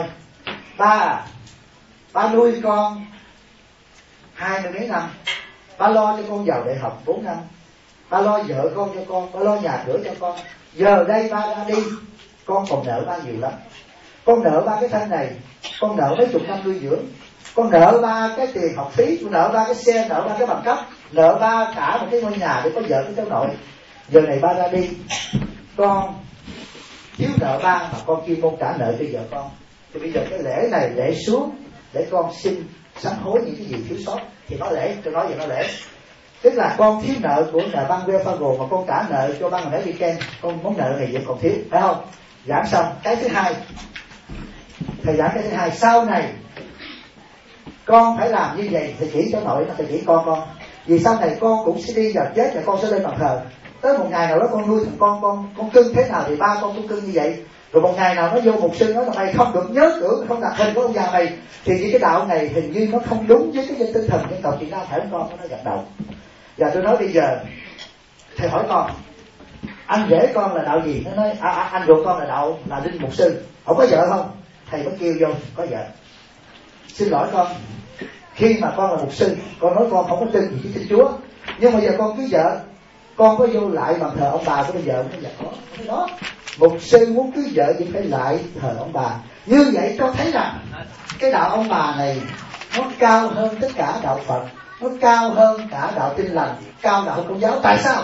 Ba nuôi con 20 mấy năm, ba lo cho con vào đại học 4 năm, ba lo vợ con cho con, ba lo nhà cửa cho con. Giờ đây ba ra đi, con còn nợ ba nhiều lắm. Con nợ ba cái thân này, con nợ mấy chục năm nuôi dưỡng, con nợ ba cái tiền học phí, con nợ ba cái xe, nợ ba cái bằng cấp, nợ ba cả một cái ngôi nhà để có vợ có cháu nội. Giờ này ba ra đi, con thiếu nợ ba mà con kêu con trả nợ cho vợ con. Thì bây giờ cái lễ này lễ xuống để con xin sám hối những cái gì thiếu sót thì nó lễ, tôi nói vậy nó lễ. Tức là con thiếu nợ của nhà ban Welfare mà con trả nợ cho ban ngày weekend, con món nợ này vẫn còn thiếu, phải không? Giảng xong. Cái thứ hai, thầy giảng cái thứ hai, sau này con phải làm như vậy. Thầy chỉ cho nội, thầy chỉ con vì sau này con cũng sẽ đi vào chết và con sẽ lên bàn thờ. Tới một ngày nào đó con nuôi thằng con cưng thế nào thì ba con cũng cưng như vậy. Rồi một ngày nào nó vô mục sư nói là mày không được nhớ tưởng, không đặt hình của ông già mày, thì những cái đạo này hình như nó không đúng với cái tinh thần dân tộc Việt Nam, phải không con? Nó gật đầu. Và tôi nói bây giờ thầy hỏi con, anh rể con là đạo gì? Nó nói anh ruột con là đạo là linh mục sư. Không có vợ không? Thầy mới kêu vô có vợ. Xin lỗi con, khi mà con là mục sư, con nói con không có tin gì với Thiên Chúa, nhưng mà giờ con cưới vợ, con có vô lại bàn thờ ông bà của bây giờ không? Dạ có. Cái đó mục sư muốn cưới vợ thì phải lại thờ ông bà. Như vậy cho thấy rằng cái đạo ông bà này nó cao hơn tất cả đạo Phật, nó cao hơn cả đạo Tin Lành, cao đạo Công giáo. Tại sao?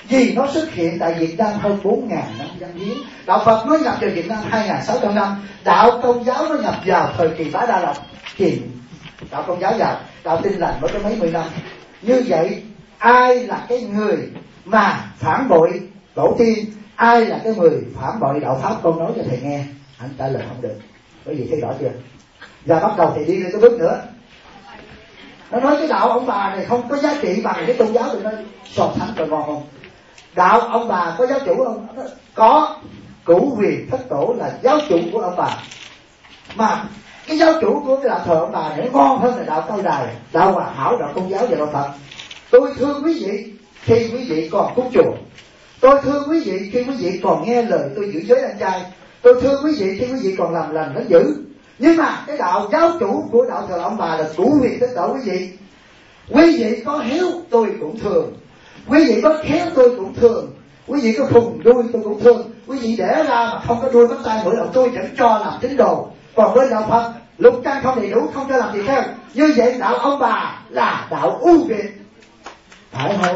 Vì nó xuất hiện tại Việt Nam hơn 4.000 năm văn hiến. Đạo Phật mới nhập vào Việt Nam 2.600 năm. Đạo Công giáo nó nhập vào thời kỳ Bá Đa Lộc. Thì đạo Công giáo vào, đạo Tin Lành mới có mấy mươi năm. Như vậy ai là cái người mà phản bội tổ tiên, ai là cái người phản bội đạo Pháp? Con nói cho thầy nghe, anh trả lời không được. Bởi vì thấy rõ chưa? Và bắt đầu thầy đi lên cái bước nữa. Nó nói cái đạo ông bà này không có giá trị bằng cái tôn giáo thì nó so sánh rồi ngon không? Đạo ông bà có giáo chủ không? Có. Cửu Huyền Thất Tổ là giáo chủ của ông bà. Mà cái giáo chủ của cái đạo thờ ông bà này ngon hơn là đạo Cao Đài, đạo Hòa Hảo, đạo Công giáo và đạo Phật. Tôi thương quý vị khi quý vị còn cúng chùa. Tôi thương quý vị khi quý vị còn nghe lời tôi giữ giới ăn chay. Tôi thương quý vị khi quý vị còn làm lành nó giữ. Nhưng mà cái đạo giáo chủ của đạo thờ ông bà là Cửu Huyền Thất Tổ quý vị. Quý vị có hiếu tôi cũng thương, quý vị có khéo tôi cũng thương, quý vị có phùng đuôi tôi cũng thương. Quý vị để ra mà không có đuôi mắt tay mũi đầu tôi chẳng cho làm tín đồ. Còn với đạo Phật lục căn không đầy đủ, không cho làm gì theo. Như vậy đạo ông bà là đạo ưu việt, phải không?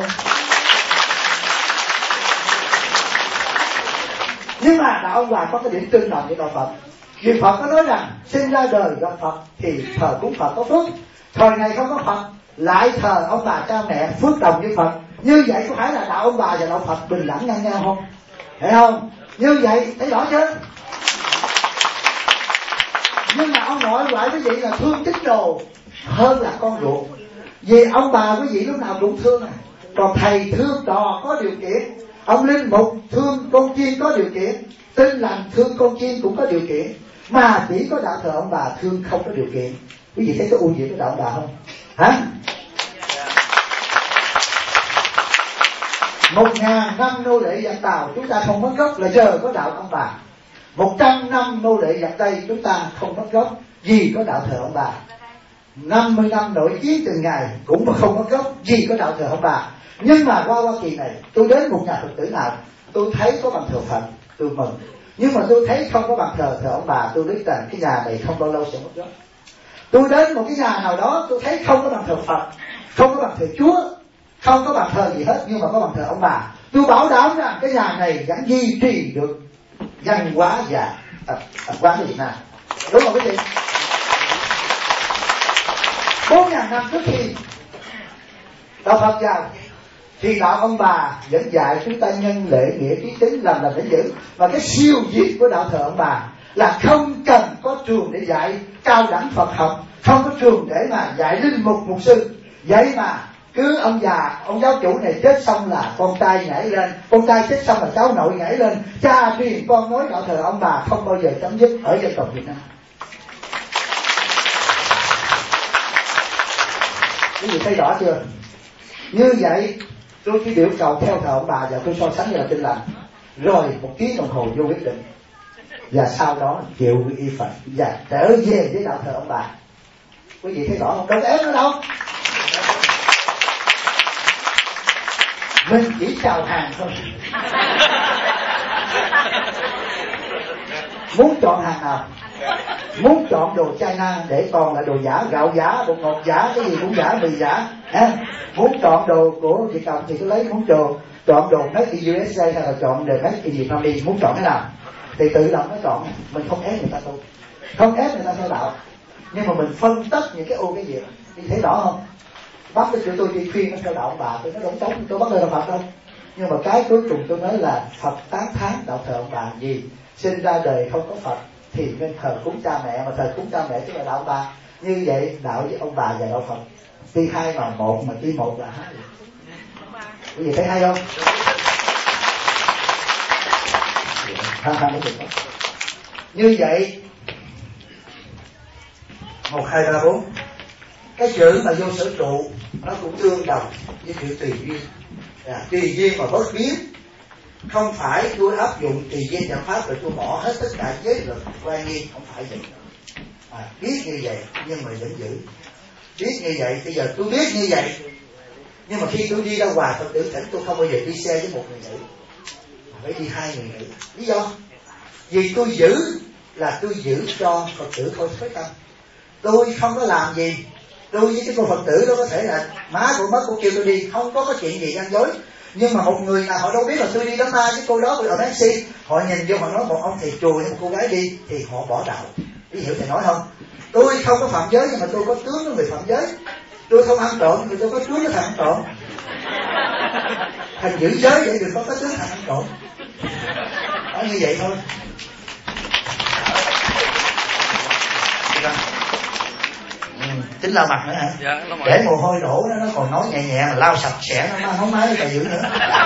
Nhưng mà đạo ông bà có cái điểm tương đồng với đạo Phật. Vì Phật có nói rằng sinh ra đời gặp Phật thì thờ cúng Phật có phước. Thời này không có Phật lại thờ ông bà cha mẹ phước đồng với Phật. Như vậy có phải là đạo ông bà và đạo Phật bình đẳng ngang nhau không? Thấy không? Như vậy thấy rõ chưa? Nhưng mà ông nội ngoại quý vị là thương tín đồ hơn là con ruột. Vì ông bà quý vị lúc nào cũng thương à. Còn thầy thương trò có điều kiện, ông linh mục thương con chiên có điều kiện, Tin Lành thương con chiên cũng có điều kiện. Mà chỉ có đạo thờ ông bà thương không có điều kiện. Quý vị thấy có ưu việt của đạo ông bà không? Hả? 1.000 năm nô lệ giặc Tàu chúng ta không mất gốc là giờ có đạo ông bà. 100 năm nô lệ giặc Tây chúng ta không mất gốc vì có đạo thờ ông bà. 50 năm nội chiến từng ngày cũng không mất gốc vì có đạo thờ ông bà. Nhưng mà qua Hoa Kỳ này, tôi đến một nhà Phật tử nào tôi thấy có bàn thờ Phật, tôi mừng. Nhưng mà tôi thấy không có bàn thờ ông bà, tôi biết rằng cái nhà này không bao lâu sẽ mất gốc. Tôi đến một cái nhà nào đó tôi thấy không có bàn thờ Phật, không có bàn thờ Chúa, không có bàn thờ gì hết, nhưng mà có bàn thờ ông bà, tôi bảo đảm rằng cái nhà này vẫn duy trì được văn hóa và tập quán của Việt Nam. Đúng không quý vị? 4.000 năm trước khi đạo Phật vào thì đạo ông bà vẫn dạy chúng ta nhân lễ nghĩa trí tính làm để giữ. Và cái siêu việt của đạo thờ ông bà là không cần có trường để dạy cao đẳng Phật học, không có trường để mà dạy linh mục mục sư. Vậy mà cứ ông già, ông giáo chủ này chết xong là con trai nhảy lên, con trai chết xong là cháu nội nhảy lên, cha truyền con nói đạo thờ ông bà không bao giờ chấm dứt ở dân tộc Việt Nam. Quý vị thấy rõ chưa? Như vậy tôi chỉ biểu cầu theo thờ ông bà và tôi so sánh với là Tin Lành. Rồi 1 tiếng đồng hồ vô quyết định. Và sau đó chịu y Phật và trở về với đạo thờ ông bà. Quý vị thấy rõ không? Đâu có ép nữa đâu. Mình chỉ chào hàng thôi. Muốn chọn hàng nào? Muốn chọn đồ China để còn là đồ giả, gạo giả, bột ngọt giả, cái gì cũng giả, mì giả. Muốn chọn đồ của Việt Cộng thì cứ lấy, muốn chọn đồ made in USA hay là chọn đồ made in Việt Nam đi, muốn chọn cái nào thì tự động nó chọn. Mình không ép người ta tu, không ép người ta theo đạo, nhưng mà mình phân tích những cái ưu cái gì. Đi thấy rõ không? Bắt cái tôi đi khuyên nó theo đạo ông bà, tôi nói đúng tống, tôi bắt lời là Phật đâu. Nhưng mà cái cuối cùng tôi nói là Phật tán thán đạo thờ ông bà gì? Sinh ra đời không có Phật thì nên thờ cúng cha mẹ, mà thờ cúng cha mẹ tức là đạo ông bà. Như vậy đạo với ông bà và đạo Phật tuy hai mà một, mà tuy một là hai. Quý vị thấy hay không? Như vậy 1, 2, 3, 4 cái chữ mà vô sở trụ nó cũng tương đồng với chữ tùy duyên. Tùy duyên mà bất biến. Không phải tôi áp dụng tùy duyên chẳng pháp rồi tôi bỏ hết tất cả giới luật quan nghiêm, không phải vậy. Biết như vậy nhưng mà vẫn giữ. Biết như vậy, bây giờ tôi biết như vậy, nhưng mà khi tôi đi ra ngoài Phật tử thỉnh tôi không bao giờ đi xe với một người nữ, phải đi 2 người nữ. Lý do? Vì tôi giữ là tôi giữ cho Phật tử thôi phát tâm. Tôi không có làm gì. Tôi với cái cô Phật tử đó có thể là má của mất của kêu tôi đi, không có chuyện gì gian dối. Nhưng mà một người nào họ đâu biết là tôi đi đám ma với cô đó ở taxi, họ nhìn vô họ nói một ông thầy chùa hay một cô gái đi thì họ bỏ đạo. Ví dụ thầy nói không, tôi không có phạm giới nhưng mà tôi có tướng của người phạm giới, tôi không ăn trộm nhưng mà tôi có tướng của thằng ăn trộm. Thành giữ giới để đừng có tướng thằng ăn trộm. Đó như vậy thôi. Tính lau mặt nữa hả? Dạ, để mồ hôi đổ nó còn nói nhẹ nhẹ mà lau sạch sẽ nó không nói cái dữ nữa.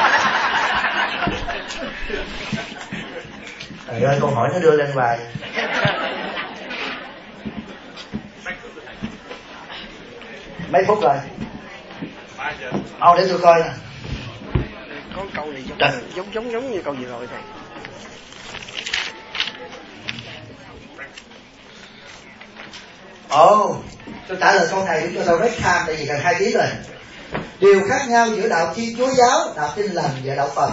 Trời ơi, câu hỏi nó đưa lên hoài. Mấy phút rồi? 3 giờ. Mau để tôi coi nè. Có câu này giống như câu gì rồi thầy. Tôi trả lời câu này để cho tôi rest time, tại vì gần 2 tiếng rồi. Điều khác nhau giữa đạo Thiên Chúa giáo, đạo Tin Lành và đạo Phật.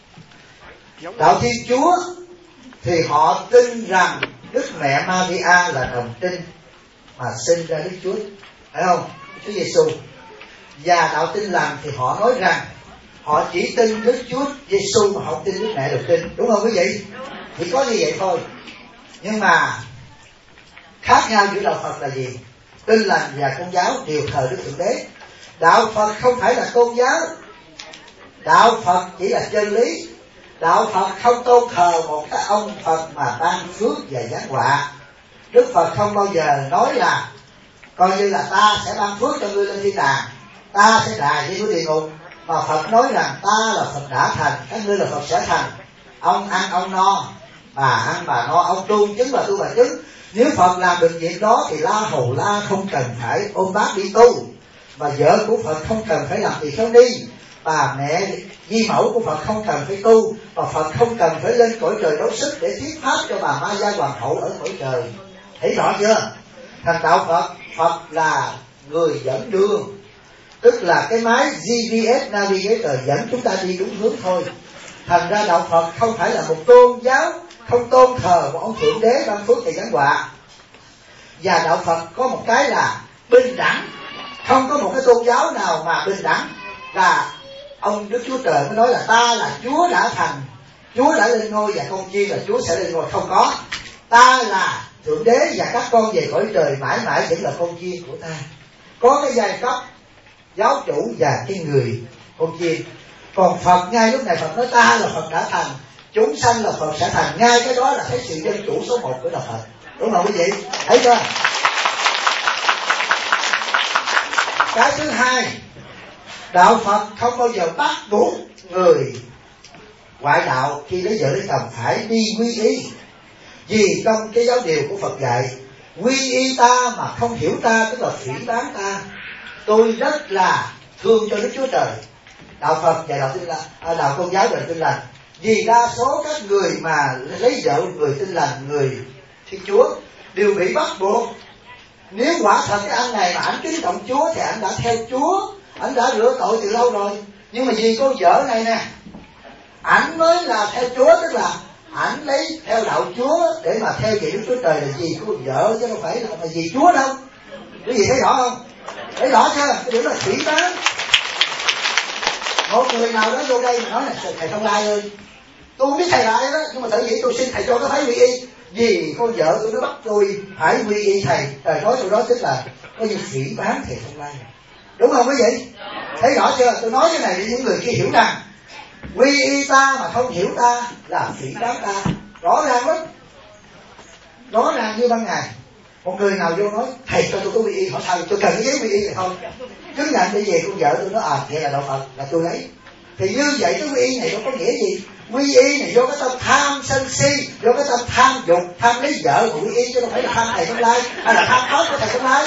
Đạo Thiên Chúa thì họ tin rằng Đức Mẹ Maria là đồng trinh mà sinh ra Đức Chúa, phải không? Chúa Giêsu. Và đạo Tin Lành thì họ nói rằng họ chỉ tin Đức Chúa Giêsu mà không tin Đức Mẹ đồng trinh, đúng không quý vị? Chỉ có như vậy thôi. Nhưng mà khác nhau giữa đạo Phật là gì? Tin Lành và Công giáo đều thờ Đức Thượng Đế. Đạo Phật không phải là tôn giáo. Đạo Phật chỉ là chân lý. Đạo Phật không tôn thờ một cái ông Phật mà ban phước và giáng họa. Đức Phật không bao giờ nói là coi như là ta sẽ ban phước cho ngươi lên thiên đàng, ta sẽ đài với ngươi địa ngục. Mà Phật nói rằng ta là Phật đã thành, các ngươi là Phật sẽ thành. Ông ăn ông no, bà ăn bà no, ông tu chứng bà tu bà chứng. Nếu Phật làm được việc đó thì La Hầu La không cần phải ôm bác đi tu, và vợ của Phật không cần phải làm tỳ kheo ni, bà mẹ Di Mẫu của Phật không cần phải tu, và Phật không cần phải lên cõi trời đấu sức để thuyết pháp cho bà Ma Gia Hoàng hậu ở cõi trời. Thấy rõ chưa? Thành đạo Phật, Phật là người dẫn đường, tức là cái máy GPS Navigator dẫn chúng ta đi đúng hướng thôi. Thành ra đạo Phật không phải là một tôn giáo, không tôn thờ một ông Thượng Đế ban phước và giáng họa. Và đạo Phật có một cái là bình đẳng. Không có một cái tôn giáo nào mà bình đẳng. Là ông Đức Chúa Trời mới nói là ta là Chúa đã thành, Chúa đã lên ngôi và con chiên là Chúa sẽ lên ngôi. Không có. Ta là Thượng Đế và các con về cõi trời mãi mãi vẫn là con chiên của ta. Có cái giai cấp giáo chủ và cái người con chiên. Còn Phật ngay lúc này Phật nói ta là Phật đã thành, chúng sanh là Phật sẽ thành. Ngay cái đó là cái sự dân chủ số 1 của đạo Phật. Đúng không quý vị? Thấy chưa? Cái thứ hai, đạo Phật không bao giờ bắt buộc người ngoại đạo khi lấy vợ lấy chồng phải đi quy y. Vì trong cái giáo điều của Phật dạy, quy y ta mà không hiểu ta tức là phỉ báng ta. Tôi rất là thương cho Đức Chúa Trời, đạo Phật và đạo Tin Lành, đạo Công giáo và Tin Lành. Vì đa số các người mà lấy vợ người Tin Lành, người Thiên Chúa đều bị bắt buộc. Nếu quả thật cái anh này mà ảnh kính trọng Chúa thì ảnh đã theo Chúa, ảnh đã rửa tội từ lâu rồi. Nhưng mà vì cô vợ này nè, ảnh mới là theo Chúa, tức là ảnh lấy theo đạo Chúa để mà theo dạy Đức Chúa Trời là vì cô vợ chứ không phải là vì Chúa đâu. Quý vị thấy rõ không? Thấy rõ chưa? Cái điều là phỉ báng. Một người nào đó vô đây mà nói là thầy Thông Lai ơi, tôi không biết thầy lại đó, nhưng mà tại vì tôi xin thầy cho cái thấy quy y. Vì con vợ tôi nó bắt tôi phải quy y thầy. Trời nói tôi đó tức là có như phỉ báng thầy Thông Lai. Đúng không quý vị? Thấy rõ chưa? Tôi nói cái này để những người kia hiểu rằng quy y ta mà không hiểu ta là phỉ báng ta. Rõ ràng lắm, rõ ràng như ban ngày. Một người nào vô nói thầy cho tôi có quy y, hỏi sao tôi cần cái giấy quy y này không, chứng nhận để về con vợ tôi nói vậy là đạo Phật là tôi lấy. Thì như vậy cái quy y này nó có nghĩa gì? Quy y này do cái tâm tham sân si, do cái tâm tham dục, tham lấy vợ của quy y, chứ không phải là tham thầy Thông Lai hay là tham pháp của thầy Thông Lai.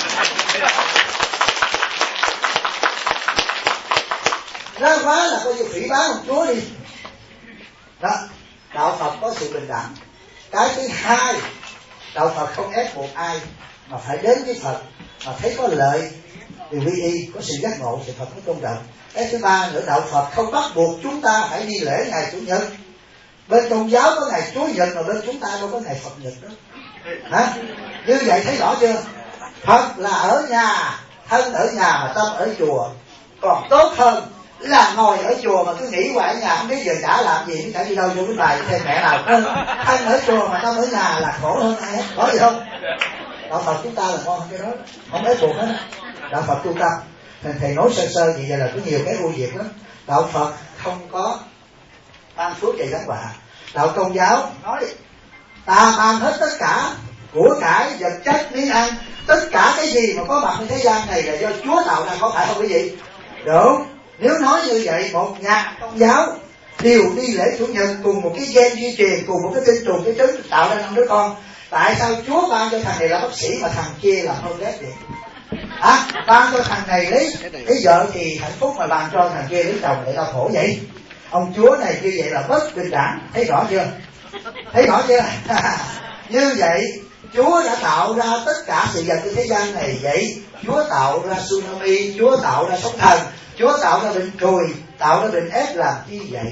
Ra quá là coi như phỉ báng một Chúa đi. Đó, đạo Phật có sự bình đẳng. Cái thứ hai, đạo Phật không ép buộc ai mà phải đến với Phật mà thấy có lợi thì quy y, có sự giác ngộ thì Phật mới tôn trọng. Cái thứ ba nữa, đạo Phật không bắt buộc chúng ta phải đi lễ ngày Chủ nhật. Bên Công giáo có ngày Chúa Nhật mà bên chúng ta đâu có ngày Phật Nhật đó. Hả? Như vậy thấy rõ chưa? Phật là ở nhà, thân ở nhà mà tâm ở chùa. Còn tốt hơn là ngồi ở chùa mà cứ nghĩ hoài ở nhà không biết giờ trả làm gì, cả đi đâu vô cái bài thêm mẹ nào thân ở chùa mà tâm ở nhà là khổ hơn ai hết, có gì không? Đạo Phật chúng ta là ngon hơn cái đó, không ép buộc hết. Đạo Phật tu tâm, thầy nói sơ sơ vậy là có nhiều cái ưu việt lắm. Đạo Phật không có ban phước về gánh họa. Đạo Công giáo nói ta ban hết tất cả của cải vật chất miếng ăn, tất cả cái gì mà có mặt trên thế gian này là do Chúa tạo ra, có phải không quý vị? Đúng. Nếu nói như vậy, một nhà Công giáo đều đi lễ Chủ nhật cùng một cái gen di truyền, cùng một cái tinh trùng cái trứng tạo ra 5 đứa con. Tại sao Chúa ban cho thằng này là bác sĩ mà thằng kia là không ghét vậy? Ban cho thằng này lấy vợ thì hạnh phúc, mà ban cho thằng kia lấy chồng để đau khổ vậy? Ông Chúa này như vậy là bất bình đẳng, thấy rõ chưa? Thấy rõ chưa? Như vậy Chúa đã tạo ra tất cả sự vật trên thế gian này vậy. Chúa tạo ra tsunami, Chúa tạo ra sóng thần, Chúa tạo ra bệnh trùi, tạo ra bệnh ép làm chi vậy?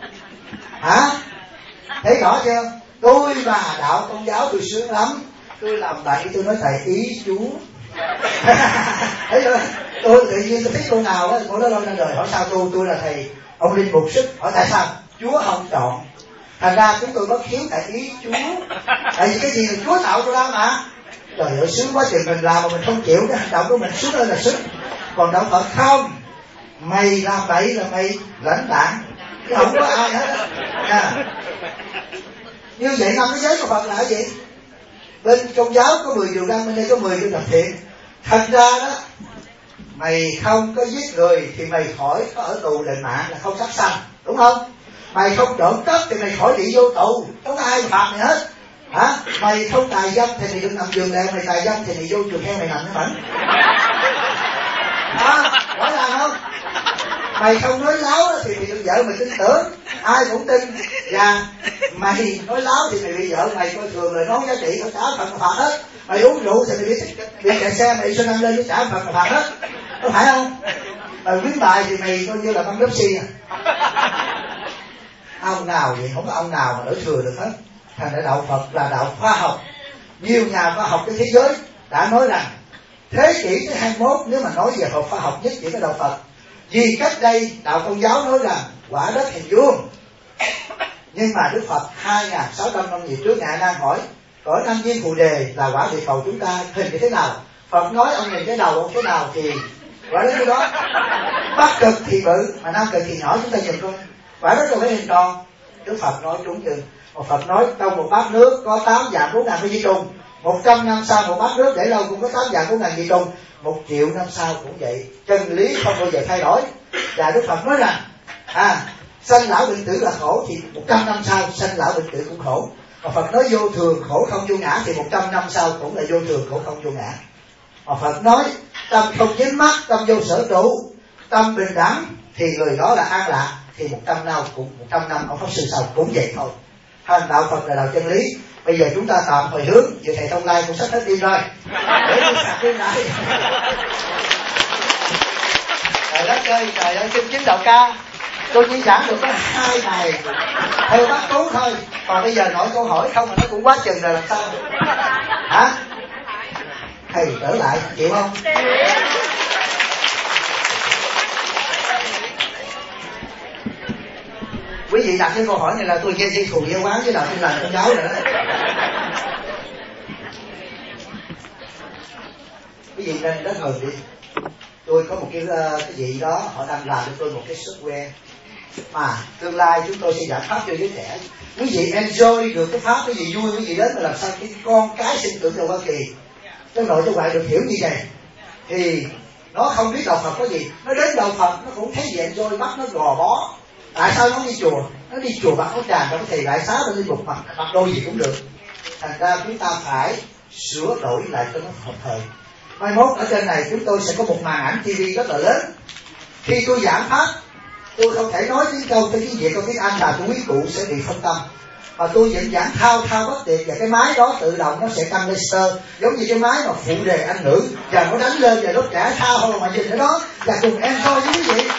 Thấy rõ chưa? Tôi và đạo Công giáo tôi sướng lắm. Tôi làm bậy tôi nói thầy ý Chúa. Thấy chưa? Tôi tự nhiên tôi thích cô nào á, cô đó lên ra đời hỏi sao tôi là thầy ông Linh Mục Sức, hỏi tại sao? Chúa không chọn. Thành ra chúng tôi bất hiếu tại ý Chúa. Tại vì cái gì là Chúa tạo ra mà. Trời ơi sướng quá chừng mình làm mà mình không chịu, cái hành động của mình sướng hơn là sướng. Còn đạo Phật không, mày làm bậy là mày lãnh đạn, chứ không có ai hết á. Như vậy năm cái giới của Phật là cái gì? Bên Công giáo có 10 điều răn, bên đây có 10 điều tập thiện. Thành ra đó, mày không có giết người thì mày khỏi có ở tù đền mạng, là không sát sanh, đúng không? Mày không trộm cắp thì mày khỏi bị vô tù, không có ai phạt mày hết. Mày không tà dâm thì mày đừng nằm giường đèo, mày tà dâm thì mày vô chuồng heo mày nằm nó bẩn. Rõ ràng không? Mày không nói láo thì mày được vợ mày tin tưởng, ai cũng tin. Và mày nói láo thì mày bị vợ mày coi thường lời nói giá trị, nó trả Phật phạt hết. Mày uống rượu thì mày bị kẹt xe, mày xin ăn lên nó trả Phật phạt hết, có phải không? Mày quyến bài thì mày coi như là băng lớp xi à. Ông nào vậy? Không có ông nào mà đổi thừa được hết. Thành ra đạo Phật là đạo khoa học. Nhiều nhà khoa học trên thế giới đã nói rằng thế kỷ thứ 21 nếu mà nói về khoa học nhất chỉ có đạo Phật. Vì cách đây đạo Công giáo nói rằng quả đất hình vuông, nhưng mà Đức Phật 2.600 năm về trước Ngài đang hỏi cõi Nam Diêm Phù Đề là quả địa cầu chúng ta hình như thế nào. Phật nói ông nhìn cái đầu ông thế nào thì quả đất đó. Bắc cực thì bự mà Nam cực thì nhỏ, chúng ta nhìn coi quả đất đâu phải hình tròn. Đức Phật nói trúng chừng. Phật nói trong một bát nước có 8 vạn 4 ngàn vi trùng. 100 năm sau một bát nước để lâu cũng có 8 vạn 4 ngàn vi trùng. 1 triệu năm sau cũng vậy. Chân lý không bao giờ thay đổi. Và Đức Phật nói rằng sanh lão bệnh tử là khổ, thì 100 năm sau sanh lão bệnh tử cũng khổ. Mà Phật nói vô thường khổ không vô ngã, thì 100 năm sau cũng là vô thường khổ không vô ngã. Mà Phật nói tâm không dính mắc, tâm vô sở trụ, tâm bình đẳng, thì người đó là an lạc. Thì 100 năm ông Pháp Sư sau cũng vậy thôi. Thành đạo Phật là đạo chân lý. Bây giờ chúng ta tạm hồi hướng, giờ thầy Thông Lai cũng sắp hết đi rồi. Để tôi sạc đi lại. Trời đất ơi, trời ơi, chính đạo ca. Tôi chỉ giảng được có 2 ngày theo bác Tú thôi. Còn bây giờ hỏi câu hỏi không mà nó cũng quá chừng rồi làm sao? Thầy trở lại, chịu không? Quý vị đặt cái câu hỏi này là tôi gây thù giáo quán với đạo Tin Lành Công giáo rồi đó. Quý vị nên đến ngồi đi. Tôi có một cái gì đó họ đang làm cho tôi một cái software mà tương lai chúng tôi sẽ giảng pháp cho giới trẻ. Quý vị enjoy được cái pháp, quý vị vui, quý vị đến mà làm sao cái con cái sinh trưởng ở Hoa Kỳ trong nội trong ngoại được hiểu như vậy thì nó không biết đạo Phật có gì, nó đến đạo Phật nó cũng thấy gì enjoy, mắt nó gò bó. Tại sao nó đi chùa? Nó đi chùa mặc áo tràng, trong thầy đại xá nó đi một mặc đôi gì cũng được. Thành ra chúng ta phải sửa đổi lại cho nó hợp thời. Mai mốt ở trên này chúng tôi sẽ có một màn ảnh TV rất là lớn. Khi tôi giảng pháp, tôi không thể nói tiếng câu tiếng Việt câu tiếng Anh là tôi quý cụ sẽ bị phân tâm. Và tôi vẫn giảng thao bất tuyệt, và cái máy đó tự động nó sẽ tăng laser giống như cái máy mà phụ đề Anh ngữ, và nó đánh lên và nó trả thao hơn mà nhìn ở đó và cùng em thôi với quý vị.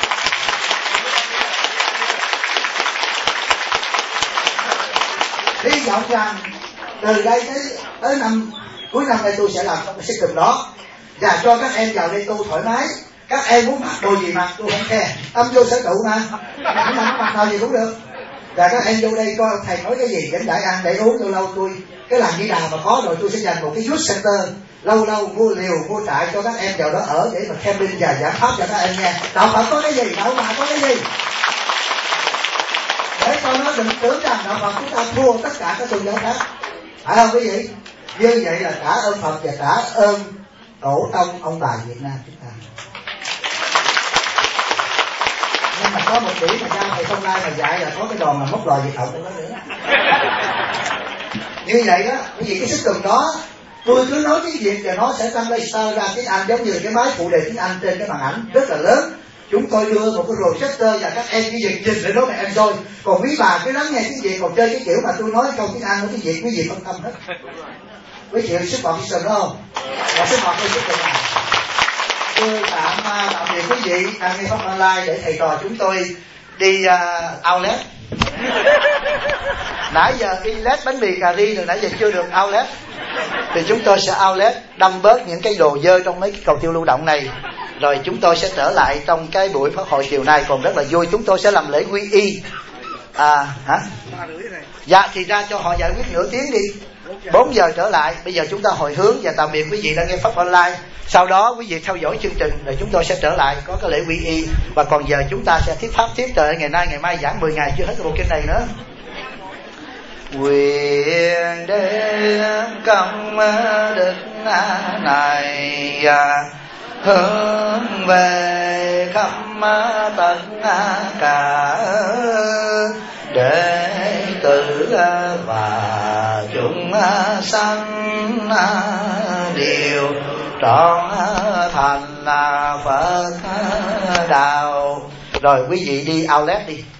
Hy vọng rằng từ đây tới năm cuối năm này tôi sẽ làm trong cái system đó và cho các em vào đây tu thoải mái. Các em muốn mặc đồ gì mặc, tôi không khe, tâm vô sở trụ mà, mặc nào gì cũng được. Và các em vô đây coi thầy nói cái gì, dẫn đại ăn để uống. Lâu lâu tôi cái làng đi đào mà có rồi tôi sẽ dành một cái youth center, lâu lâu mua liều mua trại cho các em vào đó ở để mà camping và giảng pháp cho các em nghe. Đạo Phật có cái gì, đạo mà có cái gì, để cho nó đừng tưởng rằng đạo Phật chúng ta thua tất cả các tôn giáo khác, phải không quý vị? Như vậy là trả ơn Phật và trả ơn tổ tông ông bà Việt Nam chúng ta. Nhưng mà có một điểm mà sao thầy Thông Lai mà dạy là có cái đoàn mà móc lò Việt Cộng trong đó nữa. Như vậy đó, bởi vì cái system đó tôi cứ nói tiếng Việt và nó sẽ translate ra tiếng Anh, giống như cái máy phụ đề tiếng Anh trên cái màn ảnh rất là lớn. Chúng tôi đưa một cái projector và các em chỉ việc nhìn để nói mà em rồi. Còn quý bà cứ lắng nghe tiếng Việt, còn chơi cái kiểu mà tôi nói câu tiếng Anh nói tiếng Việt, quý vị không tâm hết. Quý chịu sức bọt system đó không? Và sức bọt tôi system này. Tôi tạm biệt quý vị đang nghe pháp online để thầy trò chúng tôi đi outlet. Nãy giờ outlet bánh mì cà ri rồi, nãy giờ chưa được outlet. Thì chúng tôi sẽ outlet đâm bớt những cái đồ dơ trong mấy cái cầu tiêu lưu động này. Rồi chúng tôi sẽ trở lại trong cái buổi pháp hội chiều nay còn rất là vui. Chúng tôi sẽ làm lễ quy y. Hả? Dạ thì ra cho họ giải quyết nửa tiếng đi. 4 giờ trở lại. Bây giờ chúng ta hồi hướng và tạm biệt quý vị đang nghe pháp online. Sau đó quý vị theo dõi chương trình rồi chúng tôi sẽ trở lại có cái lễ quy y. Và còn giờ chúng ta sẽ thuyết pháp tiếp. Trời, ngày mai giảng 10 ngày chưa hết cái bộ kinh này nữa. Quyền đế công đức này hướng về khắp tất cả đệ tử và chúng sanh đều trọn thành Phật đạo. Rồi quý vị đi outlet đi.